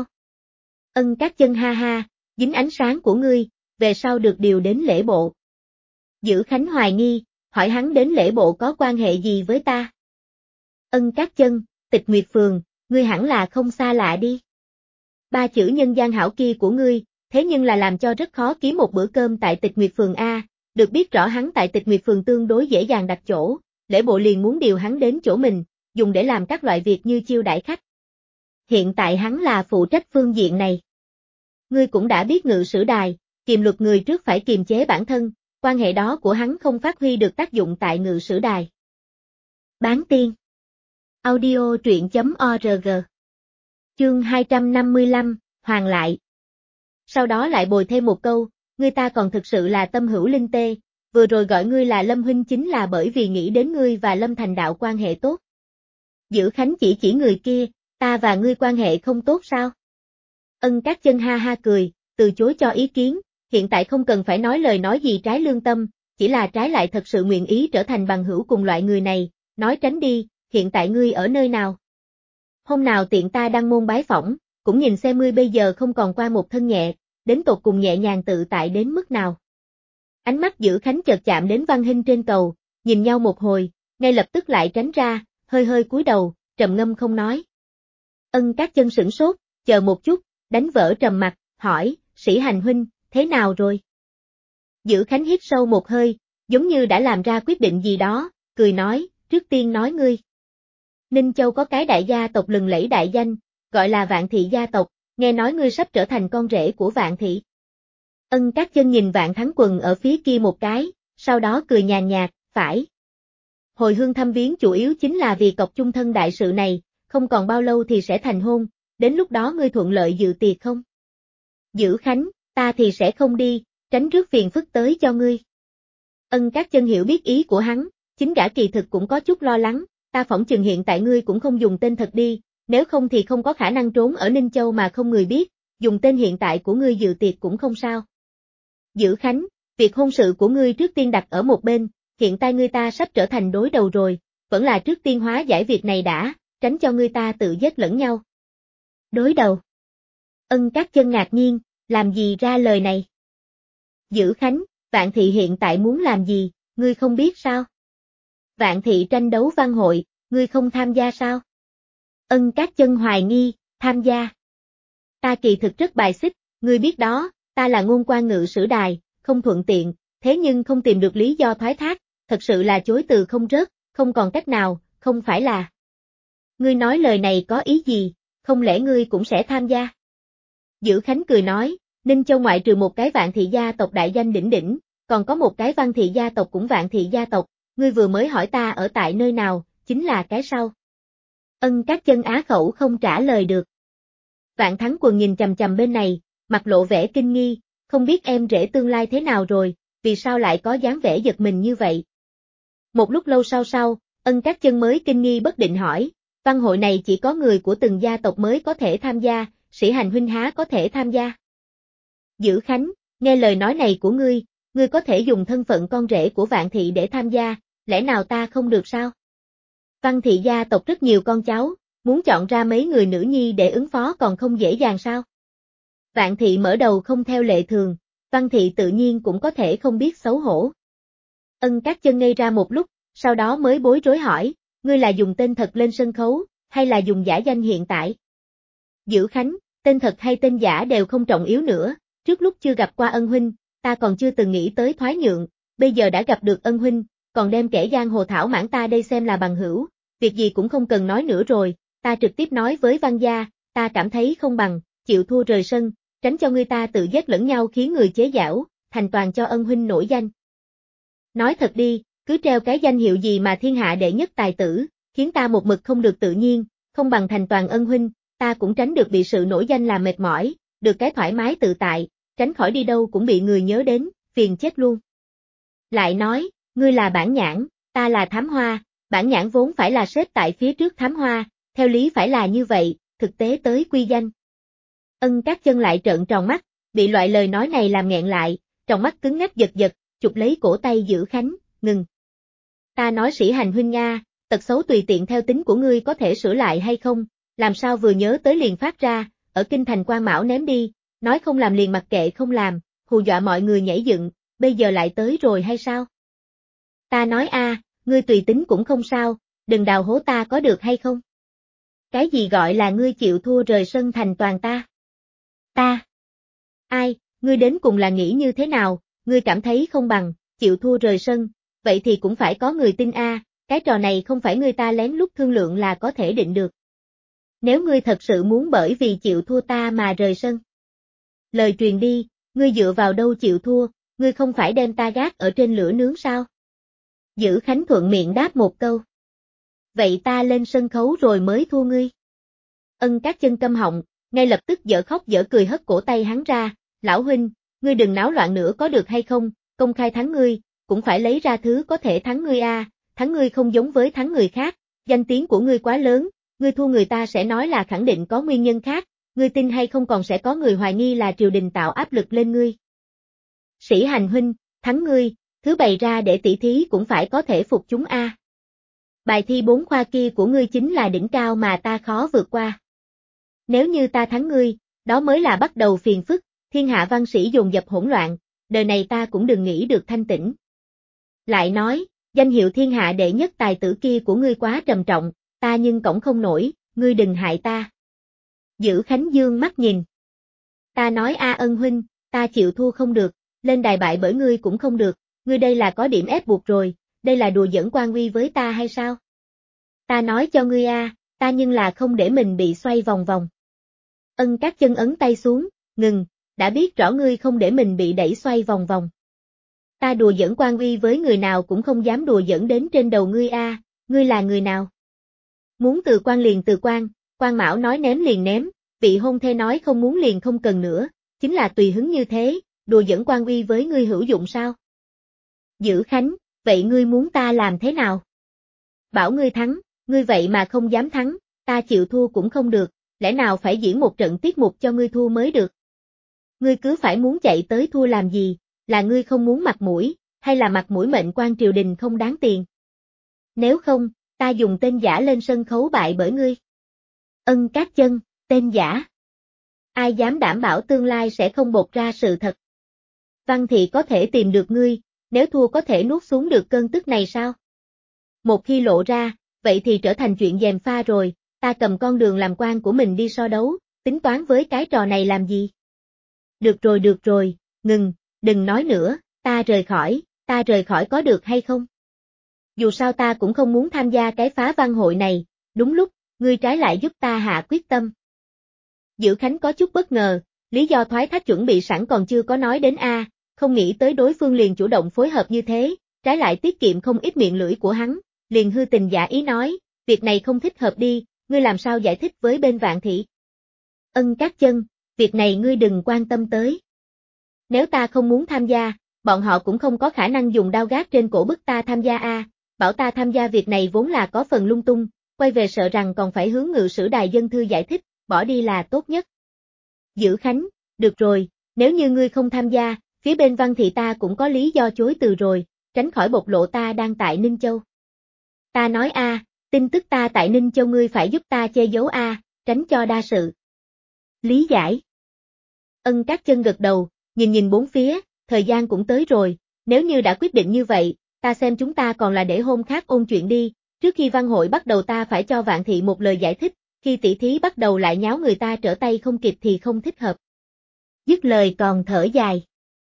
Các Chân ha ha, dính ánh sáng của ngươi, về sau được điều đến lễ bộ. Dữ Khánh hoài nghi, hỏi hắn đến lễ bộ có quan hệ gì với ta? Các Chân, Tịch Nguyệt Phường, ngươi hẳn là không xa lạ đi. Ba chữ nhân gian hảo kia của ngươi, thế nhưng là làm cho rất khó kiếm một bữa cơm tại Tịch Nguyệt Phường A, được biết rõ hắn tại Tịch Nguyệt Phường tương đối dễ dàng đặt chỗ, lễ bộ liền muốn điều hắn đến chỗ mình, dùng để làm các loại việc như chiêu đãi khách. Hiện tại hắn là phụ trách phương diện này. Ngươi cũng đã biết Ngự Sử Đài, kiềm luật người trước phải kiềm chế bản thân, quan hệ đó của hắn không phát huy được tác dụng tại Ngự Sử Đài. Bán tiên. Audio truyện.org. Chương 255, Hoàng lại. Sau đó lại bồi thêm một câu, ngươi ta còn thực sự là tâm hữu linh tê, vừa rồi gọi ngươi là Lâm huynh chính là bởi vì nghĩ đến ngươi và Lâm Thành Đạo quan hệ tốt. Dữ Khánh chỉ người kia, ta và ngươi quan hệ không tốt sao? Các Chân ha ha cười, từ chối cho ý kiến, hiện tại không cần phải nói lời nói gì trái lương tâm, chỉ là trái lại thật sự nguyện ý trở thành bằng hữu cùng loại người này, nói tránh đi, hiện tại ngươi ở nơi nào? Hôm nào tiện ta đăng môn bái phỏng, cũng nhìn xem ngươi bây giờ không còn qua một thân nhẹ, đến tột cùng nhẹ nhàng tự tại đến mức nào. Ánh mắt Dữ Khánh chợt chạm đến Văn Hinh trên cầu, nhìn nhau một hồi, ngay lập tức lại tránh ra, hơi cúi đầu, trầm ngâm không nói. Các Chân sửng sốt, chờ một chút, đánh vỡ trầm mặc, hỏi, Sĩ Hành huynh, thế nào rồi? Dữ Khánh hít sâu một hơi, giống như đã làm ra quyết định gì đó, cười nói, trước tiên nói ngươi. Ninh Châu có cái đại gia tộc lừng lẫy đại danh, gọi là Vạn Thị gia tộc, nghe nói ngươi sắp trở thành con rể của Vạn Thị. Các Chân nhìn Vạn Thắng Quần ở phía kia một cái, sau đó cười nhàn nhạt, phải. Hồi hương thăm viếng chủ yếu chính là vì cọc chung thân đại sự này, không còn bao lâu thì sẽ thành hôn, đến lúc đó ngươi thuận lợi dự tiệc không? Dữ Khánh, ta thì sẽ không đi, tránh rước phiền phức tới cho ngươi. Các Chân hiểu biết ý của hắn, chính gã kỳ thực cũng có chút lo lắng, ta phỏng chừng hiện tại ngươi cũng không dùng tên thật đi, nếu không thì không có khả năng trốn ở Ninh Châu mà không người biết, dùng tên hiện tại của ngươi dự tiệc cũng không sao. Dữ Khánh, việc hôn sự của ngươi trước tiên đặt ở một bên, hiện tại ngươi ta sắp trở thành đối đầu rồi, vẫn là trước tiên hóa giải việc này đã, tránh cho ngươi ta tự giết lẫn nhau. Đối đầu. Ân Các Chân ngạc nhiên, làm gì ra lời này? Dữ Khánh, Vạn Thị hiện tại muốn làm gì, ngươi không biết sao? Vạn Thị tranh đấu văn hội, ngươi không tham gia sao? Ân Các Chân hoài nghi, tham gia. Ta kỳ thực rất bài xích, ngươi biết đó, ta là ngôn quan ngự sử đài, không thuận tiện, thế nhưng không tìm được lý do thoái thác, thật sự là chối từ không rớt, không còn cách nào, không phải là. Ngươi nói lời này có ý gì, không lẽ ngươi cũng sẽ tham gia? Dữ Khánh cười nói, Ninh Châu ngoại trừ một cái Vạn Thị gia tộc đại danh đỉnh đỉnh, còn có một cái Văn Thị gia tộc cũng Vạn Thị gia tộc, ngươi vừa mới hỏi ta ở tại nơi nào, chính là cái sau. Ân Các Chân á khẩu không trả lời được. Vạn Thắng Quần nhìn chằm chằm bên này, mặt lộ vẻ kinh nghi, không biết em rể tương lai thế nào rồi, vì sao lại có dáng vẻ giật mình như vậy. Một lúc lâu sau, Ân Các Chân mới kinh nghi bất định hỏi, văn hội này chỉ có người của từng gia tộc mới có thể tham gia, Sĩ Hành huynh há có thể tham gia? Dữ Khánh, nghe lời nói này của ngươi có thể dùng thân phận con rể của Vạn Thị để tham gia, lẽ nào ta không được sao? Văn Thị gia tộc rất nhiều con cháu, muốn chọn ra mấy người nữ nhi để ứng phó còn không dễ dàng sao? Vạn Thị mở đầu không theo lệ thường, Văn Thị tự nhiên cũng có thể không biết xấu hổ. Ân Các Chân ngây ra một lúc, sau đó mới bối rối hỏi, ngươi là dùng tên thật lên sân khấu, hay là dùng giả danh hiện tại? Dữ Khánh, tên thật hay tên giả đều không trọng yếu nữa, trước lúc chưa gặp qua Ân huynh, ta còn chưa từng nghĩ tới thoái nhượng, bây giờ đã gặp được Ân huynh, còn đem kẻ giang hồ thảo mãn ta đây xem là bằng hữu, việc gì cũng không cần nói nữa rồi, ta trực tiếp nói với Văn gia, ta cảm thấy không bằng, chịu thua rời sân, tránh cho người ta tự giết lẫn nhau khiến người chế giễu, thành toàn cho Ân huynh nổi danh. Nói thật đi, cứ treo cái danh hiệu gì mà thiên hạ đệ nhất tài tử, khiến ta một mực không được tự nhiên, không bằng thành toàn Ân huynh, ta cũng tránh được bị sự nổi danh làm mệt mỏi, được cái thoải mái tự tại, tránh khỏi đi đâu cũng bị người nhớ đến, phiền chết luôn. Lại nói, ngươi là Bản Nhãn, ta là Thám Hoa, Bản Nhãn vốn phải là xếp tại phía trước Thám Hoa, theo lý phải là như vậy, thực tế tới quy danh. Ân Các Chân lại trợn tròn mắt, bị loại lời nói này làm nghẹn lại, trong mắt cứng ngắc giật, chụp lấy cổ tay Dữ Khánh, ngừng. Ta nói Sĩ Hành huynh Nga, tật xấu tùy tiện theo tính của ngươi có thể sửa lại hay không, làm sao vừa nhớ tới liền phát ra, ở kinh thành Quan Mão ném đi, nói không làm liền mặc kệ không làm, hù dọa mọi người nhảy dựng, bây giờ lại tới rồi hay sao? Ta nói ngươi tùy tính cũng không sao, đừng đào hố ta có được hay không? Cái gì gọi là ngươi chịu thua rời sân thành toàn ta? Ta? Ai, ngươi đến cùng là nghĩ như thế nào, ngươi cảm thấy không bằng, chịu thua rời sân, vậy thì cũng phải có người tin cái trò này không phải người ta lén lút thương lượng là có thể định được. Nếu ngươi thật sự muốn bởi vì chịu thua ta mà rời sân. Lời truyền đi, ngươi dựa vào đâu chịu thua, ngươi không phải đem ta gác ở trên lửa nướng sao? Dữ Khánh thuận miệng đáp một câu. Vậy ta lên sân khấu rồi mới thua ngươi. Ân Các Chân câm họng, ngay lập tức dở khóc dở cười hất cổ tay hắn ra, lão huynh, ngươi đừng náo loạn nữa có được hay không, công khai thắng ngươi, cũng phải lấy ra thứ có thể thắng ngươi thắng ngươi không giống với thắng người khác, danh tiếng của ngươi quá lớn, ngươi thua người ta sẽ nói là khẳng định có nguyên nhân khác, ngươi tin hay không còn sẽ có người hoài nghi là triều đình tạo áp lực lên ngươi. Sĩ Hành huynh, thắng ngươi, thứ bày ra để tỉ thí cũng phải có thể phục chúng Bài thi 4 khoa kia của ngươi chính là đỉnh cao mà ta khó vượt qua. Nếu như ta thắng ngươi, đó mới là bắt đầu phiền phức, thiên hạ văn sĩ dồn dập hỗn loạn, đời này ta cũng đừng nghĩ được thanh tĩnh. Lại nói, danh hiệu thiên hạ đệ nhất tài tử kia của ngươi quá trầm trọng, ta nhưng cõng không nổi, ngươi đừng hại ta. Dữ Khánh dương mắt nhìn. Ta nói Ân huynh, ta chịu thua không được, lên đài bại bởi ngươi cũng không được, ngươi đây là có điểm ép buộc rồi, đây là đùa giỡn quan uy với ta hay sao? Ta nói cho ngươi ta nhưng là không để mình bị xoay vòng vòng. Ân Các Chân ấn tay xuống, ngừng, đã biết rõ ngươi không để mình bị đẩy xoay vòng vòng. Ta đùa giỡn quan uy với người nào cũng không dám đùa giỡn đến trên đầu ngươi ngươi là người nào? Muốn từ quan liền từ quan, Quan Mão nói ném liền ném, vị hôn thê nói không muốn liền không cần nữa, chính là tùy hứng như thế, đùa giỡn quan uy với ngươi hữu dụng sao? Dữ Khánh, vậy ngươi muốn ta làm thế nào? Bảo ngươi thắng, ngươi vậy mà không dám thắng, ta chịu thua cũng không được, lẽ nào phải diễn một trận tiết mục cho ngươi thua mới được? Ngươi cứ phải muốn chạy tới thua làm gì, là ngươi không muốn mặt mũi, hay là mặt mũi mệnh quan triều đình không đáng tiền? Nếu không, ta dùng tên giả lên sân khấu bại bởi ngươi. Ân Cát Chân, tên giả. Ai dám đảm bảo tương lai sẽ không bộc ra sự thật? Văn Thị có thể tìm được ngươi, nếu thua có thể nuốt xuống được cơn tức này sao? Một khi lộ ra, vậy thì trở thành chuyện gièm pha rồi, ta cầm con đường làm quan của mình đi so đấu, tính toán với cái trò này làm gì? Được rồi, ngừng, đừng nói nữa, ta rời khỏi có được hay không? Dù sao ta cũng không muốn tham gia cái phá văn hội này, đúng lúc, ngươi trái lại giúp ta hạ quyết tâm. Dữ Khánh có chút bất ngờ, lý do thoái thác chuẩn bị sẵn còn chưa có nói đến A, không nghĩ tới đối phương liền chủ động phối hợp như thế, trái lại tiết kiệm không ít miệng lưỡi của hắn, liền hư tình giả ý nói, việc này không thích hợp đi, ngươi làm sao giải thích với bên Vạn Thị? Ân Cát Chân, việc này ngươi đừng quan tâm tới. Nếu ta không muốn tham gia, bọn họ cũng không có khả năng dùng đao gác trên cổ bức ta tham gia A, bảo ta tham gia việc này vốn là có phần lung tung, quay về sợ rằng còn phải hướng Ngự Sử Đài dân thư giải thích, bỏ đi là tốt nhất. Dữ Khánh, được rồi, nếu như ngươi không tham gia, phía bên Văn Thị ta cũng có lý do chối từ rồi, tránh khỏi bộc lộ ta đang tại Ninh Châu. Ta nói A, tin tức ta tại Ninh Châu ngươi phải giúp ta che giấu A, tránh cho đa sự. Lý giải. Ân Cát Chân gật đầu, nhìn bốn phía, thời gian cũng tới rồi, nếu như đã quyết định như vậy, ta xem chúng ta còn là để hôm khác ôn chuyện đi, trước khi văn hội bắt đầu ta phải cho Vạn Thị một lời giải thích, khi tỷ thí bắt đầu lại nháo người ta trở tay không kịp thì không thích hợp. Dứt lời còn thở dài.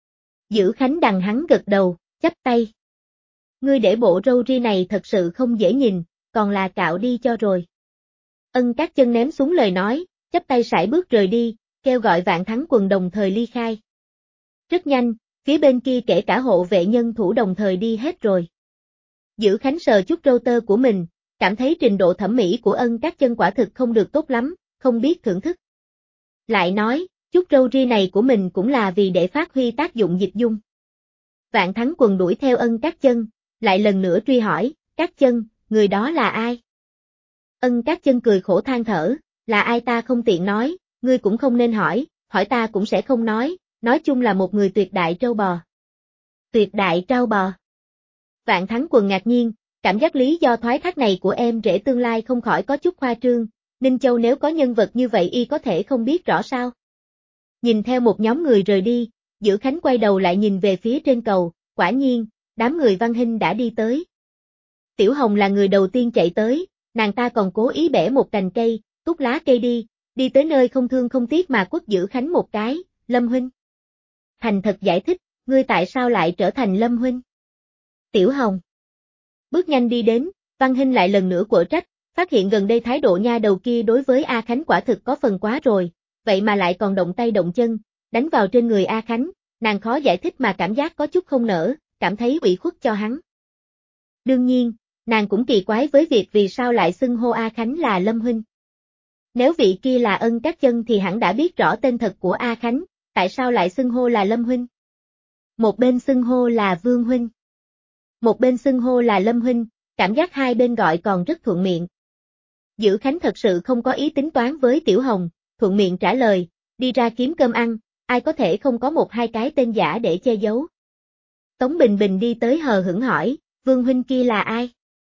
Dữ Khánh đằng hắn gật đầu, chắp tay. Ngươi để bộ râu ria này thật sự không dễ nhìn, còn là cạo đi cho rồi. Ân Cát Chân ném xuống lời nói, chắp tay sải bước rời đi, kêu gọi Vạn Thắng Quần đồng thời ly khai. Rất nhanh, phía bên kia kể cả hộ vệ nhân thủ đồng thời đi hết rồi. Dữ Khánh sờ chút râu tơ của mình, cảm thấy trình độ thẩm mỹ của Ân Cát Chân quả thực không được tốt lắm, không biết thưởng thức. Lại nói, chút râu ria này của mình cũng là vì để phát huy tác dụng dịch dung. Vạn Thắng Quần đuổi theo Ân Cát Chân, lại lần nữa truy hỏi, Cát Chân, người đó là ai? Ân Cát Chân cười khổ than thở, là ai ta không tiện nói, ngươi cũng không nên hỏi ta cũng sẽ không nói chung là một người tuyệt đại trâu bò. Tuyệt đại trâu bò. Vạn Thắng Quần ngạc nhiên, cảm giác lý do thoái thác này của em rể tương lai không khỏi có chút khoa trương, Ninh Châu nếu có nhân vật như vậy y có thể không biết rõ sao. Nhìn theo một nhóm người rời đi, Dữ Khánh quay đầu lại nhìn về phía trên cầu, quả nhiên, đám người Văn Hinh đã đi tới. Tiểu Hồng là người đầu tiên chạy tới, nàng ta còn cố ý bẻ một cành cây, tút lá cây đi tới nơi không thương không tiếc mà quất Dữ Khánh một cái, Lâm huynh. Thành thật giải thích, ngươi tại sao lại trở thành Lâm huynh? Tiểu Hồng. Bước nhanh đi đến, Văn Hinh lại lần nữa quở trách, phát hiện gần đây thái độ nha đầu kia đối với A Khánh quả thực có phần quá rồi, vậy mà lại còn động tay động chân, đánh vào trên người A Khánh, nàng khó giải thích mà cảm giác có chút không nỡ, cảm thấy ủy khuất cho hắn. Đương nhiên, nàng cũng kỳ quái với việc vì sao lại xưng hô A Khánh là Lâm huynh. Nếu vị kia là Ân Cát Chân thì hẳn đã biết rõ tên thật của A Khánh, tại sao lại xưng hô là Lâm huynh? Một bên xưng hô là Vương huynh, một bên xưng hô là Lâm huynh, cảm giác hai bên gọi còn rất thuận miệng. Dữ Khánh thật sự không có ý tính toán với Tiểu Hồng, thuận miệng trả lời, đi ra kiếm cơm ăn, ai có thể không có một hai cái tên giả để che giấu. Tống Bình Bình đi tới hờ hững hỏi, Vương huynh kia là ai?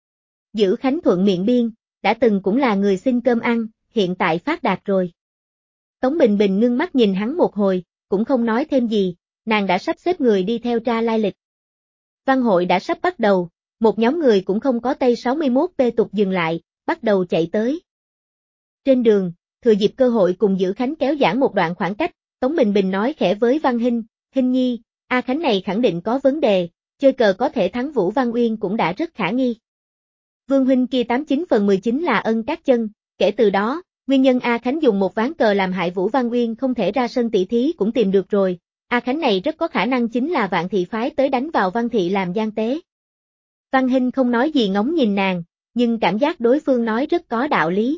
Dữ Khánh thuận miệng biên, đã từng cũng là người xin cơm ăn, hiện tại phát đạt rồi. Tống Bình Bình ngưng mắt nhìn hắn một hồi, cũng không nói thêm gì, nàng đã sắp xếp người đi theo tra lai lịch. Văn hội đã sắp bắt đầu, một nhóm người cũng không có Tây 61P tục dừng lại, bắt đầu chạy tới. Trên đường, thừa dịp cơ hội cùng Dữ Khánh kéo giãn một đoạn khoảng cách, Tống Bình Bình nói khẽ với Văn Hinh, Hinh nhi, A Khánh này khẳng định có vấn đề, chơi cờ có thể thắng Vũ Văn Uyên cũng đã rất khả nghi. Vương huynh kia 89/19 là Ân Cát Chân, kể từ đó, nguyên nhân A Khánh dùng một ván cờ làm hại Vũ Văn Uyên không thể ra sân tỷ thí cũng tìm được rồi, A Khánh này rất có khả năng chính là Vạn Thị phái tới đánh vào Văn Thị làm gian tế. Văn Hinh không nói gì ngóng nhìn nàng, nhưng cảm giác đối phương nói rất có đạo lý.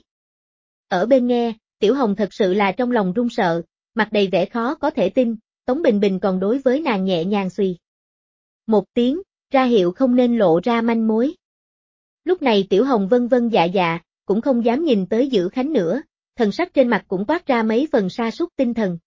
Ở bên nghe, Tiểu Hồng thật sự là trong lòng run sợ, mặt đầy vẻ khó có thể tin, Tống Bình Bình còn đối với nàng nhẹ nhàng xùy. Một tiếng, ra hiệu không nên lộ ra manh mối. Lúc này Tiểu Hồng vân vân dạ dạ, cũng không dám nhìn tới Dữ Khánh nữa, thần sắc trên mặt cũng toát ra mấy phần sa sút tinh thần.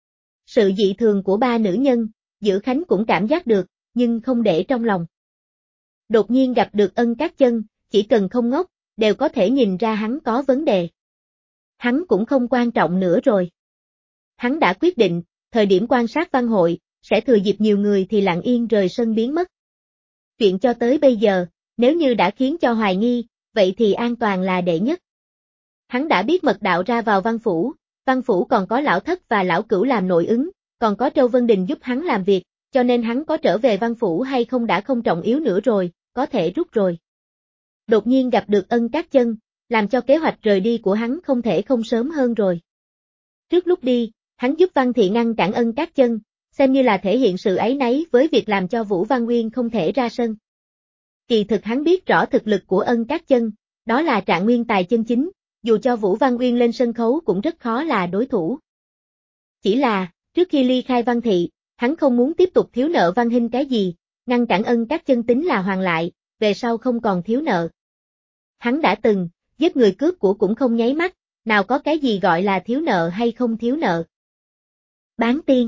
Sự dị thường của ba nữ nhân, Dữ Khánh cũng cảm giác được, nhưng không để trong lòng. Đột nhiên gặp được Ân Cát Chân, chỉ cần không ngốc, đều có thể nhìn ra hắn có vấn đề. Hắn cũng không quan trọng nữa rồi. Hắn đã quyết định, thời điểm quan sát văn hội, sẽ thừa dịp nhiều người thì lặng yên rời sân biến mất. Chuyện cho tới bây giờ, nếu như đã khiến cho hoài nghi, vậy thì an toàn là đệ nhất. Hắn đã biết mật đạo ra vào văn phủ còn có lão thất và lão cửu làm nội ứng, còn có Châu Vân Đình giúp hắn làm việc, cho nên hắn có trở về văn phủ hay không đã không trọng yếu nữa rồi, có thể rút rồi. Đột nhiên gặp được Ân Cát Chân, làm cho kế hoạch rời đi của hắn không thể không sớm hơn rồi. Trước lúc đi, hắn giúp Văn Thị ngăn cản Ân Cát Chân, xem như là thể hiện sự áy náy với việc làm cho Vũ Văn Nguyên không thể ra sân. Kỳ thực hắn biết rõ thực lực của Ân Cát Chân, đó là trạng nguyên tài chân chính, dù cho Vũ Văn Nguyên lên sân khấu cũng rất khó là đối thủ. Chỉ là, trước khi ly khai Văn Thị, hắn không muốn tiếp tục thiếu nợ Văn Hinh cái gì, ngăn cản Ân Cát Chân tính là hoàn lại, về sau không còn thiếu nợ. Hắn đã từng, giết người cướp của cũng không nháy mắt, nào có cái gì gọi là thiếu nợ hay không thiếu nợ. Bán tiên.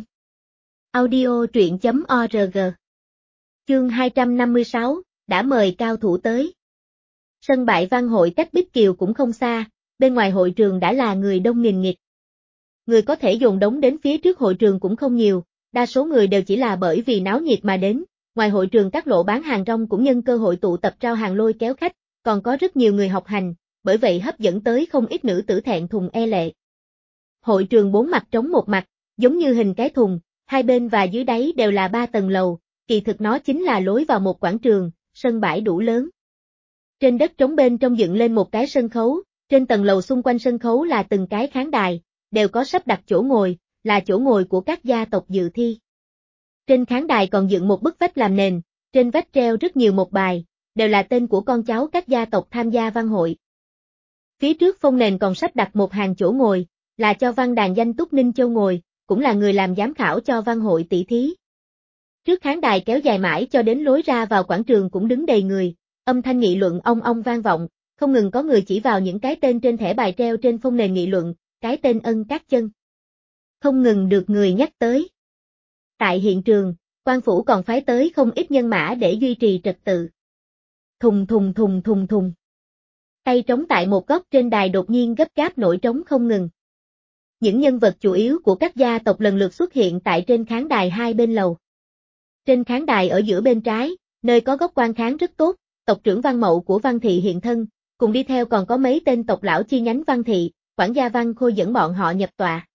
Audio truyện.org. Chương 256, đã mời cao thủ tới. Sân bãi văn hội cách Bích Kiều cũng không xa, bên ngoài hội trường đã là người đông nghìn nghịt. Người có thể dồn đống đến phía trước hội trường cũng không nhiều, đa số người đều chỉ là bởi vì náo nhiệt mà đến, ngoài hội trường các lộ bán hàng rong cũng nhân cơ hội tụ tập trao hàng lôi kéo khách, còn có rất nhiều người học hành, bởi vậy hấp dẫn tới không ít nữ tử thẹn thùng e lệ. Hội trường bốn mặt trống một mặt, giống như hình cái thùng, hai bên và dưới đáy đều là 3 tầng lầu, kỳ thực nó chính là lối vào một quảng trường, sân bãi đủ lớn. Trên đất trống bên trong dựng lên một cái sân khấu, trên tầng lầu xung quanh sân khấu là từng cái khán đài, đều có sắp đặt chỗ ngồi, là chỗ ngồi của các gia tộc dự thi. Trên khán đài còn dựng một bức vách làm nền, trên vách treo rất nhiều một bài, đều là tên của con cháu các gia tộc tham gia văn hội. Phía trước phong nền còn sắp đặt một hàng chỗ ngồi, là cho văn đàn danh Túc Ninh Châu ngồi, cũng là người làm giám khảo cho văn hội tỷ thí. Trước khán đài kéo dài mãi cho đến lối ra vào quảng trường cũng đứng đầy người, âm thanh nghị luận ong ong vang vọng, không ngừng có người chỉ vào những cái tên trên thẻ bài treo trên phong nền nghị luận, cái tên Ân Cát Chân. Không ngừng được người nhắc tới. Tại hiện trường, quan phủ còn phái tới không ít nhân mã để duy trì trật tự. Thùng thùng thùng thùng thùng. Tay trống tại một góc trên đài đột nhiên gấp gáp nổi trống không ngừng. Những nhân vật chủ yếu của các gia tộc lần lượt xuất hiện tại trên khán đài hai bên lầu. Trên khán đài ở giữa bên trái, nơi có góc quan khán rất tốt, tộc trưởng Văn Mậu của Văn Thị hiện thân, cùng đi theo còn có mấy tên tộc lão chi nhánh Văn Thị, quản gia Văn Khôi dẫn bọn họ nhập tòa.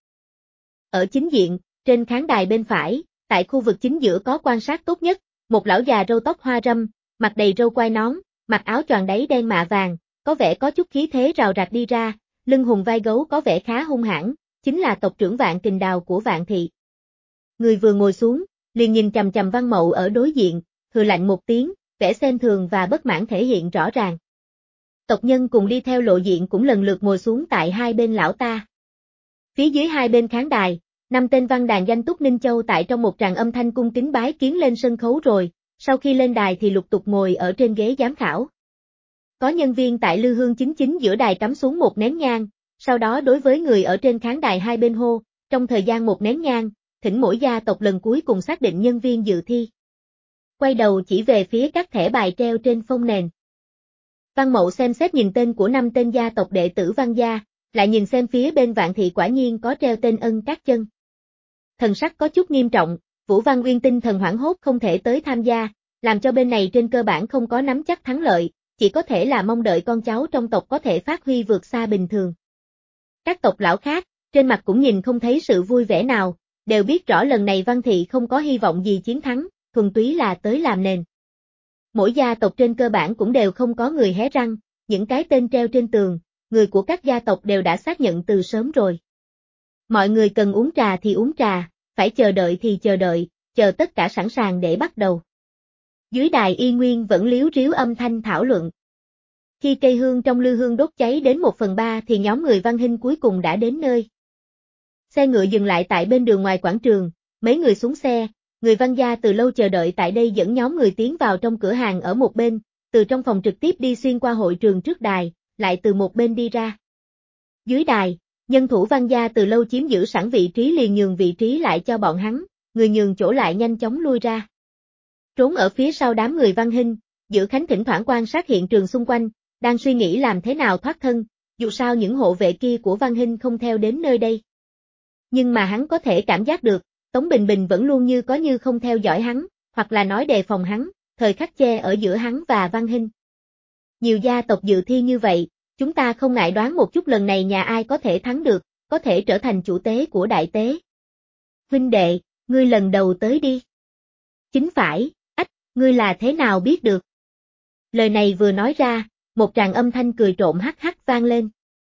Ở chính diện, trên khán đài bên phải, tại khu vực chính giữa có quan sát tốt nhất, một lão già râu tóc hoa râm, mặt đầy râu quai nón, mặc áo choàng đáy đen mạ vàng, có vẻ có chút khí thế rào rạc đi ra, lưng hùng vai gấu có vẻ khá hung hãn, chính là tộc trưởng Vạn Kình Đào của Vạn Thị. Người vừa ngồi xuống, liền nhìn chằm chằm Văn Mậu ở đối diện, hừ lạnh một tiếng, vẻ xem thường và bất mãn thể hiện rõ ràng. Tộc nhân cùng đi theo lộ diện cũng lần lượt ngồi xuống tại hai bên lão ta. Phía dưới hai bên khán đài, 5 tên văn đàn danh Túc Ninh Châu tại trong một tràng âm thanh cung kính bái kiến lên sân khấu rồi, sau khi lên đài thì lục tục ngồi ở trên ghế giám khảo. Có nhân viên tại lư hương chính giữa đài cắm xuống một nén nhang, sau đó đối với người ở trên khán đài hai bên hô, trong thời gian một nén nhang, thỉnh mỗi gia tộc lần cuối cùng xác định nhân viên dự thi. Quay đầu chỉ về phía các thẻ bài treo trên phong nền. Văn Mậu xem xét nhìn tên của 5 tên gia tộc đệ tử Văn gia, lại nhìn xem phía bên Vạn Thị quả nhiên có treo tên Ân Cát Chân. Thần sắc có chút nghiêm trọng, Vũ Văn Nguyên tinh thần hoảng hốt không thể tới tham gia, làm cho bên này trên cơ bản không có nắm chắc thắng lợi, chỉ có thể là mong đợi con cháu trong tộc có thể phát huy vượt xa bình thường. Các tộc lão khác, trên mặt cũng nhìn không thấy sự vui vẻ nào, đều biết rõ lần này Văn Thị không có hy vọng gì chiến thắng, thuần túy là tới làm nền. Mỗi gia tộc trên cơ bản cũng đều không có người hé răng, những cái tên treo trên tường, người của các gia tộc đều đã xác nhận từ sớm rồi. Mọi người cần uống trà thì uống trà, phải chờ đợi thì chờ đợi, chờ tất cả sẵn sàng để bắt đầu. Dưới đài y nguyên vẫn líu ríu âm thanh thảo luận. Khi cây hương trong lư hương đốt cháy đến 1/3 thì nhóm người Văn Hinh cuối cùng đã đến nơi. Xe ngựa dừng lại tại bên đường ngoài quảng trường, mấy người xuống xe, người Văn gia từ lâu chờ đợi tại đây dẫn nhóm người tiến vào trong cửa hàng ở một bên, từ trong phòng trực tiếp đi xuyên qua hội trường trước đài, lại từ một bên đi ra. Dưới đài, nhân thủ Văn gia từ lâu chiếm giữ sẵn vị trí liền nhường vị trí lại cho bọn hắn, người nhường chỗ lại nhanh chóng lui ra. Trốn ở phía sau đám người Văn Hinh, Giữ Khánh thỉnh thoảng quan sát hiện trường xung quanh, đang suy nghĩ làm thế nào thoát thân, dù sao những hộ vệ kia của Văn Hinh không theo đến nơi đây. Nhưng mà hắn có thể cảm giác được, Tống Bình Bình vẫn luôn như có như không theo dõi hắn, hoặc là nói đề phòng hắn, thời khắc che ở giữa hắn và Văn Hinh. Nhiều gia tộc dự thi như vậy, chúng ta không ngại đoán một chút lần này nhà ai có thể thắng được, có thể trở thành chủ tế của đại tế. Huynh đệ, ngươi lần đầu tới đi. Chính phải, ách, ngươi là thế nào biết được? Lời này vừa nói ra, một tràng âm thanh cười trộm hắc hắc vang lên.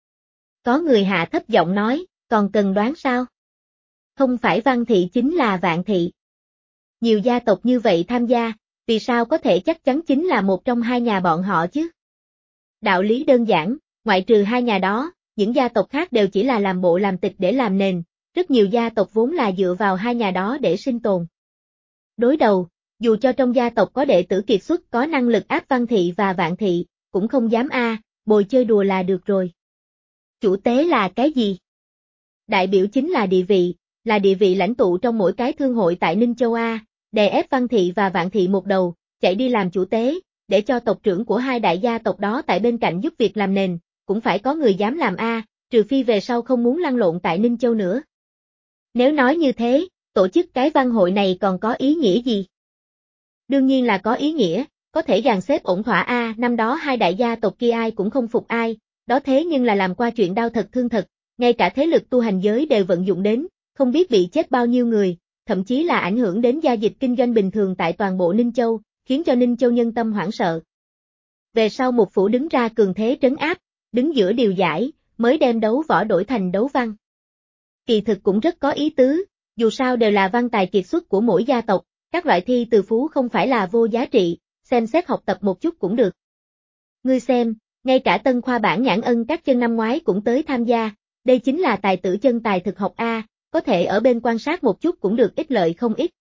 Có người hạ thấp giọng nói, còn cần đoán sao? Không phải Văn thị chính là Vạn thị. Nhiều gia tộc như vậy tham gia, vì sao có thể chắc chắn chính là một trong hai nhà bọn họ chứ? Đạo lý đơn giản, ngoại trừ hai nhà đó, những gia tộc khác đều chỉ là làm bộ làm tịch để làm nền, rất nhiều gia tộc vốn là dựa vào hai nhà đó để sinh tồn. Đối đầu, dù cho trong gia tộc có đệ tử kiệt xuất có năng lực áp Văn thị và Vạn thị, cũng không dám bồi chơi đùa là được rồi. Chủ tế là cái gì? Đại biểu chính là địa vị lãnh tụ trong mỗi cái thương hội tại Ninh Châu đè ép Văn thị và Vạn thị một đầu, chạy đi làm chủ tế, để cho tộc trưởng của hai đại gia tộc đó tại bên cạnh giúp việc làm nền, cũng phải có người dám làm trừ phi về sau không muốn lăn lộn tại Ninh Châu nữa. Nếu nói như thế, tổ chức cái văn hội này còn có ý nghĩa gì? Đương nhiên là có ý nghĩa, có thể dàn xếp ổn thỏa năm đó hai đại gia tộc kia ai cũng không phục ai, đó thế nhưng là làm qua chuyện đau thật thương thật, ngay cả thế lực tu hành giới đều vận dụng đến, không biết bị chết bao nhiêu người, thậm chí là ảnh hưởng đến gia dịch kinh doanh bình thường tại toàn bộ Ninh Châu, khiến cho Ninh Châu nhân tâm hoảng sợ. Về sau Mục Phủ đứng ra cường thế trấn áp, đứng giữa điều giải, mới đem đấu võ đổi thành đấu văn. Kỳ thực cũng rất có ý tứ, dù sao đều là văn tài kiệt xuất của mỗi gia tộc, các loại thi từ phú không phải là vô giá trị, xem xét học tập một chút cũng được. Ngươi xem, ngay cả Tân Khoa Bản Nhãn Ân các chân năm ngoái cũng tới tham gia, đây chính là tài tử chân tài thực học có thể ở bên quan sát một chút cũng được ích lợi không ít.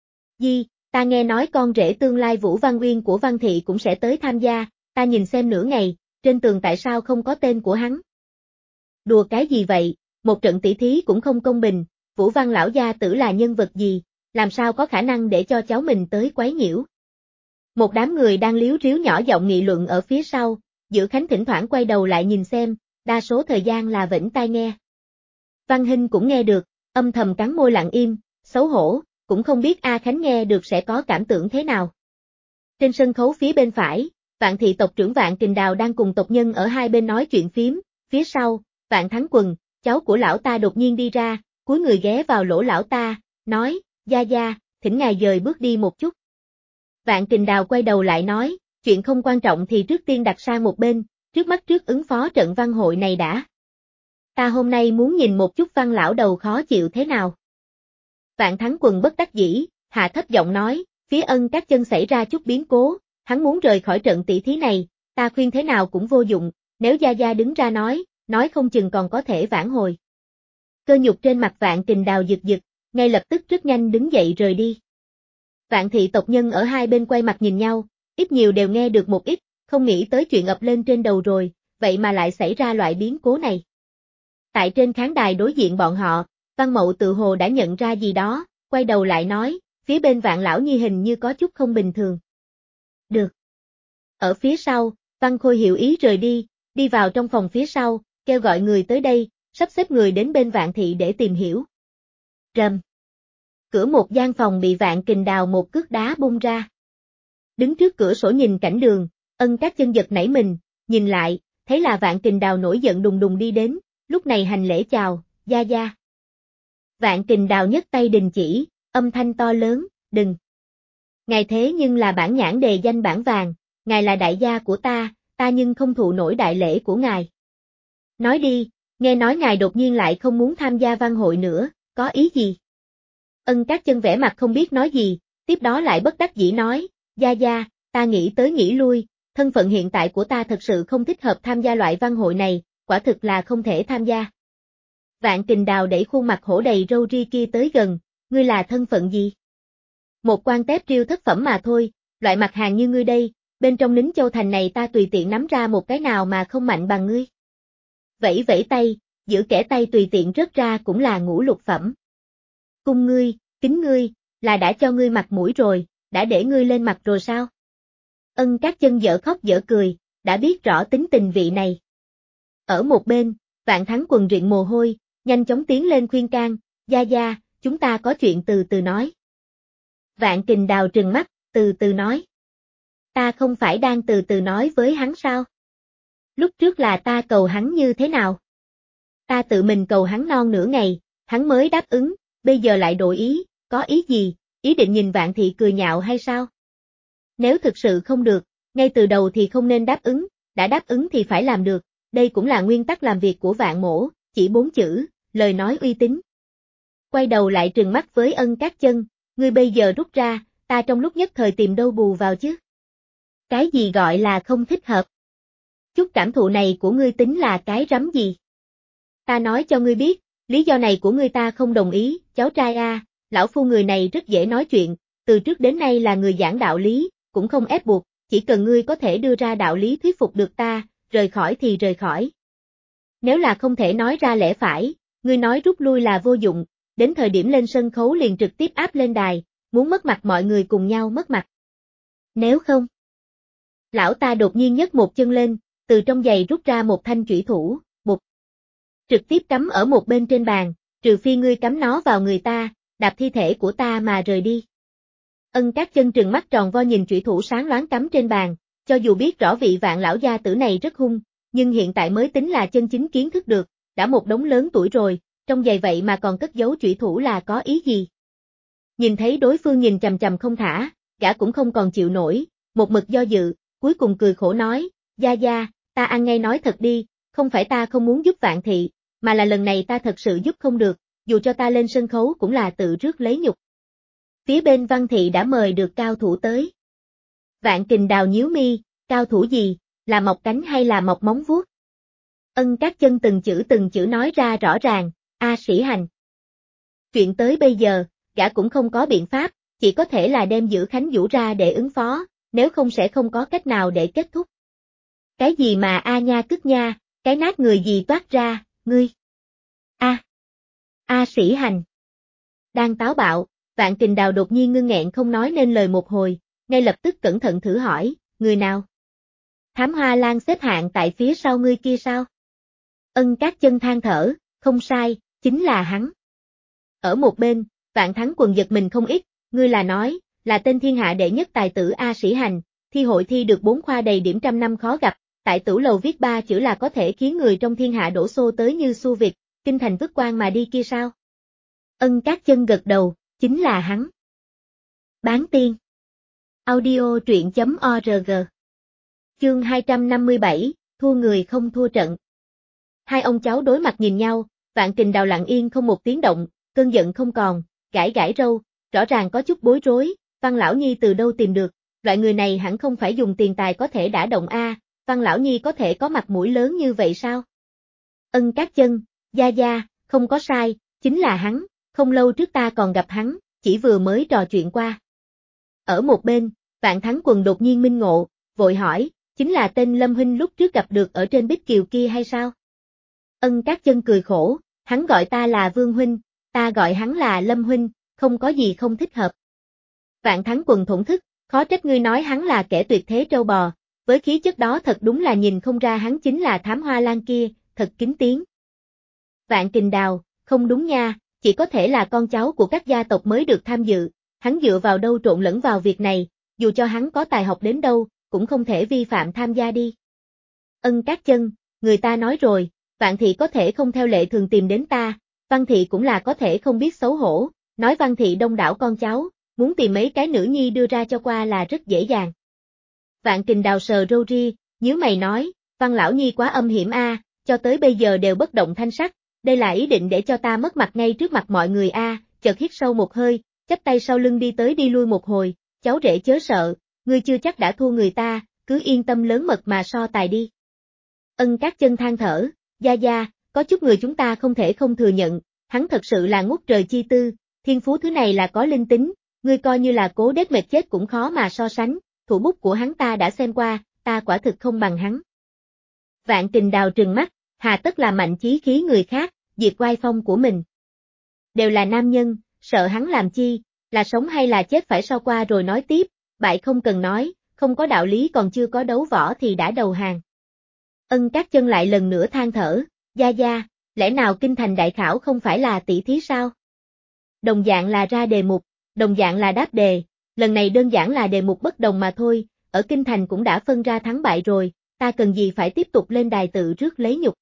Ta nghe nói con rể tương lai Vũ Văn Uyên của Văn thị cũng sẽ tới tham gia, ta nhìn xem nửa ngày, trên tường tại sao không có tên của hắn? Đùa cái gì vậy, một trận tỷ thí cũng không công bình, Vũ Văn lão gia tử là nhân vật gì, làm sao có khả năng để cho cháu mình tới quấy nhiễu? Một đám người đang líu ríu nhỏ giọng nghị luận ở phía sau, Dự Khánh thỉnh thoảng quay đầu lại nhìn xem, đa số thời gian là vĩnh tai nghe. Văn Hinh cũng nghe được, âm thầm cắn môi lặng im, xấu hổ, cũng không biết A Khánh nghe được sẽ có cảm tưởng thế nào. Trên sân khấu phía bên phải, Vạn thị tộc trưởng Vạn Kình Đào đang cùng tộc nhân ở hai bên nói chuyện phím, phía sau, Vạn Thắng Quần, cháu của lão ta đột nhiên đi ra, cúi người ghé vào lỗ lão ta, nói, gia, thỉnh ngài dời bước đi một chút. Vạn Kình Đào quay đầu lại nói, chuyện không quan trọng thì trước tiên đặt sang một bên, trước mắt trước ứng phó trận văn hội này đã. Ta hôm nay muốn nhìn một chút Văn lão đầu khó chịu thế nào. Vạn Thắng Quần bất đắc dĩ, hạ thấp giọng nói, phía Ân các chân xảy ra chút biến cố, hắn muốn rời khỏi trận tỷ thí này, ta khuyên thế nào cũng vô dụng, nếu gia đứng ra nói không chừng còn có thể vãn hồi. Cơ nhục trên mặt Vạn Kình Đào giật giật, ngay lập tức rất nhanh đứng dậy rời đi. Vạn thị tộc nhân ở hai bên quay mặt nhìn nhau, ít nhiều đều nghe được một ít, không nghĩ tới chuyện ập lên trên đầu rồi, vậy mà lại xảy ra loại biến cố này. Tại trên khán đài đối diện bọn họ, Văn Mậu tự hồ đã nhận ra gì đó, quay đầu lại nói, phía bên Vạn lão nhi hình như có chút không bình thường. Được. Ở phía sau, Văn Khôi hiểu ý rời đi vào trong phòng phía sau, kêu gọi người tới đây, sắp xếp người đến bên Vạn thị để tìm hiểu. Rầm. Cửa một gian phòng bị Vạn Kình Đào một cước đá bung ra. Đứng trước cửa sổ nhìn cảnh đường, Ân các chân giật nảy mình, nhìn lại, thấy là Vạn Kình Đào nổi giận đùng đùng đi đến, lúc này hành lễ chào, gia. Vạn Kình Đào nhấc tay đình chỉ, âm thanh to lớn, đừng. Ngài thế nhưng là bản nhãn đề danh bản vàng, ngài là đại gia của ta nhưng không thụ nổi đại lễ của ngài. Nói đi, nghe nói ngài đột nhiên lại không muốn tham gia văn hội nữa, có ý gì? Ân các chân vẻ mặt không biết nói gì, tiếp đó lại bất đắc dĩ nói, gia, ta nghĩ tới nghĩ lui, thân phận hiện tại của ta thật sự không thích hợp tham gia loại văn hội này, quả thực là không thể tham gia. Vạn Kình Đào đẩy khuôn mặt hổ đầy râu ria kia tới gần, ngươi là thân phận gì? Một quan tép triêu thất phẩm mà thôi, loại mặt hàng như ngươi đây, bên trong Nính Châu thành này ta tùy tiện nắm ra một cái nào mà không mạnh bằng ngươi. Vẫy vẫy tay, giữa kẻ tay tùy tiện rớt ra cũng là ngũ lục phẩm. Cung ngươi, kính ngươi, là đã cho ngươi mặt mũi rồi, đã để ngươi lên mặt rồi sao? Ân các chân dở khóc dở cười, đã biết rõ tính tình vị này. Ở một bên, Vạn Thắng Quần rịn mồ hôi, nhanh chóng tiến lên khuyên can, gia gia, chúng ta có chuyện từ từ nói. Vạn Kình Đào trừng mắt, từ từ nói. Ta không phải đang từ từ nói với hắn sao? Lúc trước là ta cầu hắn như thế nào? Ta tự mình cầu hắn non nửa ngày, hắn mới đáp ứng, bây giờ lại đổi ý, có ý gì, ý định nhìn Vạn Thị cười nhạo hay sao? Nếu thực sự không được, ngay từ đầu thì không nên đáp ứng, đã đáp ứng thì phải làm được, đây cũng là nguyên tắc làm việc của Vạn Mỗ, chỉ 4 chữ, lời nói uy tín. Quay đầu lại trừng mắt với Ân Cát Chân, ngươi bây giờ rút ra, ta trong lúc nhất thời tìm đâu bù vào chứ? Cái gì gọi là không thích hợp? Chút cảm thụ này của ngươi tính là cái rắm gì? Ta nói cho ngươi biết, lý do này của ngươi ta không đồng ý, cháu trai a, lão phu người này rất dễ nói chuyện, từ trước đến nay là người giảng đạo lý, cũng không ép buộc, chỉ cần ngươi có thể đưa ra đạo lý thuyết phục được ta, rời khỏi thì rời khỏi. Nếu là không thể nói ra lẽ phải, ngươi nói rút lui là vô dụng, đến thời điểm lên sân khấu liền trực tiếp áp lên đài, muốn mất mặt mọi người cùng nhau mất mặt. Nếu không, lão ta đột nhiên nhấc một chân lên, từ trong giày rút ra một thanh chủy thủ, bụp. Trực tiếp cắm ở một bên trên bàn, trừ phi ngươi cắm nó vào người ta, đạp thi thể của ta mà rời đi. Ân Cát Chân trừng mắt tròn vo nhìn chủy thủ sáng loáng cắm trên bàn, cho dù biết rõ vị Vạn lão gia tử này rất hung, nhưng hiện tại mới tính là chân chính kiến thức được, đã một đống lớn tuổi rồi, trong giày vậy mà còn cất giấu chủy thủ là có ý gì? Nhìn thấy đối phương nhìn chằm chằm không thả, gã cũng không còn chịu nổi, một mực do dự, cuối cùng cười khổ nói, gia gia, ta ăn ngay nói thật đi, không phải ta không muốn giúp Vạn Thị, mà là lần này ta thật sự giúp không được, dù cho ta lên sân khấu cũng là tự rước lấy nhục. Phía bên Văn Thị đã mời được cao thủ tới. Vạn Kình Đào nhíu mi, cao thủ gì, là mọc cánh hay là mọc móng vuốt? Ân Cát Chân từng chữ nói ra rõ ràng, A Sĩ Hành. Chuyện tới bây giờ, gã cũng không có biện pháp, chỉ có thể là đem Giữ Khánh Vũ ra để ứng phó, nếu không sẽ không có cách nào để kết thúc. Cái gì mà A nha cứt nha, cái nát người gì toát ra, ngươi? A Sĩ Hành. Đang táo bạo, Vạn Kình Đào đột nhiên ngưng nghẹn không nói nên lời một hồi, ngay lập tức cẩn thận thử hỏi, người nào? Thám Hoa Lan xếp hạng tại phía sau ngươi kia sao? Ân Cát Chân than thở, không sai, chính là hắn. Ở một bên, Vạn Thắng Quần giật mình không ít, ngươi là nói, là tên thiên hạ đệ nhất tài tử A Sĩ Hành, thi hội thi được 4 khoa đầy điểm trăm năm khó gặp, tại Tửu Lầu viết 3 chữ là có thể khiến người trong thiên hạ đổ xô tới như xu Việt, kinh thành vứt quan mà đi kia sao? Ân Cát Chân gật đầu, chính là hắn. Bán tiên. Audio truyện.org. Chương 257, thua người không thua trận. Hai ông cháu đối mặt nhìn nhau, Vạn Kình Đào lặng yên không một tiếng động, cơn giận không còn, gãi gãi râu, rõ ràng có chút bối rối, Văn Lão Nhi từ đâu tìm được, loại người này hẳn không phải dùng tiền tài có thể đả động a, Văn Lão Nhi có thể có mặt mũi lớn như vậy sao? Ân Cát Chân, gia gia, không có sai, chính là hắn, không lâu trước ta còn gặp hắn, chỉ vừa mới trò chuyện qua. Ở một bên, Vạn Thắng Quần đột nhiên minh ngộ, vội hỏi, chính là tên Lâm huynh lúc trước gặp được ở trên Bích Kiều kia hay sao? Ân Cát Chân cười khổ, hắn gọi ta là Vương huynh, ta gọi hắn là Lâm huynh, không có gì không thích hợp. Vạn Thắng Quần thổn thức, khó trách ngươi nói hắn là kẻ tuyệt thế trâu bò, với khí chất đó thật đúng là nhìn không ra hắn chính là Thám Hoa Lan kia, thật kính tiếng. Vạn Kình Đào, không đúng nha, chỉ có thể là con cháu của các gia tộc mới được tham dự, hắn dựa vào đâu trộn lẫn vào việc này, dù cho hắn có tài học đến đâu, cũng không thể vi phạm tham gia đi. Ân Cát Chân, người ta nói rồi, Vạn Thị có thể không theo lệ thường tìm đến ta, Văn Thị cũng là có thể không biết xấu hổ, nói Văn Thị đông đảo con cháu, muốn tìm mấy cái nữ nhi đưa ra cho qua là rất dễ dàng. Vạn Kình Đào sờ râu ria, nhíu mày nói, Văn Lão Nhi quá âm hiểm a, cho tới bây giờ đều bất động thanh sắc, đây là ý định để cho ta mất mặt ngay trước mặt mọi người a, chợt hít sâu một hơi, chắp tay sau lưng đi tới đi lui một hồi, cháu rể chớ sợ, ngươi chưa chắc đã thua người ta, cứ yên tâm lớn mật mà so tài đi. Ân Cát Chân than thở, gia gia, có chút người chúng ta không thể không thừa nhận, hắn thật sự là ngút trời chi tư, thiên phú thứ này là có linh tính, ngươi coi như là cố đét mệt chết cũng khó mà so sánh, thủ bút của hắn ta đã xem qua, ta quả thực không bằng hắn. Vạn Kình Đào trừng mắt, hà tất là mạnh chí khí người khác, diệt oai phong của mình. Đều là nam nhân, sợ hắn làm chi, là sống hay là chết phải so qua rồi nói tiếp, bại không cần nói, không có đạo lý còn chưa có đấu võ thì đã đầu hàng. Ân Các Chân lại lần nữa than thở, gia gia, lẽ nào kinh thành đại khảo không phải là tỷ thí sao? Đồng dạng là ra đề mục, đồng dạng là đáp đề, lần này đơn giản là đề mục bất đồng mà thôi, ở kinh thành cũng đã phân ra thắng bại rồi, ta cần gì phải tiếp tục lên đài tự rước lấy nhục.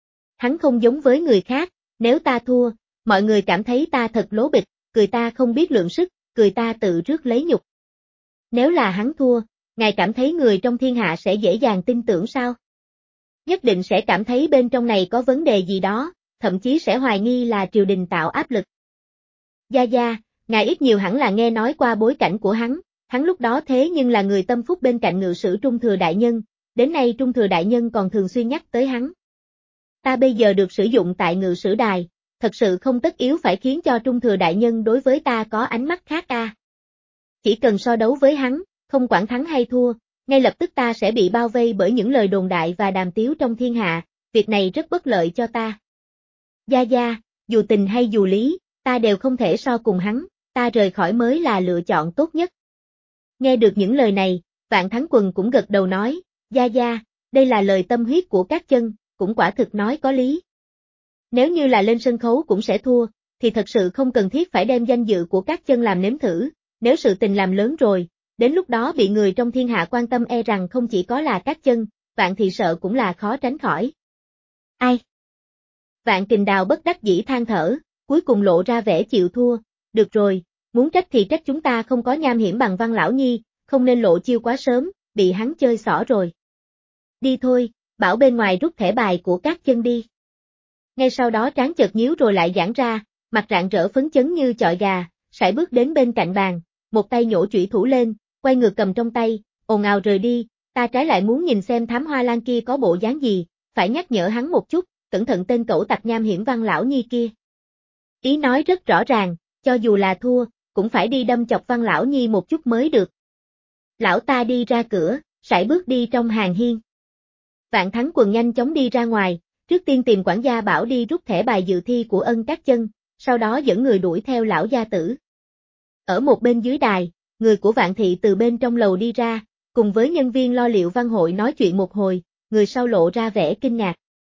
Hắn không giống với người khác, nếu ta thua, mọi người cảm thấy ta thật lố bịch, cười ta không biết lượng sức, cười ta tự rước lấy nhục. Nếu là hắn thua, ngài cảm thấy người trong thiên hạ sẽ dễ dàng tin tưởng sao? Nhất định sẽ cảm thấy bên trong này có vấn đề gì đó, thậm chí sẽ hoài nghi là triều đình tạo áp lực. Gia gia, ngài ít nhiều hẳn là nghe nói qua bối cảnh của hắn lúc đó thế nhưng là người tâm phúc bên cạnh ngự sử Trung Thừa Đại Nhân, đến nay Trung Thừa Đại Nhân còn thường xuyên nhắc tới hắn. Ta bây giờ được sử dụng tại ngự sử đài, thật sự không tất yếu phải khiến cho Trung Thừa Đại Nhân đối với ta có ánh mắt khác a. Chỉ cần so đấu với hắn, không quản thắng hay thua, ngay lập tức ta sẽ bị bao vây bởi những lời đồn đại và đàm tiếu trong thiên hạ, việc này rất bất lợi cho ta. Gia gia, dù tình hay dù lý, ta đều không thể so cùng hắn, ta rời khỏi mới là lựa chọn tốt nhất. Nghe được những lời này, Vạn Thắng Quần cũng gật đầu nói, gia gia, đây là lời tâm huyết của Các Chân, cũng quả thực nói có lý. Nếu như là lên sân khấu cũng sẽ thua, thì thật sự không cần thiết phải đem danh dự của Các Chân làm nếm thử, nếu sự tình làm lớn rồi, đến lúc đó bị người trong thiên hạ quan tâm e rằng không chỉ có là Các Chân, Vạn Thị sợ cũng là khó tránh khỏi. Ai? Vạn Kình Đào bất đắc dĩ than thở, cuối cùng lộ ra vẻ chịu thua, được rồi, muốn trách thì trách chúng ta không có nham hiểm bằng Văn Lão Nhi, không nên lộ chiêu quá sớm, bị hắn chơi xỏ rồi. Đi thôi, bảo bên ngoài rút thẻ bài của Các Chân đi. Ngay sau đó trán chợt nhíu rồi lại giãn ra, mặt rạng rỡ phấn chấn như chọi gà, sải bước đến bên cạnh bàn, một tay nhổ chủy thủ lên, quay ngược cầm trong tay, ồn ào rời đi, ta trái lại muốn nhìn xem thám hoa lan kia có bộ dáng gì, phải nhắc nhở hắn một chút, cẩn thận tên cẩu tặc nham hiểm Văn Lão Nhi kia. Ý nói rất rõ ràng, cho dù là thua, cũng phải đi đâm chọc Văn Lão Nhi một chút mới được. Lão ta đi ra cửa, sải bước đi trong hàng hiên. Vạn Thắng Quần nhanh chóng đi ra ngoài, trước tiên tìm quản gia bảo đi rút thẻ bài dự thi của Ân Các Chân, sau đó dẫn người đuổi theo lão gia tử. Ở một bên dưới đài, người của Vạn Thị từ bên trong lầu đi ra, cùng với nhân viên lo liệu văn hội nói chuyện một hồi, người sau lộ ra vẻ kinh ngạc.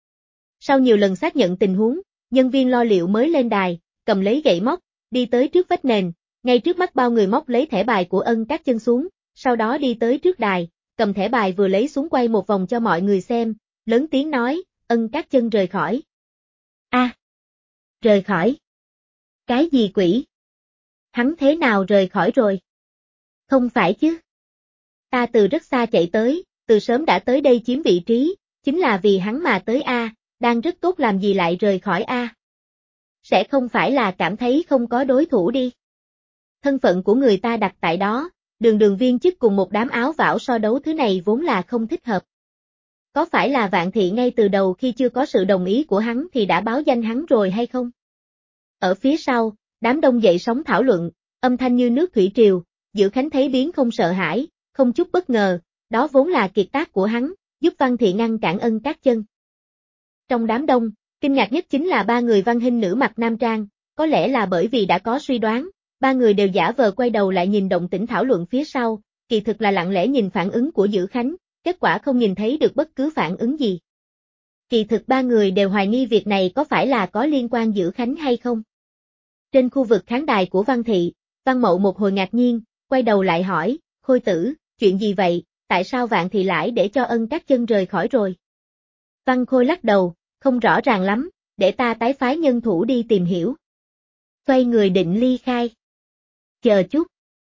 Sau nhiều lần xác nhận tình huống, nhân viên lo liệu mới lên đài, cầm lấy gậy móc, đi tới trước vách nền, ngay trước mắt bao người móc lấy thẻ bài của Ân Các Chân xuống, sau đó đi tới trước đài, cầm thẻ bài vừa lấy xuống quay một vòng cho mọi người xem, lớn tiếng nói, Ân Các Chân rời khỏi. A, rời khỏi? Cái gì quỷ? Hắn thế nào rời khỏi rồi? Không phải chứ? Ta từ rất xa chạy tới, từ sớm đã tới đây chiếm vị trí, chính là vì hắn mà tới A, đang rất tốt làm gì lại rời khỏi A. Sẽ không phải là cảm thấy không có đối thủ đi. Thân phận của người ta đặt tại đó, đường viên chức cùng một đám áo vảo so đấu thứ này vốn là không thích hợp. Có phải là Vạn Thị ngay từ đầu khi chưa có sự đồng ý của hắn thì đã báo danh hắn rồi hay không? Ở phía sau, đám đông dậy sóng thảo luận, âm thanh như nước thủy triều, Dự Khánh thấy biến không sợ hãi, không chút bất ngờ, đó vốn là kiệt tác của hắn, giúp Văn Thị ngăn cản Ân Các Chân. Trong đám đông, kinh ngạc nhất chính là ba người văn hình nữ mặc nam trang, có lẽ là bởi vì đã có suy đoán, ba người đều giả vờ quay đầu lại nhìn động tĩnh thảo luận phía sau, kỳ thực là lặng lẽ nhìn phản ứng của Dự Khánh, kết quả không nhìn thấy được bất cứ phản ứng gì. Kỳ thực ba người đều hoài nghi việc này có phải là có liên quan Dự Khánh hay không. Trên khu vực khán đài của Văn Thị, Văn Mậu một hồi ngạc nhiên, quay đầu lại hỏi, Khôi tử, chuyện gì vậy, tại sao Vạn Thị lại để cho Ân Các Chân rời khỏi rồi? Văn Khôi lắc đầu, không rõ ràng lắm, để ta tái phái nhân thủ đi tìm hiểu. Xoay người định ly khai. Chờ chút.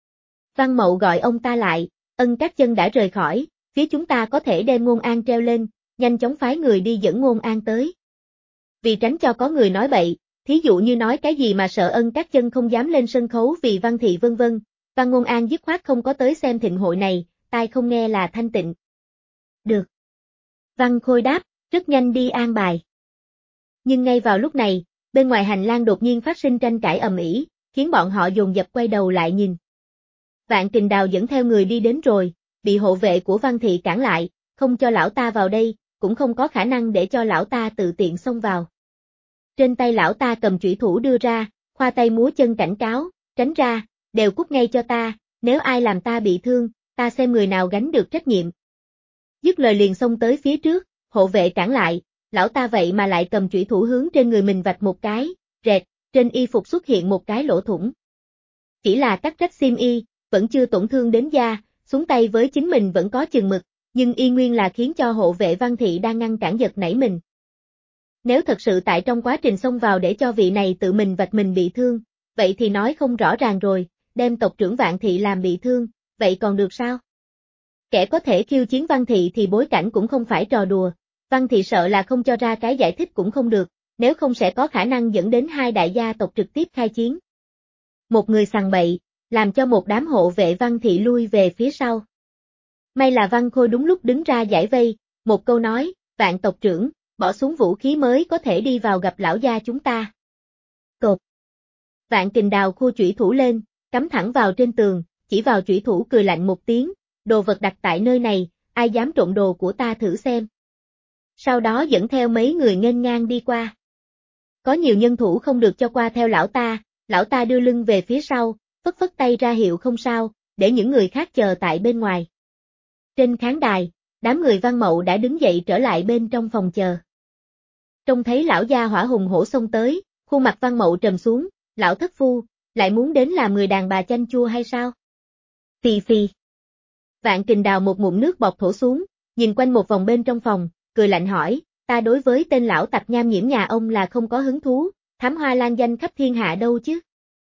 Văn Mậu gọi ông ta lại, Ân Các Chân đã rời khỏi, phía chúng ta có thể đem Ngôn An treo lên, nhanh chóng phái người đi dẫn Ngôn An tới. Vì tránh cho có người nói bậy, thí dụ như nói cái gì mà sợ Ân Các Chân không dám lên sân khấu vì Văn Thị vân vân, Văn Ngôn An dứt khoát không có tới xem thịnh hội này, tai không nghe là thanh tịnh. Được. Văn Khôi đáp, rất nhanh đi an bài. Nhưng ngay vào lúc này, bên ngoài hành lang đột nhiên phát sinh tranh cãi ầm ĩ, khiến bọn họ dồn dập quay đầu lại nhìn. Vạn Kình Đào dẫn theo người đi đến rồi, bị hộ vệ của Văn Thị cản lại, không cho lão ta vào đây, cũng không có khả năng để cho lão ta tự tiện xông vào. Trên tay lão ta cầm chủy thủ đưa ra, khoa tay múa chân cảnh cáo, tránh ra, đều cút ngay cho ta, nếu ai làm ta bị thương, ta xem người nào gánh được trách nhiệm. Dứt lời liền xông tới phía trước, hộ vệ cản lại, lão ta vậy mà lại cầm chủy thủ hướng trên người mình vạch một cái, rẹt, trên y phục xuất hiện một cái lỗ thủng. Chỉ là cắt rách xiêm y, vẫn chưa tổn thương đến da, xuống tay với chính mình vẫn có chừng mực, nhưng y nguyên là khiến cho hộ vệ Văn Thị đang ngăn cản giật nảy mình. Nếu thật sự tại trong quá trình xông vào để cho vị này tự mình vạch mình bị thương, vậy thì nói không rõ ràng rồi, đem tộc trưởng Vạn Thị làm bị thương, vậy còn được sao? Kẻ có thể khiêu chiến Văn Thị thì bối cảnh cũng không phải trò đùa, Văn Thị sợ là không cho ra cái giải thích cũng không được, nếu không sẽ có khả năng dẫn đến hai đại gia tộc trực tiếp khai chiến. Một người sằng bậy, làm cho một đám hộ vệ Văn Thị lui về phía sau. May là Văn Khôi đúng lúc đứng ra giải vây, một câu nói, Vạn tộc trưởng, bỏ xuống vũ khí mới có thể đi vào gặp lão gia chúng ta. Cột. Vạn Kình Đào khua chủy thủ lên, cắm thẳng vào trên tường, chỉ vào chủy thủ cười lạnh một tiếng, đồ vật đặt tại nơi này, ai dám trộm đồ của ta thử xem. Sau đó dẫn theo mấy người nghênh ngang đi qua. Có nhiều nhân thủ không được cho qua theo lão ta đưa lưng về phía sau, phất phất tay ra hiệu không sao, để những người khác chờ tại bên ngoài. Trên khán đài, đám người Văn Mậu đã đứng dậy trở lại bên trong phòng chờ. Trông thấy lão gia hỏa hùng hổ xông tới, khuôn mặt Văn Mậu trầm xuống, lão thất phu, lại muốn đến làm người đàn bà chanh chua hay sao? Phì phì. Vạn Kình Đào một ngụm nước bọt thổ xuống, nhìn quanh một vòng bên trong phòng, cười lạnh hỏi, ta đối với tên lão tặc nham nhiễm nhà ông là không có hứng thú, thám hoa lan danh khắp thiên hạ đâu chứ?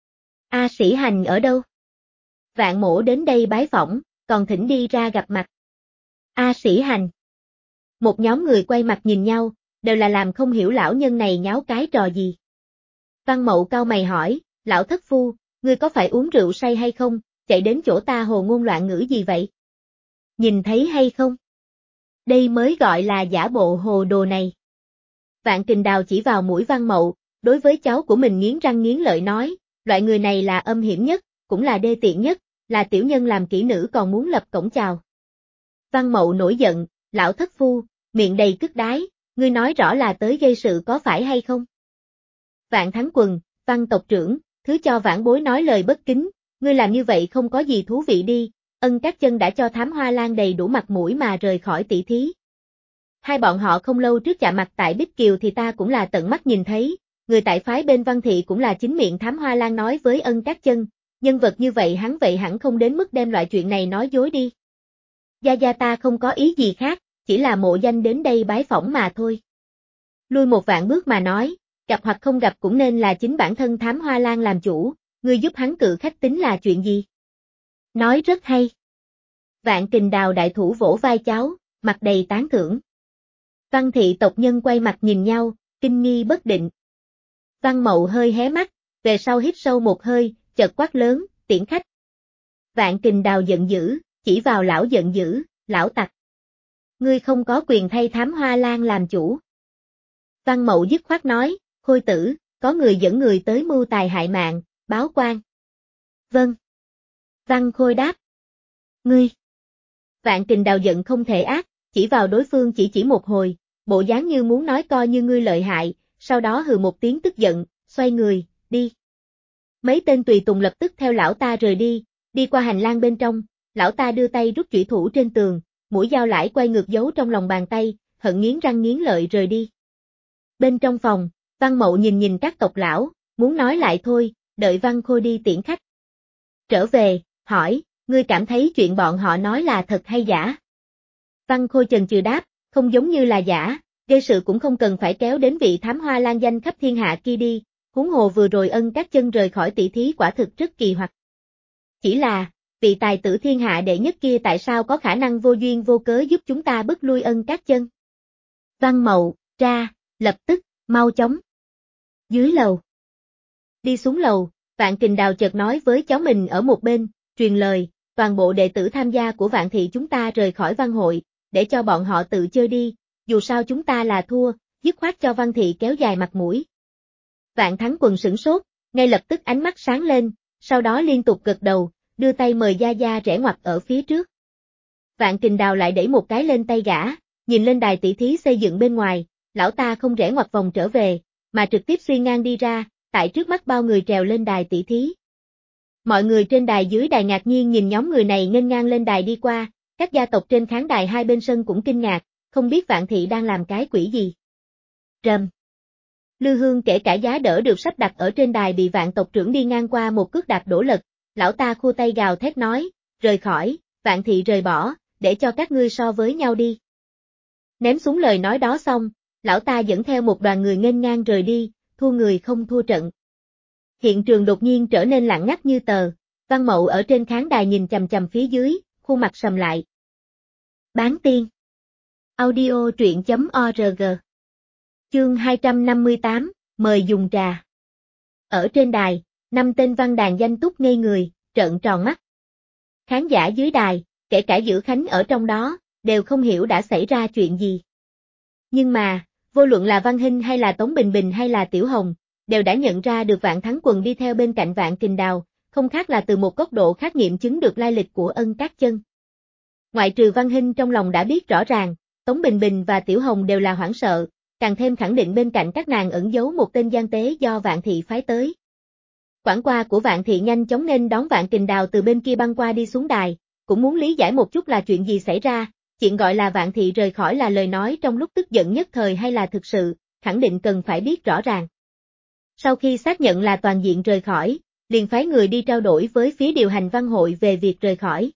A Sĩ Hành ở đâu? Vạn Mỗ đến đây bái phỏng, còn thỉnh đi ra gặp mặt. A Sĩ Hành. Một nhóm người quay mặt nhìn nhau, đều là làm không hiểu lão nhân này nháo cái trò gì. Văn Mậu cau mày hỏi, lão thất phu, ngươi có phải uống rượu say hay không, chạy đến chỗ ta hồ ngôn loạn ngữ gì vậy? Nhìn thấy hay không? Đây mới gọi là giả bộ hồ đồ này. Vạn Kình Đào chỉ vào mũi Văn Mậu, đối với cháu của mình nghiến răng nghiến lợi nói, loại người này là âm hiểm nhất, cũng là đê tiện nhất, là tiểu nhân làm kỹ nữ còn muốn lập cổng chào. Văn Mậu nổi giận, lão thất phu, miệng đầy cứt đái, ngươi nói rõ là tới gây sự có phải hay không? Vạn Thắng Quần, Văn tộc trưởng, thứ cho vãn bối nói lời bất kính, ngươi làm như vậy không có gì thú vị đi, Ân Các Chân đã cho Thám Hoa Lan đầy đủ mặt mũi mà rời khỏi tỷ thí. Hai bọn họ không lâu trước chạm mặt tại Bích Kiều thì ta cũng là tận mắt nhìn thấy, người tại phái bên Văn Thị cũng là chính miệng Thám Hoa Lan nói với Ân Các Chân, nhân vật như vậy hắn vậy hẳn không đến mức đem loại chuyện này nói dối đi. Gia gia ta không có ý gì khác, chỉ là mộ danh đến đây bái phỏng mà thôi. Lui một vạn bước mà nói, gặp hoặc không gặp cũng nên là chính bản thân Thám Hoa Lan làm chủ, ngươi giúp hắn cự khách tính là chuyện gì? Nói rất hay. Vạn Kình Đào đại thủ vỗ vai cháu, mặt đầy tán thưởng. Văn Thị tộc nhân quay mặt nhìn nhau, kinh nghi bất định. Văn Mậu hơi hé mắt, về sau hít sâu một hơi, chợt quát lớn, tiễn khách. Vạn Kình Đào giận dữ, chỉ vào lão giận dữ, lão tặc. Ngươi không có quyền thay Thám Hoa Lan làm chủ. Văn Mậu dứt khoát nói, Khôi tử, có người dẫn người tới mưu tài hại mạng, báo quan. Vâng. Văn Khôi đáp. Ngươi. Vạn Kình Đào giận không thể ác, chỉ vào đối phương chỉ một hồi, bộ dáng như muốn nói coi như ngươi lợi hại, sau đó hừ một tiếng tức giận, xoay người, đi. Mấy tên tùy tùng lập tức theo lão ta rời đi qua hành lang bên trong, lão ta đưa tay rút chủy thủ trên tường, mũi dao lãi quay ngược giấu trong lòng bàn tay, hận nghiến răng nghiến lợi rời đi. Bên trong phòng, Văn Mậu nhìn các tộc lão, muốn nói lại thôi, đợi Văn Khôi đi tiễn khách. Trở về, hỏi, ngươi cảm thấy chuyện bọn họ nói là thật hay giả? Văn Khôi chần chừ đáp, không giống như là giả, gây sự cũng không cần phải kéo đến vị Thám Hoa Lan danh khắp thiên hạ kia đi, huống hồ vừa rồi Ân Các Chân rời khỏi tỷ thí quả thực rất kỳ hoặc. Chỉ là, vị tài tử thiên hạ đệ nhất kia tại sao có khả năng vô duyên vô cớ giúp chúng ta bức lui Ân Các Chân? Văn Mậu, ra, lập tức, mau chóng. Dưới lầu. Đi xuống lầu, Vạn Kình Đào chợt nói với cháu mình ở một bên, truyền lời, toàn bộ đệ tử tham gia của Vạn Thị chúng ta rời khỏi văn hội, để cho bọn họ tự chơi đi, dù sao chúng ta là thua, dứt khoát cho Văn Thị kéo dài mặt mũi. Vạn Thắng Quần sửng sốt, ngay lập tức ánh mắt sáng lên, sau đó liên tục gật đầu, đưa tay mời Gia Gia rẽ ngoặt ở phía trước. Vạn Kình Đào lại đẩy một cái lên tay gã, nhìn lên đài tỷ thí xây dựng bên ngoài, lão ta không rẽ ngoặt vòng trở về, mà trực tiếp xuyên ngang đi ra, tại trước mắt bao người trèo lên đài tỷ thí. Mọi người trên đài dưới đài ngạc nhiên nhìn nhóm người này nghênh ngang lên đài đi qua, các gia tộc trên khán đài hai bên sân cũng kinh ngạc, không biết Vạn Thị đang làm cái quỷ gì. Rầm. Lư Hương kể cả giá đỡ được sắp đặt ở trên đài bị Vạn tộc trưởng đi ngang qua một cước đạp đổ lật, lão ta khua tay gào thét nói, rời khỏi, Vạn Thị rời bỏ, để cho các ngươi so với nhau đi. Ném xuống lời nói đó xong, lão ta dẫn theo một đoàn người nghênh ngang rời đi, thua người không thua trận. Hiện trường đột nhiên trở nên lặng ngắt như tờ, Văn Mậu ở trên khán đài nhìn chằm chằm phía dưới, khuôn mặt sầm lại. Bán tiên. Audio truyện.org. Chương 258, mời dùng trà. Ở trên đài, 5 tên văn đàn danh túc ngây người, trợn tròn mắt. Khán giả dưới đài, kể cả Dữ Khánh ở trong đó, đều không hiểu đã xảy ra chuyện gì. Nhưng mà, vô luận là Văn Hinh hay là Tống Bình Bình hay là Tiểu Hồng, đều đã nhận ra được Vạn Thắng Quần đi theo bên cạnh Vạn Kình Đào, không khác là từ một góc độ khác nghiệm chứng được lai lịch của Ân Các Chân. Ngoại trừ Văn Hinh trong lòng đã biết rõ ràng, Tống Bình Bình và Tiểu Hồng đều là hoảng sợ, càng thêm khẳng định bên cạnh các nàng ẩn giấu một tên gian tế do Vạn Thị phái tới. Quản qua của Vạn Thị nhanh chóng nên đón Vạn Kình Đào từ bên kia băng qua đi xuống đài, cũng muốn lý giải một chút là chuyện gì xảy ra, chuyện gọi là Vạn Thị rời khỏi là lời nói trong lúc tức giận nhất thời hay là thực sự, khẳng định cần phải biết rõ ràng. Sau khi xác nhận là toàn diện rời khỏi, liền phái người đi trao đổi với phía điều hành văn hội về việc rời khỏi.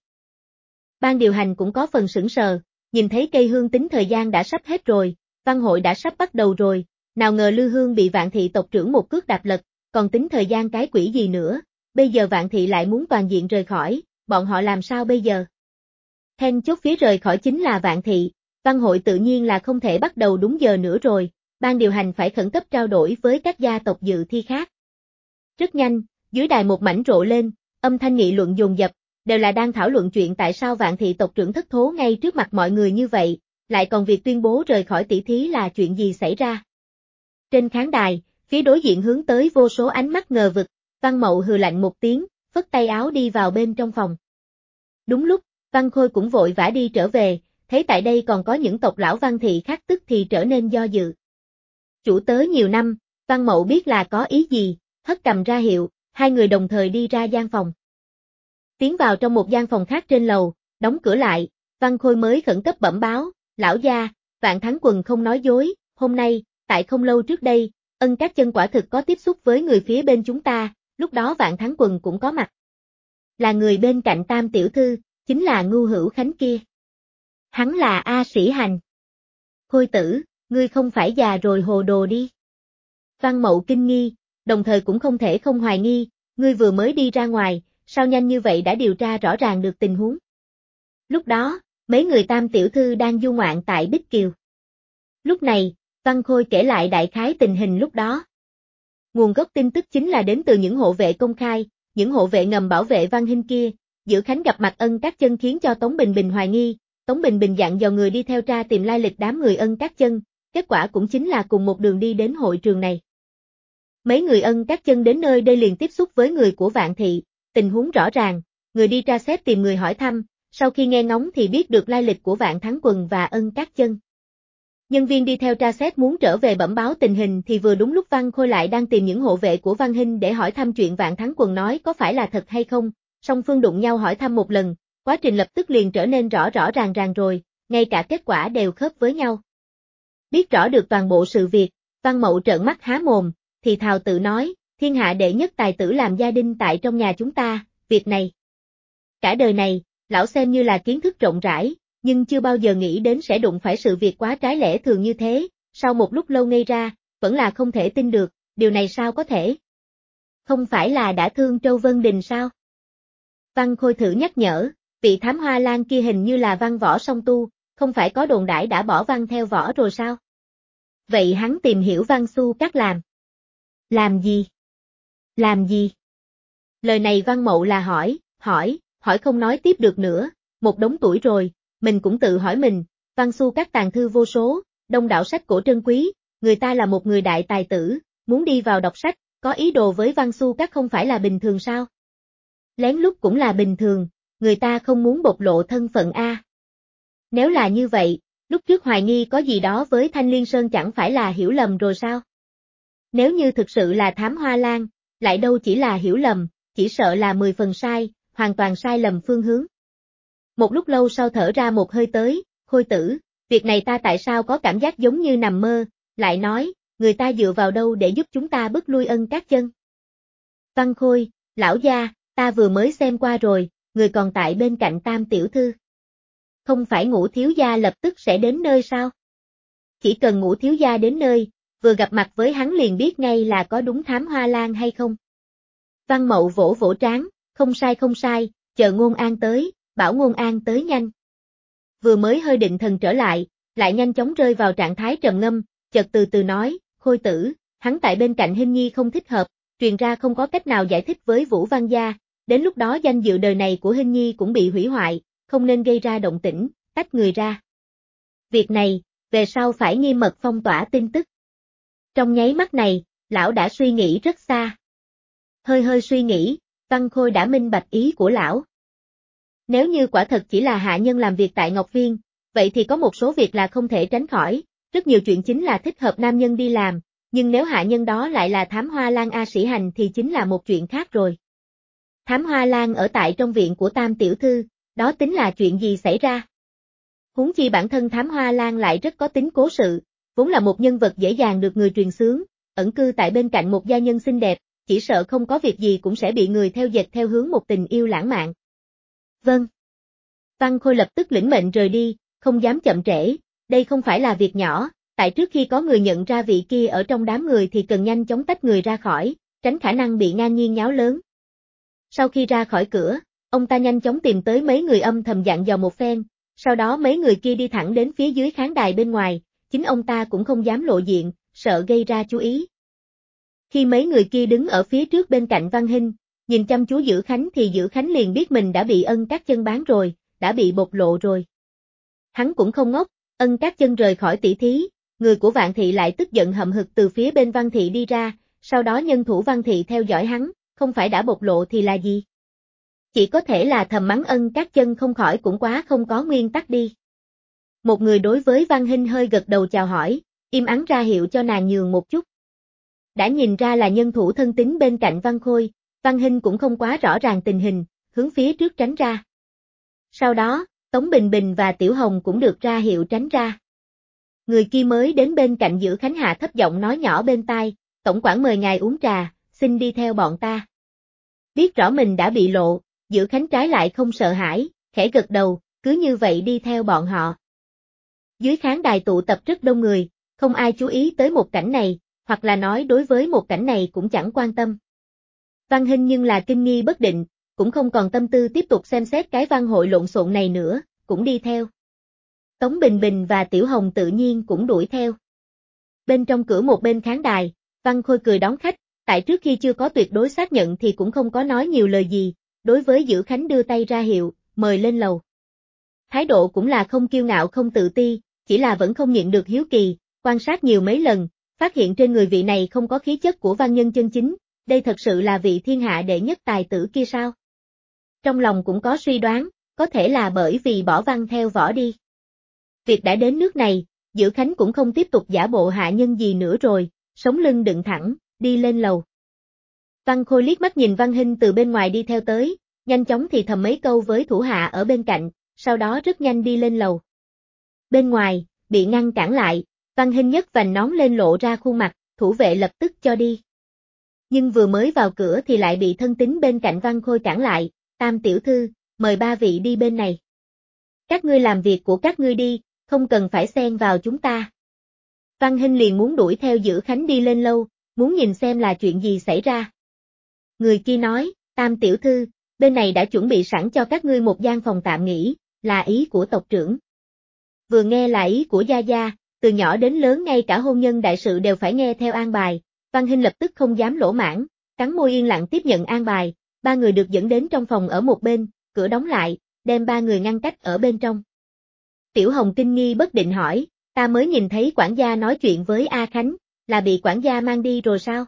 Ban điều hành cũng có phần sững sờ, nhìn thấy cây hương tính thời gian đã sắp hết rồi, văn hội đã sắp bắt đầu rồi, nào ngờ Lư Hương bị Vạn Thị tộc trưởng một cước đạp lật, còn tính thời gian cái quỷ gì nữa, bây giờ Vạn Thị lại muốn toàn diện rời khỏi, bọn họ làm sao bây giờ? Then chốt phía rời khỏi chính là Vạn Thị, văn hội tự nhiên là không thể bắt đầu đúng giờ nữa rồi, ban điều hành phải khẩn cấp trao đổi với các gia tộc dự thi khác. Rất nhanh, dưới đài một mảnh rộ lên, âm thanh nghị luận dồn dập, đều là đang thảo luận chuyện tại sao Vạn Thị tộc trưởng thất thố ngay trước mặt mọi người như vậy, lại còn việc tuyên bố rời khỏi tỷ thí là chuyện gì xảy ra. Trên khán đài, phía đối diện hướng tới vô số ánh mắt ngờ vực, Văn Mậu hừ lạnh một tiếng, phất tay áo đi vào bên trong phòng. Đúng lúc, Văn Khôi cũng vội vã đi trở về, thấy tại đây còn có những tộc lão Văn Thị khác tức thì trở nên do dự. Chủ tớ nhiều năm, Văn Mậu biết là có ý gì, hất cầm ra hiệu, hai người đồng thời đi ra gian phòng. Tiến vào trong một gian phòng khác trên lầu, đóng cửa lại, Văn Khôi mới khẩn cấp bẩm báo, lão gia, Vạn Thắng Quần không nói dối, hôm nay, tại không lâu trước đây, Ân Các Chân quả thực có tiếp xúc với người phía bên chúng ta, lúc đó Vạn Thắng Quần cũng có mặt. Là người bên cạnh Tam tiểu thư, chính là Ngưu Hữu Khánh kia. Hắn là A Sĩ Hành. Khôi tử, ngươi không phải già rồi hồ đồ đi. Văn Mậu kinh nghi, đồng thời cũng không thể không hoài nghi, ngươi vừa mới đi ra ngoài, sao nhanh như vậy đã điều tra rõ ràng được tình huống. Lúc đó, mấy người Tam tiểu thư đang du ngoạn tại Bích Kiều. Lúc này, Văn Khôi kể lại đại khái tình hình lúc đó. Nguồn gốc tin tức chính là đến từ những hộ vệ công khai, những hộ vệ ngầm bảo vệ Văn Hinh kia, Dữ Khánh gặp mặt Ân Các Chân khiến cho Tống Bình Bình hoài nghi, Tống Bình Bình dặn dò người đi theo tra tìm lai lịch đám người Ân Các Chân, kết quả cũng chính là cùng một đường đi đến hội trường này. Mấy người Ân Các Chân đến nơi đây liền tiếp xúc với người của Vạn Thị, tình huống rõ ràng, người đi tra xét tìm người hỏi thăm, sau khi nghe ngóng thì biết được lai lịch của Vạn Thắng Quần và Ân Các Chân. Nhân viên đi theo tra xét muốn trở về bẩm báo tình hình thì vừa đúng lúc Văn Khôi lại đang tìm những hộ vệ của Văn Hinh để hỏi thăm chuyện Vạn Thắng Quần nói có phải là thật hay không, song phương đụng nhau hỏi thăm một lần, quá trình lập tức liền trở nên rõ ràng rồi, ngay cả kết quả đều khớp với nhau. Biết rõ được toàn bộ sự việc, Văn Mậu trợn mắt há mồm, thì thào tự nói, thiên hạ đệ nhất tài tử làm gia đình tại trong nhà chúng ta, việc này. Cả đời này, lão xem như là kiến thức rộng rãi, nhưng chưa bao giờ nghĩ đến sẽ đụng phải sự việc quá trái lẽ thường như thế, sau một lúc lâu ngây ra, vẫn là không thể tin được, điều này sao có thể? Không phải là đã thương Trâu Vân Đình sao? Văn Khôi thử nhắc nhở, vị thám hoa lan kia hình như là văn võ song tu, không phải có đồn đãi đã bỏ văn theo võ rồi sao? Vậy hắn tìm hiểu Văn Xu Các làm. Làm gì? Làm gì? Lời này Văn Mậu là hỏi không nói tiếp được nữa, một đống tuổi rồi, mình cũng tự hỏi mình, Văn Xu Các tàng thư vô số, đông đảo sách cổ trân quý, người ta là một người đại tài tử, muốn đi vào đọc sách, có ý đồ với Văn Xu Các không phải là bình thường sao? Lén lút cũng là bình thường, người ta không muốn bộc lộ thân phận a. Nếu là như vậy, lúc trước hoài nghi có gì đó với Thanh Liên Sơn chẳng phải là hiểu lầm rồi sao? Nếu như thực sự là thám hoa lan, lại đâu chỉ là hiểu lầm, chỉ sợ là 10 phần sai, hoàn toàn sai lầm phương hướng. Một lúc lâu sau thở ra một hơi tới, Khôi tử, việc này ta tại sao có cảm giác giống như nằm mơ, lại nói, người ta dựa vào đâu để giúp chúng ta bức lui Ân Cát Chân. Văn Khôi, lão gia, ta vừa mới xem qua rồi, người còn tại bên cạnh Tam tiểu thư. Không phải Ngũ thiếu gia lập tức sẽ đến nơi sao? Chỉ cần Ngũ thiếu gia đến nơi, vừa gặp mặt với hắn liền biết ngay là có đúng Thám Hoa Lan hay không. Văn Mậu vỗ vỗ trán, không sai, chờ Ngôn An tới, bảo Ngôn An tới nhanh. Vừa mới hơi định thần trở lại nhanh chóng rơi vào trạng thái trầm ngâm, chợt từ từ nói, Khôi tử, hắn tại bên cạnh Hinh Nhi không thích hợp, truyền ra không có cách nào giải thích với Vũ Văn gia, đến lúc đó danh dự đời này của Hinh Nhi cũng bị hủy hoại, không nên gây ra động tĩnh, tách người ra. Việc này, về sau phải nghiêm mật phong tỏa tin tức. Trong nháy mắt này, lão đã suy nghĩ rất xa. Hơi suy nghĩ, Văn Khôi đã minh bạch ý của lão. Nếu như quả thật chỉ là hạ nhân làm việc tại Ngọc Viên, vậy thì có một số việc là không thể tránh khỏi, rất nhiều chuyện chính là thích hợp nam nhân đi làm, nhưng nếu hạ nhân đó lại là Thám Hoa Lan A Sĩ Hành thì chính là một chuyện khác rồi. Thám Hoa Lan ở tại trong viện của Tam tiểu thư, đó tính là chuyện gì xảy ra? Huống chi bản thân Thám Hoa Lan lại rất có tính cố sự, vốn là một nhân vật dễ dàng được người truyền xướng, ẩn cư tại bên cạnh một gia nhân xinh đẹp, chỉ sợ không có việc gì cũng sẽ bị người theo dệt theo hướng một tình yêu lãng mạn. Vâng. Văn Khôi lập tức lĩnh mệnh rời đi, không dám chậm trễ, đây không phải là việc nhỏ, tại trước khi có người nhận ra vị kia ở trong đám người thì cần nhanh chóng tách người ra khỏi, tránh khả năng bị ngang nhiên nháo lớn. Sau khi ra khỏi cửa, ông ta nhanh chóng tìm tới mấy người âm thầm dặn dò một phen, sau đó mấy người kia đi thẳng đến phía dưới khán đài bên ngoài, chính ông ta cũng không dám lộ diện, sợ gây ra chú ý. Khi mấy người kia đứng ở phía trước bên cạnh Văn Hinh, nhìn chăm chú Dữ Khánh thì Dữ Khánh liền biết mình đã bị Ân Cát Chân bán rồi, đã bị bộc lộ rồi. Hắn cũng không ngốc, Ân Cát Chân rời khỏi tỷ thí, người của Vạn Thị lại tức giận hậm hực từ phía bên Văn Thị đi ra, sau đó nhân thủ Văn Thị theo dõi hắn, không phải đã bộc lộ thì là gì? Chỉ có thể là thầm mắng Ân Cát Chân không khỏi cũng quá không có nguyên tắc đi. Một người đối với Văn Hinh hơi gật đầu chào hỏi, im ắng ra hiệu cho nàng nhường một chút. Đã nhìn ra là nhân thủ thân tín bên cạnh Văn Khôi, Văn Hinh cũng không quá rõ ràng tình hình, hướng phía trước tránh ra. Sau đó, Tống Bình Bình và Tiểu Hồng cũng được ra hiệu tránh ra. Người kia mới đến bên cạnh Dữ Khánh hạ thấp giọng nói nhỏ bên tai, tổng quản mời ngài uống trà, xin đi theo bọn ta. Biết rõ mình đã bị lộ, Dữ Khánh trái lại không sợ hãi, khẽ gật đầu, cứ như vậy đi theo bọn họ. Dưới khán đài tụ tập rất đông người, không ai chú ý tới một cảnh này, hoặc là nói đối với một cảnh này cũng chẳng quan tâm. Văn Hinh nhưng là kinh nghi bất định, cũng không còn tâm tư tiếp tục xem xét cái văn hội lộn xộn này nữa, cũng đi theo. Tống Bình Bình và Tiểu Hồng tự nhiên cũng đuổi theo. Bên trong cửa một bên khán đài, Văn Khôi cười đón khách, tại trước khi chưa có tuyệt đối xác nhận thì cũng không có nói nhiều lời gì, đối với Dữ Khánh đưa tay ra hiệu, mời lên lầu. Thái độ cũng là không kiêu ngạo không tự ti, chỉ là vẫn không nhịn được hiếu kỳ, quan sát nhiều mấy lần, phát hiện trên người vị này không có khí chất của văn nhân chân chính, đây thật sự là vị thiên hạ đệ nhất tài tử kia sao? Trong lòng cũng có suy đoán, có thể là bởi vì bỏ văn theo võ đi. Việc đã đến nước này, Dữ Khánh cũng không tiếp tục giả bộ hạ nhân gì nữa rồi, sống lưng dựng thẳng, đi lên lầu. Văn Khôi liếc mắt nhìn Văn Hinh từ bên ngoài đi theo tới, nhanh chóng thì thầm mấy câu với thủ hạ ở bên cạnh, sau đó rất nhanh đi lên lầu. Bên ngoài, bị ngăn cản lại, Văn Hinh nhấc vành nón lên lộ ra khuôn mặt, thủ vệ lập tức cho đi. Nhưng vừa mới vào cửa thì lại bị thân tín bên cạnh Văn Khôi cản lại, Tam tiểu thư, mời ba vị đi bên này. Các ngươi làm việc của các ngươi đi, không cần phải xen vào chúng ta. Văn Hinh liền muốn đuổi theo Dữ Khánh đi lên lâu, muốn nhìn xem là chuyện gì xảy ra. Người kia nói, Tam tiểu thư, bên này đã chuẩn bị sẵn cho các ngươi một gian phòng tạm nghỉ, là ý của tộc trưởng. Vừa nghe là ý của Gia Gia, từ nhỏ đến lớn ngay cả hôn nhân đại sự đều phải nghe theo an bài, Văn Hinh lập tức không dám lỗ mãng, cắn môi yên lặng tiếp nhận an bài, ba người được dẫn đến trong phòng ở một bên, cửa đóng lại, đem ba người ngăn cách ở bên trong. Tiểu Hồng kinh nghi bất định hỏi, ta mới nhìn thấy quản gia nói chuyện với A Khánh, là bị quản gia mang đi rồi sao?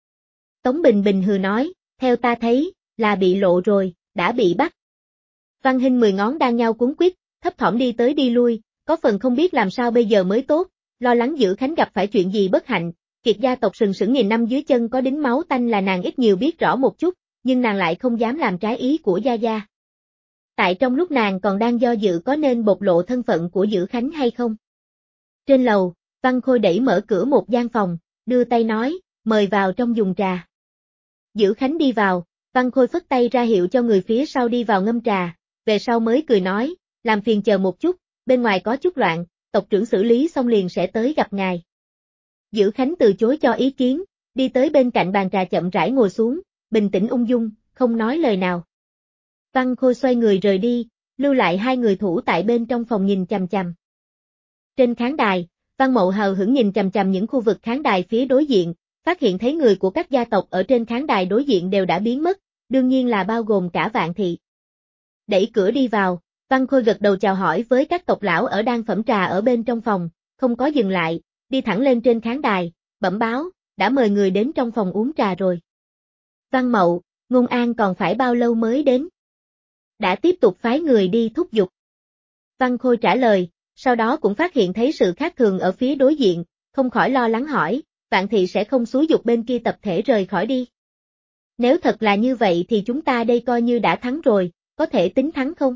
Tống Bình Bình hừ nói, theo ta thấy, là bị lộ rồi, đã bị bắt. Văn Hinh 10 ngón đan nhau cuốn quýt, thấp thỏm đi tới đi lui, có phần không biết làm sao bây giờ mới tốt, lo lắng Dữ Khánh gặp phải chuyện gì bất hạnh, Kiệt gia tộc sừng sững nghìn năm dưới chân có đính máu tanh là nàng ít nhiều biết rõ một chút, nhưng nàng lại không dám làm trái ý của Gia Gia. Tại trong lúc nàng còn đang do dự có nên bộc lộ thân phận của Dữ Khánh hay không. Trên lầu, Văn Khôi đẩy mở cửa một gian phòng, đưa tay nói, mời vào trong dùng trà. Dữ Khánh đi vào, Văn Khôi phất tay ra hiệu cho người phía sau đi vào ngâm trà, về sau mới cười nói, làm phiền chờ một chút, bên ngoài có chút loạn, tộc trưởng xử lý xong liền sẽ tới gặp ngài. Dữ Khánh từ chối cho ý kiến, đi tới bên cạnh bàn trà chậm rãi ngồi xuống, bình tĩnh ung dung, không nói lời nào. Văn Khôi xoay người rời đi, lưu lại hai người thủ tại bên trong phòng nhìn chằm chằm. Trên khán đài, Văn Mậu hờ hững nhìn chằm chằm những khu vực khán đài phía đối diện, phát hiện thấy người của các gia tộc ở trên khán đài đối diện đều đã biến mất, đương nhiên là bao gồm cả Vạn Thị. Đẩy cửa đi vào, Văn Khôi gật đầu chào hỏi với các tộc lão ở đang phẩm trà ở bên trong phòng, không có dừng lại, đi thẳng lên trên khán đài, bẩm báo, đã mời người đến trong phòng uống trà rồi. Văn Mậu, Ngôn An còn phải bao lâu mới đến? Đã tiếp tục phái người đi thúc giục. Văn Khôi trả lời, sau đó cũng phát hiện thấy sự khác thường ở phía đối diện, không khỏi lo lắng hỏi, Vạn Thị sẽ không xúi giục bên kia tập thể rời khỏi đi. Nếu thật là như vậy thì chúng ta đây coi như đã thắng rồi, có thể tính thắng không?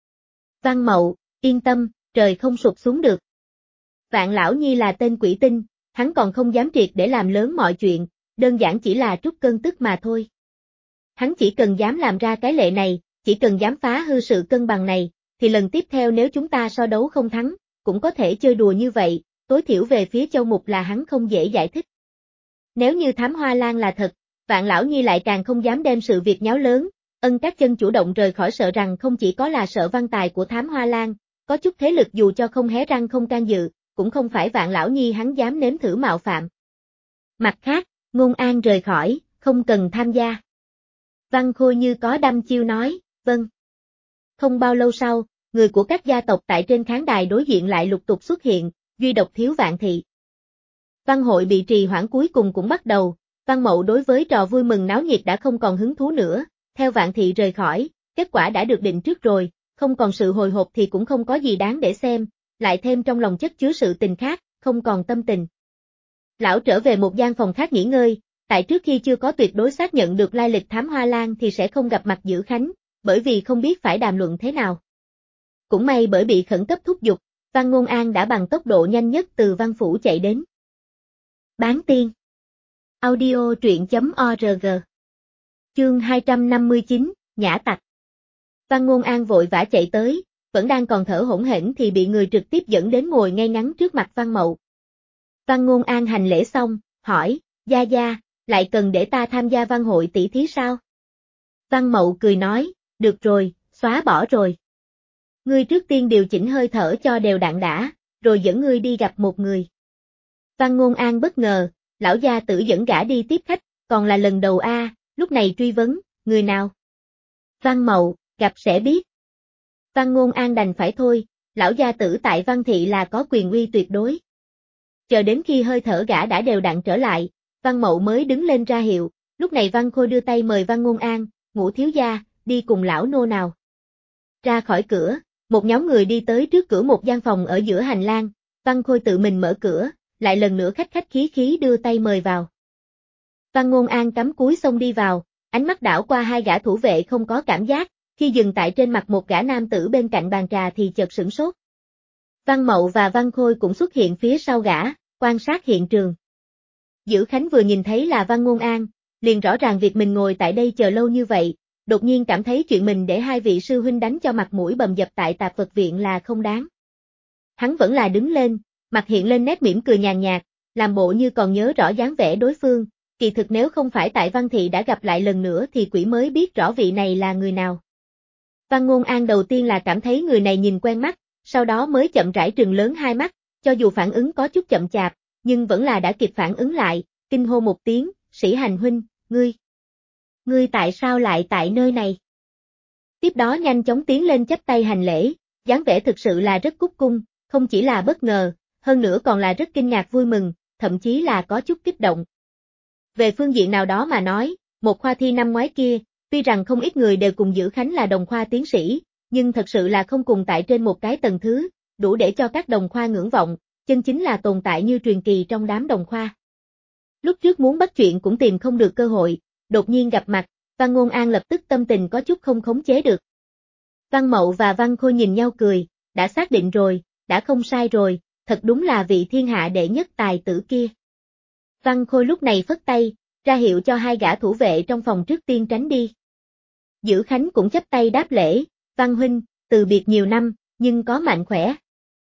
Văn Mậu, yên tâm, trời không sụp xuống được. Vạn Lão Nhi là tên quỷ tinh, hắn còn không dám triệt để làm lớn mọi chuyện, đơn giản chỉ là trút cơn tức mà thôi. Hắn chỉ cần dám làm ra cái lệ này, chỉ cần dám phá hư sự cân bằng này, thì lần tiếp theo nếu chúng ta so đấu không thắng, cũng có thể chơi đùa như vậy, tối thiểu về phía Châu Mục là hắn không dễ giải thích. Nếu như thám hoa lan là thật, Vạn Lão Nhi lại càng không dám đem sự việc nháo lớn, Ân Các Chân chủ động rời khỏi sợ rằng không chỉ có là sợ văn tài của thám hoa lan, có chút thế lực dù cho không hé răng không can dự, cũng không phải Vạn Lão Nhi hắn dám nếm thử mạo phạm. Mặt khác, Ngôn An rời khỏi, không cần tham gia. Văn Khôi như có đăm chiêu nói, vâng. Không bao lâu sau, người của các gia tộc tại trên khán đài đối diện lại lục tục xuất hiện, duy độc thiếu Vạn Thị. Văn hội bị trì hoãn cuối cùng cũng bắt đầu, Văn Mậu đối với trò vui mừng náo nhiệt đã không còn hứng thú nữa, theo Vạn Thị rời khỏi, kết quả đã được định trước rồi, không còn sự hồi hộp thì cũng không có gì đáng để xem, lại thêm trong lòng chất chứa sự tình khác, không còn tâm tình. Lão trở về một gian phòng khác nghỉ ngơi, tại trước khi chưa có tuyệt đối xác nhận được lai lịch thám hoa lan thì sẽ không gặp mặt Dữ Khánh, bởi vì không biết phải đàm luận thế nào. Cũng may bởi bị khẩn cấp thúc giục, Văn Ngôn An đã bằng tốc độ nhanh nhất từ Văn Phủ chạy đến. Bán tiên. Audio truyện.org. Chương 259, Nhã Tặc. Văn Ngôn An vội vã chạy tới, vẫn đang còn thở hổn hển thì bị người trực tiếp dẫn đến ngồi ngay ngắn trước mặt Văn Mậu. Văn Ngôn An hành lễ xong, hỏi, Gia Gia, lại cần để ta tham gia văn hội tỷ thí sao? Văn Mậu cười nói, được rồi, xóa bỏ rồi. Ngươi trước tiên điều chỉnh hơi thở cho đều đặn đã, rồi dẫn ngươi đi gặp một người. Văn Ngôn An bất ngờ, lão gia tử dẫn gã đi tiếp khách, còn là lần đầu lúc này truy vấn, người nào? Văn Mậu, gặp sẽ biết. Văn Ngôn An đành phải thôi, lão gia tử tại Văn Thị là có quyền uy tuyệt đối. Chờ đến khi hơi thở gã đã đều đặn trở lại, Văn Mậu mới đứng lên ra hiệu, lúc này Văn Khôi đưa tay mời Văn Ngôn An, Ngũ thiếu gia, đi cùng lão nô nào. Ra khỏi cửa, một nhóm người đi tới trước cửa một gian phòng ở giữa hành lang, Văn Khôi tự mình mở cửa, lại lần nữa khách khách khí khí đưa tay mời vào. Văn Ngôn An cắm cúi xông đi vào, ánh mắt đảo qua hai gã thủ vệ không có cảm giác, khi dừng tại trên mặt một gã nam tử bên cạnh bàn trà thì chợt sửng sốt. Văn Mậu và Văn Khôi cũng xuất hiện phía sau gã, quan sát hiện trường. Dữ Khánh vừa nhìn thấy là Văn Ngôn An, liền rõ ràng việc mình ngồi tại đây chờ lâu như vậy, đột nhiên cảm thấy chuyện mình để hai vị sư huynh đánh cho mặt mũi bầm dập tại tạp vật viện là không đáng. Hắn vẫn là đứng lên, mặt hiện lên nét mỉm cười nhàn nhạt, làm bộ như còn nhớ rõ dáng vẻ đối phương, kỳ thực nếu không phải tại Văn Thị đã gặp lại lần nữa thì quỷ mới biết rõ vị này là người nào. Văn Ngôn An đầu tiên là cảm thấy người này nhìn quen mắt, sau đó mới chậm rãi trừng lớn hai mắt, cho dù phản ứng có chút chậm chạp, nhưng vẫn là đã kịp phản ứng lại, kinh hô một tiếng, Sĩ Hành huynh, ngươi tại sao lại tại nơi này? Tiếp đó nhanh chóng tiến lên chắp tay hành lễ, dáng vẻ thực sự là rất cúc cung, không chỉ là bất ngờ, hơn nữa còn là rất kinh ngạc vui mừng, thậm chí là có chút kích động. Về phương diện nào đó mà nói, một khoa thi năm ngoái kia, tuy rằng không ít người đều cùng Dữ Khánh là đồng khoa tiến sĩ, nhưng thật sự là không cùng tại trên một cái tầng thứ, đủ để cho các đồng khoa ngưỡng vọng, chân chính là tồn tại như truyền kỳ trong đám đồng khoa. Lúc trước muốn bắt chuyện cũng tìm không được cơ hội, đột nhiên gặp mặt, Văn Ngôn An lập tức tâm tình có chút không khống chế được. Văn Mậu và Văn Khôi nhìn nhau cười, đã xác định rồi, đã không sai rồi, thật đúng là vị thiên hạ đệ nhất tài tử kia. Văn Khôi lúc này phất tay, ra hiệu cho hai gã thủ vệ trong phòng trước tiên tránh đi. Dữ Khánh cũng chắp tay đáp lễ, Văn huynh, từ biệt nhiều năm, nhưng có mạnh khỏe.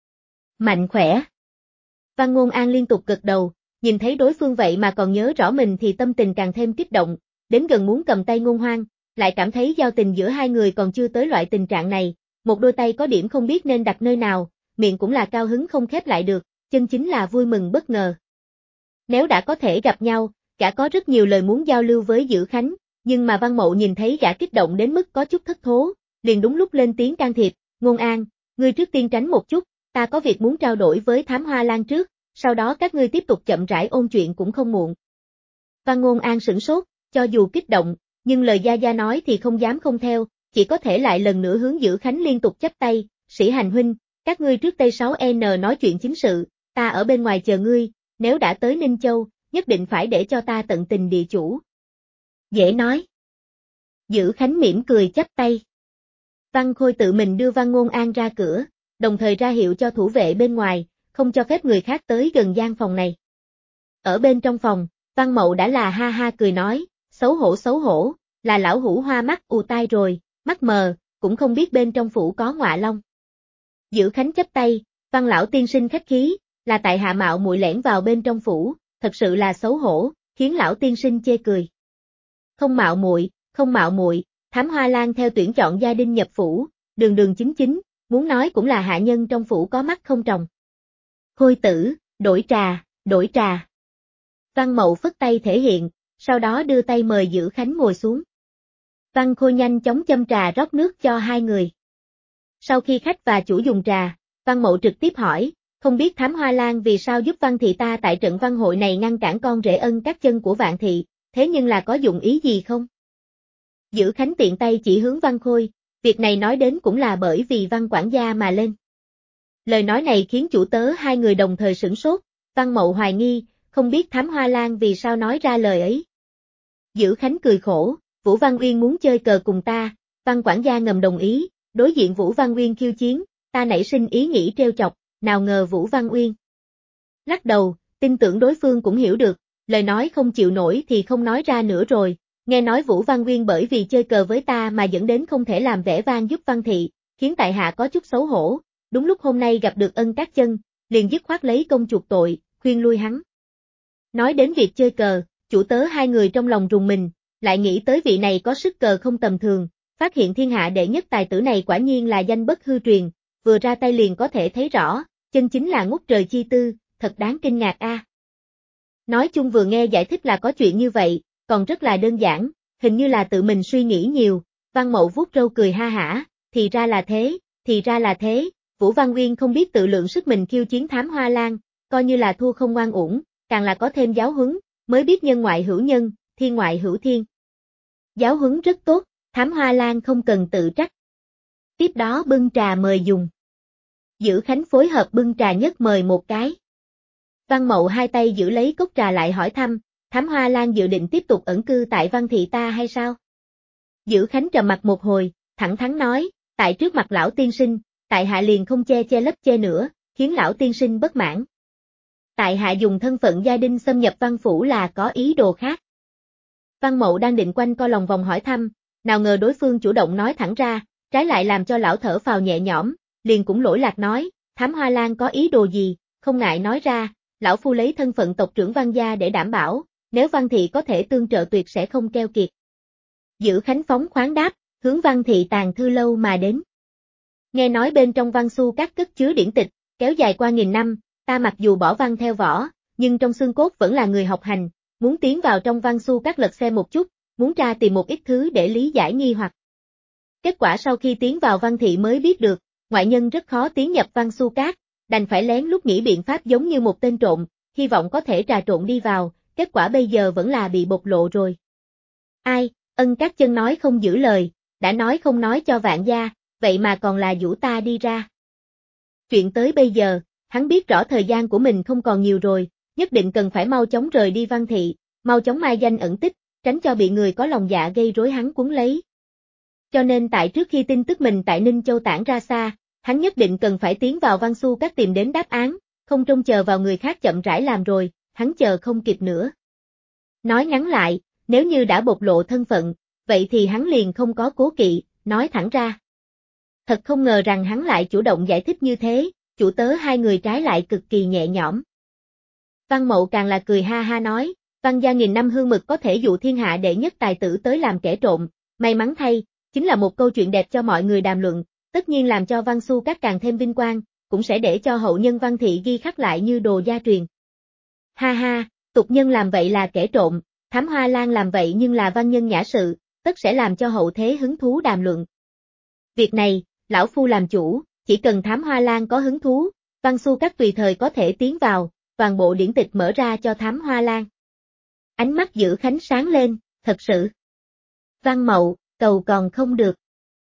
Mạnh khỏe. Văn Ngôn An liên tục gật đầu, nhìn thấy đối phương vậy mà còn nhớ rõ mình thì tâm tình càng thêm kích động, đến gần muốn cầm tay Ngôn Hoang, lại cảm thấy giao tình giữa hai người còn chưa tới loại tình trạng này, một đôi tay có điểm không biết nên đặt nơi nào, miệng cũng là cao hứng không khép lại được, chân chính là vui mừng bất ngờ. Nếu đã có thể gặp nhau, gã có rất nhiều lời muốn giao lưu với Dữ Khánh, nhưng mà Văn Mậu nhìn thấy gã kích động đến mức có chút thất thố, liền đúng lúc lên tiếng can thiệp, Ngôn An, ngươi trước tiên tránh một chút, ta có việc muốn trao đổi với Thám Hoa Lan trước, sau đó các ngươi tiếp tục chậm rãi ôn chuyện cũng không muộn. Văn Ngôn An sửng sốt, cho dù kích động, nhưng lời Gia Gia nói thì không dám không theo, chỉ có thể lại lần nữa hướng Dữ Khánh liên tục chắp tay, Sĩ Hành huynh, các ngươi trước T6N nói chuyện chính sự, ta ở bên ngoài chờ ngươi, nếu đã tới Ninh Châu, nhất định phải để cho ta tận tình địa chủ. Dễ nói. Dữ Khánh mỉm cười chắp tay. Văn Khôi tự mình đưa Văn Ngôn An ra cửa, đồng thời ra hiệu cho thủ vệ bên ngoài, không cho phép người khác tới gần gian phòng này. Ở bên trong phòng, Văn Mậu đã là ha ha cười nói, xấu hổ, là lão hủ hoa mắt ù tai rồi, mắt mờ, cũng không biết bên trong phủ có ngọa long. Dữ Khánh chắp tay, Văn lão tiên sinh khách khí, là tại hạ mạo muội lẻn vào bên trong phủ, thật sự là xấu hổ, khiến lão tiên sinh chê cười. Không mạo muội, Thám Hoa Lan theo tuyển chọn gia đình nhập phủ, đường đường chính chính, muốn nói cũng là hạ nhân trong phủ có mắt không tròng. Khôi tử, đổi trà. Văn Mậu phất tay thể hiện, sau đó đưa tay mời Dữ Khánh ngồi xuống. Văn Khôi nhanh chóng châm trà rót nước cho hai người. Sau khi khách và chủ dùng trà, Văn Mậu trực tiếp hỏi, không biết Thám Hoa Lan vì sao giúp Văn thị ta tại trận văn hội này ngăn cản con rể Ân Các Chân của Vạn thị, thế nhưng là có dụng ý gì không? Dữ Khánh tiện tay chỉ hướng Văn Khôi, việc này nói đến cũng là bởi vì Văn quản gia mà lên. Lời nói này khiến chủ tớ hai người đồng thời sửng sốt, Văn Mậu hoài nghi, không biết Thám Hoa Lan vì sao nói ra lời ấy. Dữ Khánh cười khổ, Vũ Văn Uyên muốn chơi cờ cùng ta, Văn quản gia ngầm đồng ý, đối diện Vũ Văn Uyên khiêu chiến, ta nảy sinh ý nghĩ trêu chọc, nào ngờ Vũ Văn Uyên lắc đầu, tin tưởng đối phương cũng hiểu được, lời nói không chịu nổi thì không nói ra nữa rồi, nghe nói Vũ Văn Uyên bởi vì chơi cờ với ta mà dẫn đến không thể làm vẻ vang giúp Văn thị, khiến tại hạ có chút xấu hổ, đúng lúc hôm nay gặp được Ân Các Chân, liền dứt khoát lấy công chuộc tội, khuyên lui hắn. Nói đến việc chơi cờ, chủ tớ hai người trong lòng rùng mình, lại nghĩ tới vị này có sức cờ không tầm thường, phát hiện thiên hạ đệ nhất tài tử này quả nhiên là danh bất hư truyền, vừa ra tay liền có thể thấy rõ, chân chính là ngút trời chi tư, thật đáng kinh ngạc a. Nói chung vừa nghe giải thích là có chuyện như vậy, còn rất là đơn giản, hình như là tự mình suy nghĩ nhiều, Văn Mậu vuốt râu cười ha hả, thì ra là thế, Vũ Văn Uyên không biết tự lượng sức mình khiêu chiến Thám Hoa Lan, coi như là thua không ngoan uổng, càng là có thêm giáo huấn, mới biết nhân ngoại hữu nhân, thiên ngoại hữu thiên. Giáo huấn rất tốt, Thám Hoa Lan không cần tự trách. Tiếp đó bưng trà mời dùng. Dữ Khánh phối hợp bưng trà nhất mời một cái. Văn Mậu hai tay giữ lấy cốc trà lại hỏi thăm, Thám Hoa Lan dự định tiếp tục ẩn cư tại Văn thị ta hay sao? Dữ Khánh trầm mặt một hồi, thẳng thắn nói, tại trước mặt lão tiên sinh, tại hạ liền không che lấp che nữa, khiến lão tiên sinh bất mãn. Tại hạ dùng thân phận gia đình xâm nhập Văn phủ là có ý đồ khác. Văn Mậu đang định quanh co lòng vòng hỏi thăm, nào ngờ đối phương chủ động nói thẳng ra, trái lại làm cho lão thở phào nhẹ nhõm, liền cũng lỗi lạc nói, Thám Hoa Lan có ý đồ gì, không ngại nói ra, lão phu lấy thân phận tộc trưởng Văn gia để đảm bảo, nếu Văn thị có thể tương trợ tuyệt sẽ không keo kiệt. Dữ Khánh phóng khoáng đáp, hướng Văn thị tàng thư lâu mà đến. Nghe nói bên trong Văn Xu các cất chứa điển tịch, kéo dài qua nghìn năm, ta mặc dù bỏ văn theo võ, nhưng trong xương cốt vẫn là người học hành, muốn tiến vào trong Văn Xu các lật xem một chút, muốn tra tìm một ít thứ để lý giải nghi hoặc. Kết quả sau khi tiến vào Văn thị mới biết được, ngoại nhân rất khó tiến nhập Văn Xu các, đành phải lén lút nghĩ biện pháp giống như một tên trộm, hy vọng có thể trà trộn đi vào, kết quả bây giờ vẫn là bị bộc lộ rồi. Ai, Ân Các Chân nói không giữ lời, đã nói không nói cho Vạn gia, vậy mà còn là giũ ta đi ra. Chuyện tới bây giờ, hắn biết rõ thời gian của mình không còn nhiều rồi, nhất định cần phải mau chóng rời đi Văn thị, mau chóng mai danh ẩn tích, tránh cho bị người có lòng dạ gây rối hắn cuốn lấy. Cho nên tại trước khi tin tức mình tại Ninh Châu tản ra xa, hắn nhất định cần phải tiến vào Văn Xu Các tìm đến đáp án, không trông chờ vào người khác chậm rãi làm rồi, hắn chờ không kịp nữa. Nói ngắn lại, nếu như đã bộc lộ thân phận, vậy thì hắn liền không có cố kỵ, nói thẳng ra. Thật không ngờ rằng hắn lại chủ động giải thích như thế, chủ tớ hai người trái lại cực kỳ nhẹ nhõm. Văn Mậu càng là cười ha ha nói, Văn gia nghìn năm hương mực có thể dụ thiên hạ đệ nhất tài tử tới làm kẻ trộm, may mắn thay, chính là một câu chuyện đẹp cho mọi người đàm luận, tất nhiên làm cho Văn Xu Các càng thêm vinh quang, cũng sẽ để cho hậu nhân Văn thị ghi khắc lại như đồ gia truyền. Ha ha, tục nhân làm vậy là kẻ trộm, Thám Hoa Lan làm vậy nhưng là văn nhân nhã sự, tất sẽ làm cho hậu thế hứng thú đàm luận. Việc này, lão phu làm chủ, chỉ cần Thám Hoa Lan có hứng thú, Văn Xu Các tùy thời có thể tiến vào, toàn bộ điển tịch mở ra cho Thám Hoa Lan. Ánh mắt Dữ Khánh sáng lên, thật sự. Văn Mậu, cầu còn không được.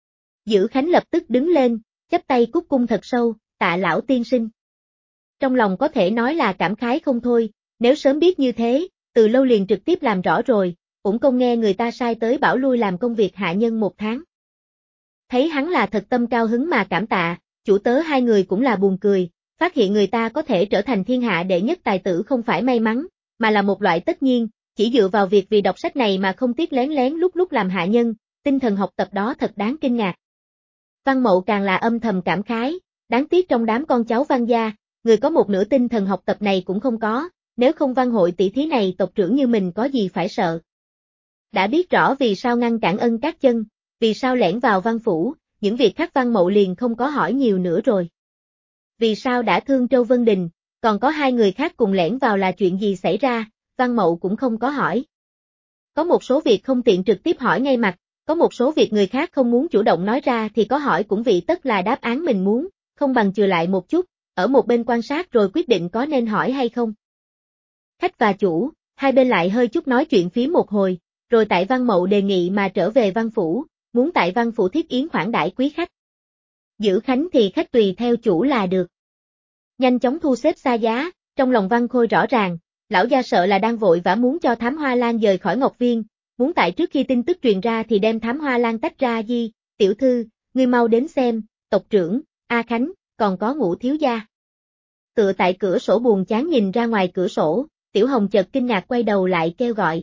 Dữ Khánh lập tức đứng lên, chắp tay cúc cung thật sâu, tạ lão tiên sinh. Trong lòng có thể nói là cảm khái không thôi, nếu sớm biết như thế, từ lâu liền trực tiếp làm rõ rồi, cũng không nghe người ta sai tới bảo lui làm công việc hạ nhân 1 tháng. Thấy hắn là thật tâm cao hứng mà cảm tạ, chủ tớ hai người cũng là buồn cười, phát hiện người ta có thể trở thành thiên hạ đệ nhất tài tử không phải may mắn, mà là một loại tất nhiên, chỉ dựa vào việc vì đọc sách này mà không tiếc lén lén lúc làm hạ nhân, tinh thần học tập đó thật đáng kinh ngạc. Văn Mậu càng là âm thầm cảm khái, đáng tiếc trong đám con cháu Văn gia, người có một nửa tinh thần học tập này cũng không có, nếu không văn hội tỷ thí này tộc trưởng như mình có gì phải sợ. Đã biết rõ vì sao ngăn cản Ân Các Chân, vì sao lẻn vào Văn phủ, những việc khác Văn Mậu liền không có hỏi nhiều nữa rồi. Vì sao đã thương Châu Vân Đình, còn có 2 người khác cùng lẻn vào là chuyện gì xảy ra, Văn Mậu cũng không có hỏi. Có một số việc không tiện trực tiếp hỏi ngay mặt, có một số việc người khác không muốn chủ động nói ra thì có hỏi cũng vì tất là đáp án mình muốn, không bằng chừa lại một chút, ở một bên quan sát rồi quyết định có nên hỏi hay không. Khách và chủ, hai bên lại hơi chút nói chuyện phím một hồi, rồi tại Văn Mậu đề nghị mà trở về Văn phủ, muốn tại Văn phủ thiết yến khoản đãi quý khách. Dữ Khánh thì khách tùy theo chủ là được. Nhanh chóng thu xếp xa giá, trong lòng Văn Khôi rõ ràng, lão gia sợ là đang vội vã muốn cho Thám Hoa Lan dời khỏi Ngọc Viên, muốn tại trước khi tin tức truyền ra thì đem Thám Hoa Lan tách ra. Tiểu thư, ngươi mau đến xem, tộc trưởng, A Khánh, còn có Ngũ thiếu gia. Tựa tại cửa sổ buồn chán nhìn ra ngoài cửa sổ, Tiểu Hồng chợt kinh ngạc quay đầu lại kêu gọi.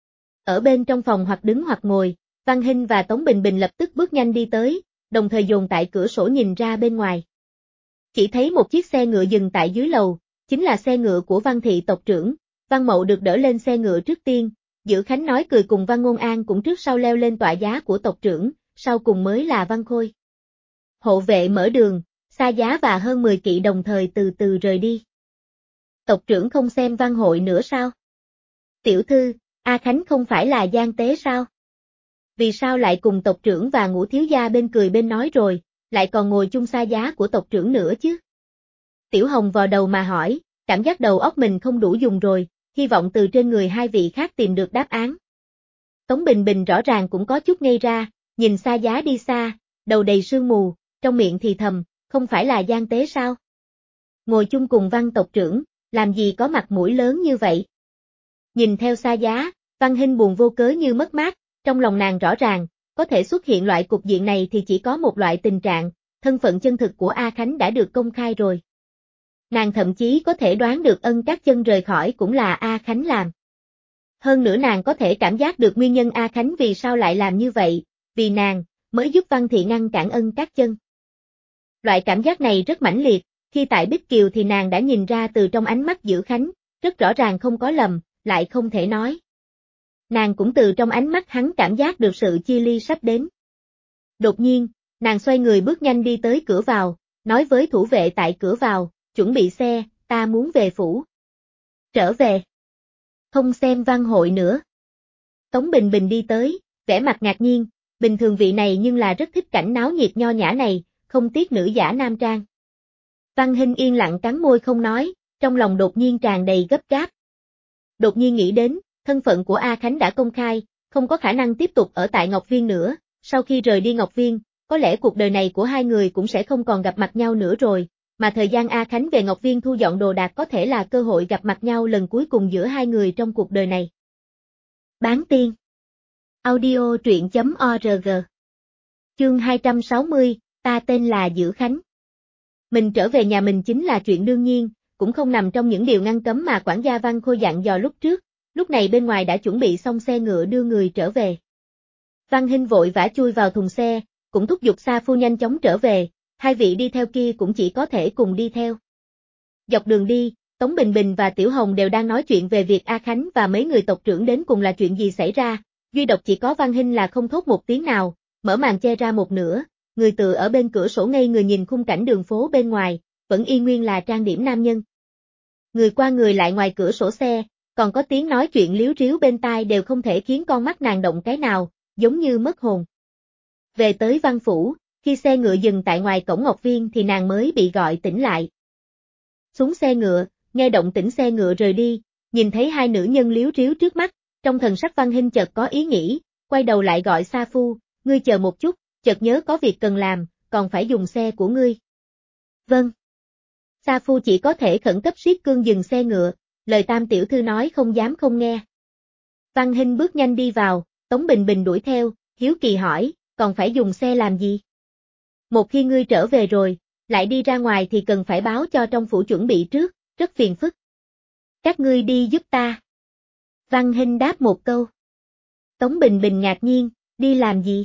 Ở bên trong phòng hoặc đứng hoặc ngồi, Văn Hinh và Tống Bình Bình lập tức bước nhanh đi tới, đồng thời dồn tại cửa sổ nhìn ra bên ngoài. Chỉ thấy một chiếc xe ngựa dừng tại dưới lầu, chính là xe ngựa của Văn thị tộc trưởng, Văn Mậu được đỡ lên xe ngựa trước tiên, Dữ Khánh nói cười cùng Văn Ngôn An cũng trước sau leo lên tọa giá của tộc trưởng, sau cùng mới là Văn Khôi. Hộ vệ mở đường, xa giá và hơn 10 kỵ đồng thời từ từ rời đi. Tộc trưởng không xem văn hội nữa sao? Tiểu thư, A Khánh không phải là gian tế sao? Vì sao lại cùng tộc trưởng và Ngũ thiếu gia bên cười bên nói rồi, lại còn ngồi chung xa giá của tộc trưởng nữa chứ? Tiểu Hồng vào đầu mà hỏi, cảm giác đầu óc mình không đủ dùng rồi, hy vọng từ trên người 2 vị khác tìm được đáp án. Tống Bình Bình rõ ràng cũng có chút ngây ra, nhìn xa giá đi xa, đầu đầy sương mù, trong miệng thì thầm, không phải là gian tế sao? Ngồi chung cùng Văn tộc trưởng, làm gì có mặt mũi lớn như vậy? Nhìn theo xa giá, Văn Hinh buồn vô cớ như mất mát, trong lòng nàng rõ ràng, có thể xuất hiện loại cục diện này thì chỉ có một loại tình trạng, thân phận chân thực của A Khánh đã được công khai rồi. Nàng thậm chí có thể đoán được Ân Các Chân rời khỏi cũng là A Khánh làm. Hơn nữa nàng có thể cảm giác được nguyên nhân A Khánh vì sao lại làm như vậy, vì nàng, mới giúp Văn thị ngăn cản Ân Các Chân. Loại cảm giác này rất mãnh liệt, khi tại Bích Kiều thì nàng đã nhìn ra từ trong ánh mắt Dữ Khánh, rất rõ ràng không có lầm, lại không thể nói. Nàng cũng từ trong ánh mắt hắn cảm giác được sự chia ly sắp đến. Đột nhiên, nàng xoay người bước nhanh đi tới cửa vào, nói với thủ vệ tại cửa vào, chuẩn bị xe, ta muốn về phủ. Trở về. Không xem văn hội nữa. Tống Bình Bình đi tới, vẻ mặt ngạc nhiên, bình thường vị này nhưng là rất thích cảnh náo nhiệt nho nhã này, không tiếc nữ giả nam trang. Văn Hinh yên lặng cắn môi không nói, trong lòng đột nhiên tràn đầy gấp gáp. Đột nhiên nghĩ đến, thân phận của A Khánh đã công khai, không có khả năng tiếp tục ở tại Ngọc Viên nữa, sau khi rời đi Ngọc Viên, có lẽ cuộc đời này của 2 người cũng sẽ không còn gặp mặt nhau nữa rồi, mà thời gian A Khánh về Ngọc Viên thu dọn đồ đạc có thể là cơ hội gặp mặt nhau lần cuối cùng giữa 2 người trong cuộc đời này. Bán tiên Audio truyện.org. Chương 260, ta tên là Dữ Khánh. Mình trở về nhà mình chính là chuyện đương nhiên, cũng không nằm trong những điều ngăn cấm mà quản gia Văn Khôi dặn dò lúc trước, lúc này bên ngoài đã chuẩn bị xong xe ngựa đưa người trở về. Văn Hinh vội vã chui vào thùng xe, cũng thúc giục Sa Phu nhanh chóng trở về, hai vị đi theo kia cũng chỉ có thể cùng đi theo. Dọc đường đi, Tống Bình Bình và Tiểu Hồng đều đang nói chuyện về việc A Khánh và mấy người tộc trưởng đến cùng là chuyện gì xảy ra, duy độc chỉ có Văn Hinh là không thốt một tiếng nào, mở màn che ra một nửa, người tựa ở bên cửa sổ ngây người nhìn khung cảnh đường phố bên ngoài, vẫn y nguyên là trang điểm nam nhân. Người qua người lại ngoài cửa sổ xe, còn có tiếng nói chuyện líu ríu bên tai đều không thể khiến con mắt nàng động cái nào, giống như mất hồn. Về tới văn phủ, khi xe ngựa dừng tại ngoài cổng Ngọc Viên thì nàng mới bị gọi tỉnh lại. Xuống xe ngựa, nghe động tĩnh xe ngựa rời đi, nhìn thấy hai nữ nhân líu ríu trước mắt, trong thần sắc Văn Hinh chợt có ý nghĩ, quay đầu lại gọi Sa Phu, ngươi chờ một chút, chợt nhớ có việc cần làm, còn phải dùng xe của ngươi. Vâng. Sa Phu chỉ có thể khẩn cấp siết cương dừng xe ngựa, lời Tam tiểu thư nói không dám không nghe. Văn Hinh bước nhanh đi vào, Tống Bình Bình đuổi theo, hiếu kỳ hỏi, còn phải dùng xe làm gì? Một khi ngươi trở về rồi, lại đi ra ngoài thì cần phải báo cho trong phủ chuẩn bị trước, rất phiền phức. Các ngươi đi giúp ta. Văn Hinh đáp một câu. Tống Bình Bình ngạc nhiên, đi làm gì?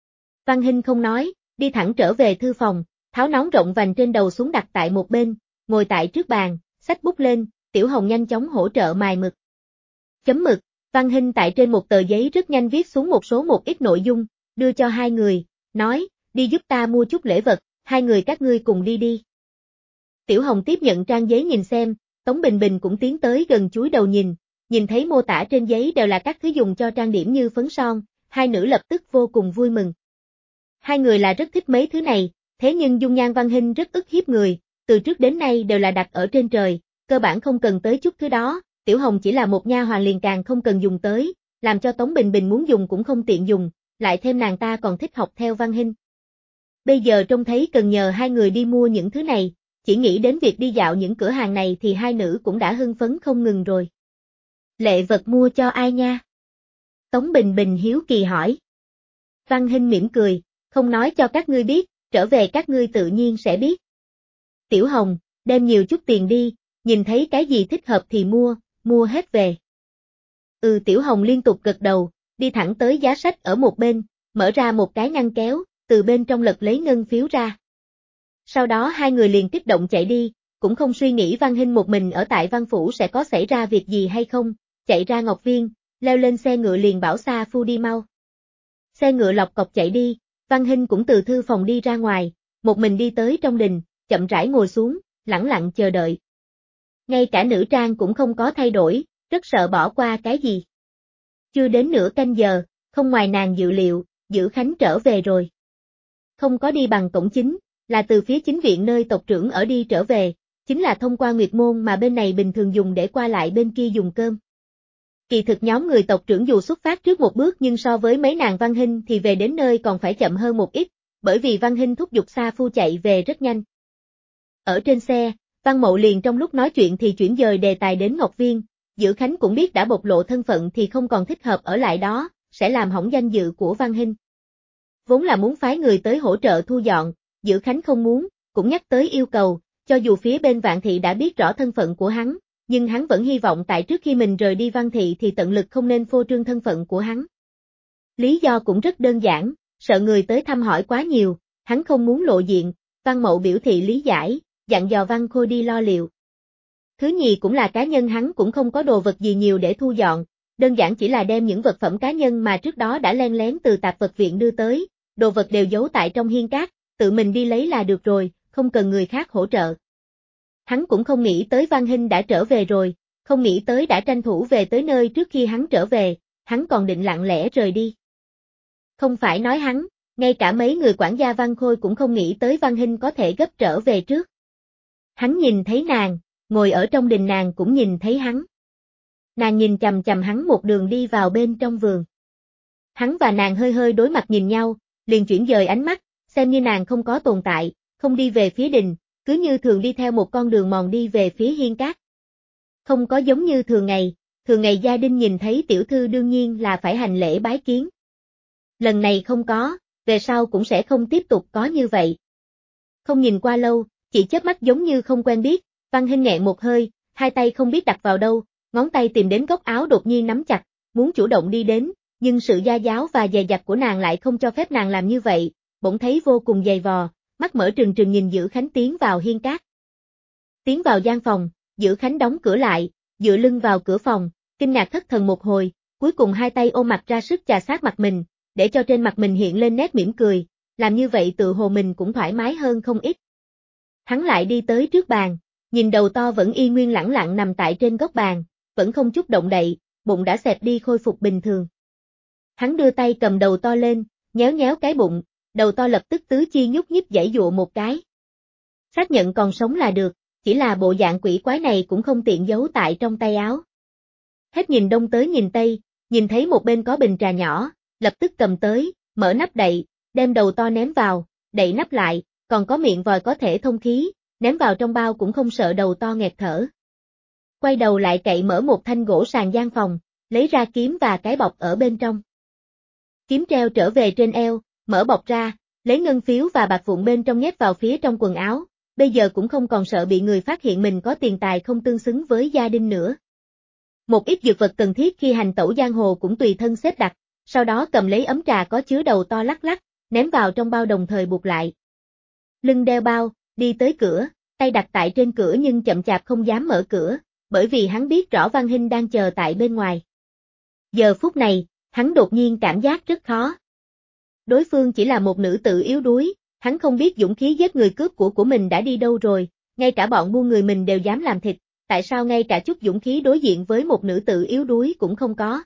Văn Hinh không nói, đi thẳng trở về thư phòng, tháo nón rộng vành trên đầu xuống đặt tại một bên, ngồi tại trước bàn, xách bút lên, Tiểu Hồng nhanh chóng hỗ trợ mài mực. Chấm mực, Văn Hinh tại trên một tờ giấy rất nhanh viết xuống một ít nội dung, đưa cho hai người, nói, đi giúp ta mua chút lễ vật, hai người các ngươi cùng đi đi. Tiểu Hồng tiếp nhận trang giấy nhìn xem, Tống Bình Bình cũng tiến tới gần chúi đầu nhìn thấy mô tả trên giấy đều là các thứ dùng cho trang điểm như phấn son, hai nữ lập tức vô cùng vui mừng. Hai người là rất thích mấy thứ này, thế nhưng dung nhan Văn Hinh rất ức hiếp người, từ trước đến nay đều là đặt ở trên trời, cơ bản không cần tới chút thứ đó, Tiểu Hồng chỉ là một nha hoàn liền càng không cần dùng tới, làm cho Tống Bình Bình muốn dùng cũng không tiện dùng, lại thêm nàng ta còn thích học theo Văn Hinh. Bây giờ trông thấy cần nhờ hai người đi mua những thứ này, chỉ nghĩ đến việc đi dạo những cửa hàng này thì hai nữ cũng đã hưng phấn không ngừng rồi. Lễ vật mua cho ai nha? Tống Bình Bình hiếu kỳ hỏi. Văn Hinh mỉm cười, không nói cho các ngươi biết, trở về các ngươi tự nhiên sẽ biết. Tiểu Hồng, đem nhiều chút tiền đi, nhìn thấy cái gì thích hợp thì mua hết về. Tiểu Hồng liên tục gật đầu, đi thẳng tới giá sách ở một bên, mở ra một cái ngăn kéo, từ bên trong lật lấy ngân phiếu ra. Sau đó hai người liền kích động chạy đi, cũng không suy nghĩ Văn Hinh một mình ở tại văn phủ sẽ có xảy ra việc gì hay không, chạy ra Ngọc Viên, leo lên xe ngựa liền bảo Sa Phu đi mau. Xe ngựa lọc cọc chạy đi, Văn Hinh cũng từ thư phòng đi ra ngoài, một mình đi tới trong đình, chậm rãi ngồi xuống, lẳng lặng chờ đợi. Ngay cả nữ trang cũng không có thay đổi, rất sợ bỏ qua cái gì. Chưa đến nửa canh giờ, không ngoài nàng dự liệu, Dữ Khánh trở về rồi. Không có đi bằng cổng chính, là từ phía chính viện nơi tộc trưởng ở đi trở về, chính là thông qua Nguyệt Môn mà bên này bình thường dùng để qua lại bên kia dùng cơm. Kỳ thực nhóm người tộc trưởng dù xuất phát trước một bước nhưng so với mấy nàng Văn Hinh thì về đến nơi còn phải chậm hơn một ít, bởi vì Văn Hinh thúc giục Sa Phu chạy về rất nhanh. Ở trên xe, Văn Mậu liền trong lúc nói chuyện thì chuyển dời đề tài đến Ngọc Viên, Dữ Khánh cũng biết đã bộc lộ thân phận thì không còn thích hợp ở lại đó, sẽ làm hỏng danh dự của Văn Hinh. Vốn là muốn phái người tới hỗ trợ thu dọn, Dữ Khánh không muốn, cũng nhắc tới yêu cầu, cho dù phía bên Vạn Thị đã biết rõ thân phận của hắn, nhưng hắn vẫn hy vọng tại trước khi mình rời đi Văn Thị thì tận lực không nên phô trương thân phận của hắn. Lý do cũng rất đơn giản, sợ người tới thăm hỏi quá nhiều, hắn không muốn lộ diện, Văn Mậu biểu thị lý giải, dặn dò Văn Khôi đi lo liệu. Thứ nhì cũng là cá nhân hắn cũng không có đồ vật gì nhiều để thu dọn, đơn giản chỉ là đem những vật phẩm cá nhân mà trước đó đã len lén từ tạp vật viện đưa tới, đồ vật đều giấu tại trong hiên cát, tự mình đi lấy là được rồi, không cần người khác hỗ trợ. Hắn cũng không nghĩ tới Văn Hinh đã trở về rồi, không nghĩ tới đã tranh thủ về tới nơi trước khi hắn trở về, hắn còn định lặng lẽ rời đi. Không phải nói hắn, ngay cả mấy người quản gia Văn Khôi cũng không nghĩ tới Văn Hinh có thể gấp trở về trước. Hắn nhìn thấy nàng, ngồi ở trong đình nàng cũng nhìn thấy hắn. Nàng nhìn chằm chằm hắn một đường đi vào bên trong vườn. Hắn và nàng hơi hơi đối mặt nhìn nhau, liền chuyển dời ánh mắt, xem như nàng không có tồn tại, không đi về phía đình, cứ như thường đi theo một con đường mòn đi về phía hiên cát. Không có giống như thường ngày gia đình nhìn thấy tiểu thư đương nhiên là phải hành lễ bái kiến, Lần này không có, về sau cũng sẽ không tiếp tục có như vậy. Không nhìn qua lâu, chỉ chớp mắt giống như không quen biết, Văn Hinh nghẹn một hơi, hai tay không biết đặt vào đâu, ngón tay tìm đến góc áo đột nhiên nắm chặt, muốn chủ động đi đến, nhưng sự gia giáo và dè dặt của nàng lại không cho phép nàng làm như vậy, bỗng thấy vô cùng dày vò, mắt mở trừng trừng nhìn Dữ Khánh tiến vào hiên cát. Tiến vào gian phòng, Dữ Khánh đóng cửa lại, dựa lưng vào cửa phòng, kinh ngạc thất thần một hồi, cuối cùng hai tay ôm mặt ra sức chà sát mặt mình, để cho trên mặt mình hiện lên nét mỉm cười, làm như vậy tự hồ mình cũng thoải mái hơn không ít. Hắn lại đi tới trước bàn, nhìn đầu to vẫn y nguyên lẳng lặng nằm tại trên góc bàn, vẫn không chút động đậy, bụng đã xẹp đi khôi phục bình thường. Hắn đưa tay cầm đầu to lên, nhéo nhéo cái bụng, đầu to lập tức tứ chi nhúc nhích giãy giụa một cái. Xác nhận còn sống là được, chỉ là bộ dạng quỷ quái này cũng không tiện giấu tại trong tay áo. Hết nhìn đông tới nhìn tây, nhìn thấy một bên có bình trà nhỏ, lập tức cầm tới, mở nắp đậy, đem đầu to ném vào, đậy nắp lại, còn có miệng vòi có thể thông khí, ném vào trong bao cũng không sợ đầu to nghẹt thở. Quay đầu lại cậy mở một thanh gỗ sàn gian phòng, lấy ra kiếm và cái bọc ở bên trong. Kiếm treo trở về trên eo, mở bọc ra, lấy ngân phiếu và bạc vụn bên trong nhét vào phía trong quần áo, bây giờ cũng không còn sợ bị người phát hiện mình có tiền tài không tương xứng với gia đình nữa. Một ít dược vật cần thiết khi hành tẩu giang hồ cũng tùy thân xếp đặt, sau đó cầm lấy ấm trà có chứa đầu to lắc lắc, ném vào trong bao đồng thời buộc lại. Lưng đeo bao, đi tới cửa, tay đặt tại trên cửa nhưng chậm chạp không dám mở cửa, bởi vì hắn biết rõ Văn Hinh đang chờ tại bên ngoài. Giờ phút này, hắn đột nhiên cảm giác rất khó. Đối phương chỉ là một nữ tử yếu đuối, hắn không biết dũng khí giết người cướp của mình đã đi đâu rồi, ngay cả bọn buôn người mình đều dám làm thịt, tại sao ngay cả chút dũng khí đối diện với một nữ tử yếu đuối cũng không có.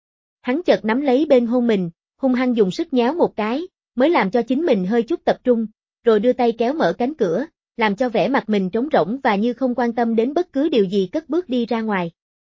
Hắn chợt nắm lấy bên hông mình, hung hăng dùng sức nhéo một cái, mới làm cho chính mình hơi chút tập trung, rồi đưa tay kéo mở cánh cửa, làm cho vẻ mặt mình trống rỗng và như không quan tâm đến bất cứ điều gì cất bước đi ra ngoài.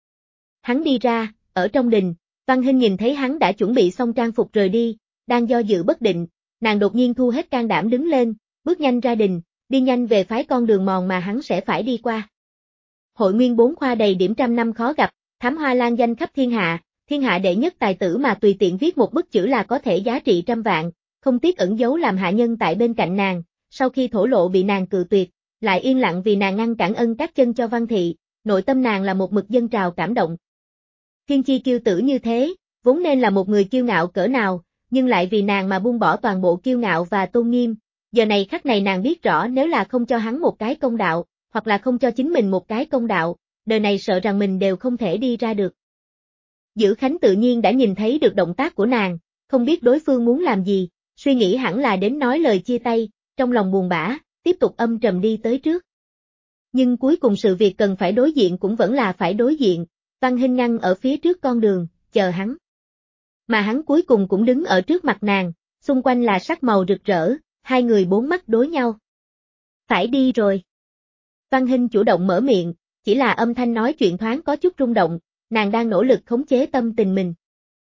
Hắn đi ra, ở trong đình, Văn Hinh nhìn thấy hắn đã chuẩn bị xong trang phục rời đi, đang do dự bất định, nàng đột nhiên thu hết can đảm đứng lên, bước nhanh ra đình, đi nhanh về phái con đường mòn mà hắn sẽ phải đi qua. Hội nguyên 4 khoa đầy điểm trăm năm khó gặp, thám hoa lan danh khắp thiên hạ đệ nhất tài tử mà tùy tiện viết một bức chữ là có thể giá trị trăm vạn, không tiếc ẩn giấu làm hạ nhân tại bên cạnh nàng, sau khi thổ lộ bị nàng cự tuyệt, lại yên lặng vì nàng ngăn cản ân các chân cho Văn Thị, nội tâm nàng là một mực dâng trào cảm động. Thiên chi kiêu tử như thế, vốn nên là một người kiêu ngạo cỡ nào, nhưng lại vì nàng mà buông bỏ toàn bộ kiêu ngạo và tôn nghiêm, giờ này khắc này nàng biết rõ nếu là không cho hắn một cái công đạo, hoặc là không cho chính mình một cái công đạo, đời này sợ rằng mình đều không thể đi ra được. Dữ Khánh tự nhiên đã nhìn thấy được động tác của nàng, không biết đối phương muốn làm gì, suy nghĩ hẳn là đến nói lời chia tay, trong lòng buồn bã, tiếp tục âm trầm đi tới trước. Nhưng cuối cùng sự việc cần phải đối diện cũng vẫn là phải đối diện, Văn Hinh ngăn ở phía trước con đường, chờ hắn. Mà hắn cuối cùng cũng đứng ở trước mặt nàng, xung quanh là sắc màu rực rỡ, hai người bốn mắt đối nhau. Phải đi rồi. Văn Hinh chủ động mở miệng, chỉ là âm thanh nói chuyện thoáng có chút rung động, nàng đang nỗ lực khống chế tâm tình mình.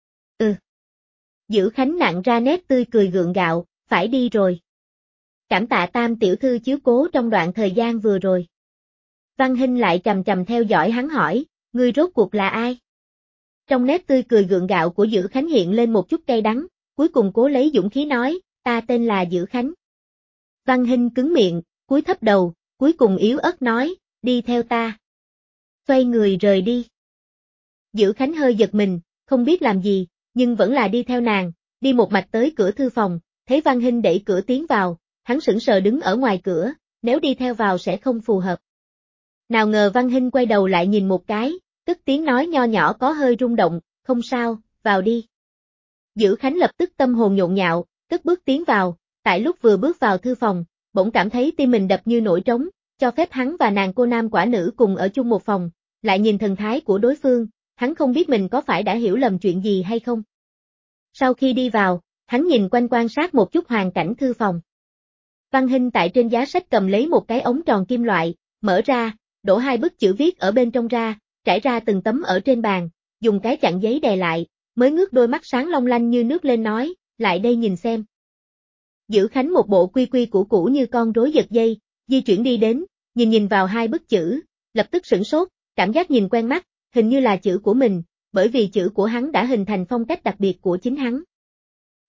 Dữ Khánh nặng ra nét tươi cười gượng gạo, phải đi rồi. Cảm tạ Tam tiểu thư chiếu cố trong đoạn thời gian vừa rồi. Văn Hinh lại chằm chằm theo dõi hắn hỏi, ngươi rốt cuộc là ai? Trong nét tươi cười gượng gạo của Dữ Khánh hiện lên một chút cay đắng, cuối cùng cố lấy dũng khí nói, ta tên là Dữ Khánh. Văn Hinh cứng miệng, cúi thấp đầu, cuối cùng yếu ớt nói, đi theo ta. Xoay người rời đi. Dữ Khánh hơi giật mình, không biết làm gì, nhưng vẫn là đi theo nàng, đi một mạch tới cửa thư phòng, thấy Văn Hinh đẩy cửa tiến vào, hắn sững sờ đứng ở ngoài cửa, nếu đi theo vào sẽ không phù hợp. Nào ngờ Văn Hinh quay đầu lại nhìn một cái, cất tiếng nói nho nhỏ có hơi rung động, không sao, vào đi. Dữ Khánh lập tức tâm hồn nhộn nhạo, cất bước tiến vào, tại lúc vừa bước vào thư phòng, bỗng cảm thấy tim mình đập như nổi trống, cho phép hắn và nàng cô nam quả nữ cùng ở chung một phòng, lại nhìn thần thái của đối phương, hắn không biết mình có phải đã hiểu lầm chuyện gì hay không. Sau khi đi vào, hắn nhìn quanh quan sát một chút hoàn cảnh thư phòng. Văn Hinh tại trên giá sách cầm lấy một cái ống tròn kim loại, mở ra, đổ hai bức chữ viết ở bên trong ra, trải ra từng tấm ở trên bàn, dùng cái chặn giấy đè lại, mới ngước đôi mắt sáng long lanh như nước lên nói, lại đây nhìn xem. Dữ Khánh một bộ quy quy củ củ như con rối giật dây, di chuyển đi đến, nhìn vào hai bức chữ, lập tức sửng sốt, cảm giác nhìn quen mắt, hình như là chữ của mình, bởi vì chữ của hắn đã hình thành phong cách đặc biệt của chính hắn.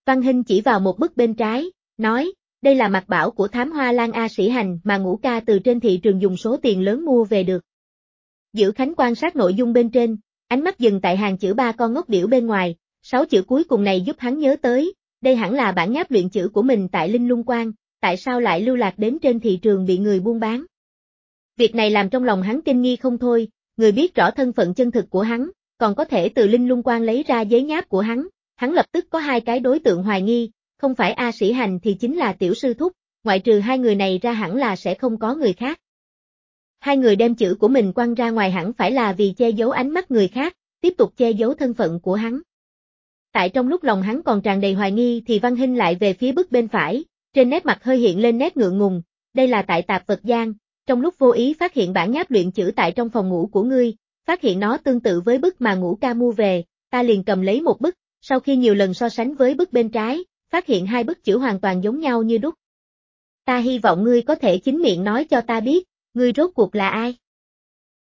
Văn Hinh chỉ vào một bức bên trái, nói, đây là mặt bảo của thám hoa Lan A Sĩ Hành mà Ngũ ca từ trên thị trường dùng số tiền lớn mua về được. Dữ Khánh quan sát nội dung bên trên, ánh mắt dừng tại hàng chữ 3 con ngốc điểu bên ngoài, 6 chữ cuối cùng này giúp hắn nhớ tới, đây hẳn là bản nháp luyện chữ của mình tại Linh Lung Quan, tại sao lại lưu lạc đến trên thị trường bị người buôn bán. Việc này làm trong lòng hắn kinh nghi không thôi, người biết rõ thân phận chân thực của hắn, còn có thể từ Linh Lung Quan lấy ra giấy nháp của hắn lập tức có hai cái đối tượng hoài nghi, không phải A Sĩ Hành thì chính là Tiểu Sư Thúc, ngoại trừ hai người này ra hẳn là sẽ không có người khác. Hai người đem chữ của mình quăng ra ngoài hẳn phải là vì che giấu ánh mắt người khác, tiếp tục che giấu thân phận của hắn. Tại trong lúc lòng hắn còn tràn đầy hoài nghi thì Văn Hinh lại về phía bức bên phải, trên nét mặt hơi hiện lên nét ngượng ngùng, đây là tại Tạp Vật Gian, trong lúc vô ý phát hiện bản nháp luyện chữ tại trong phòng ngủ của ngươi, phát hiện nó tương tự với bức mà Ngũ ca mua về, ta liền cầm lấy một bức, sau khi nhiều lần so sánh với bức bên trái, phát hiện hai bức chữ hoàn toàn giống nhau như đúc. Ta hy vọng ngươi có thể chính miệng nói cho ta biết, ngươi rốt cuộc là ai?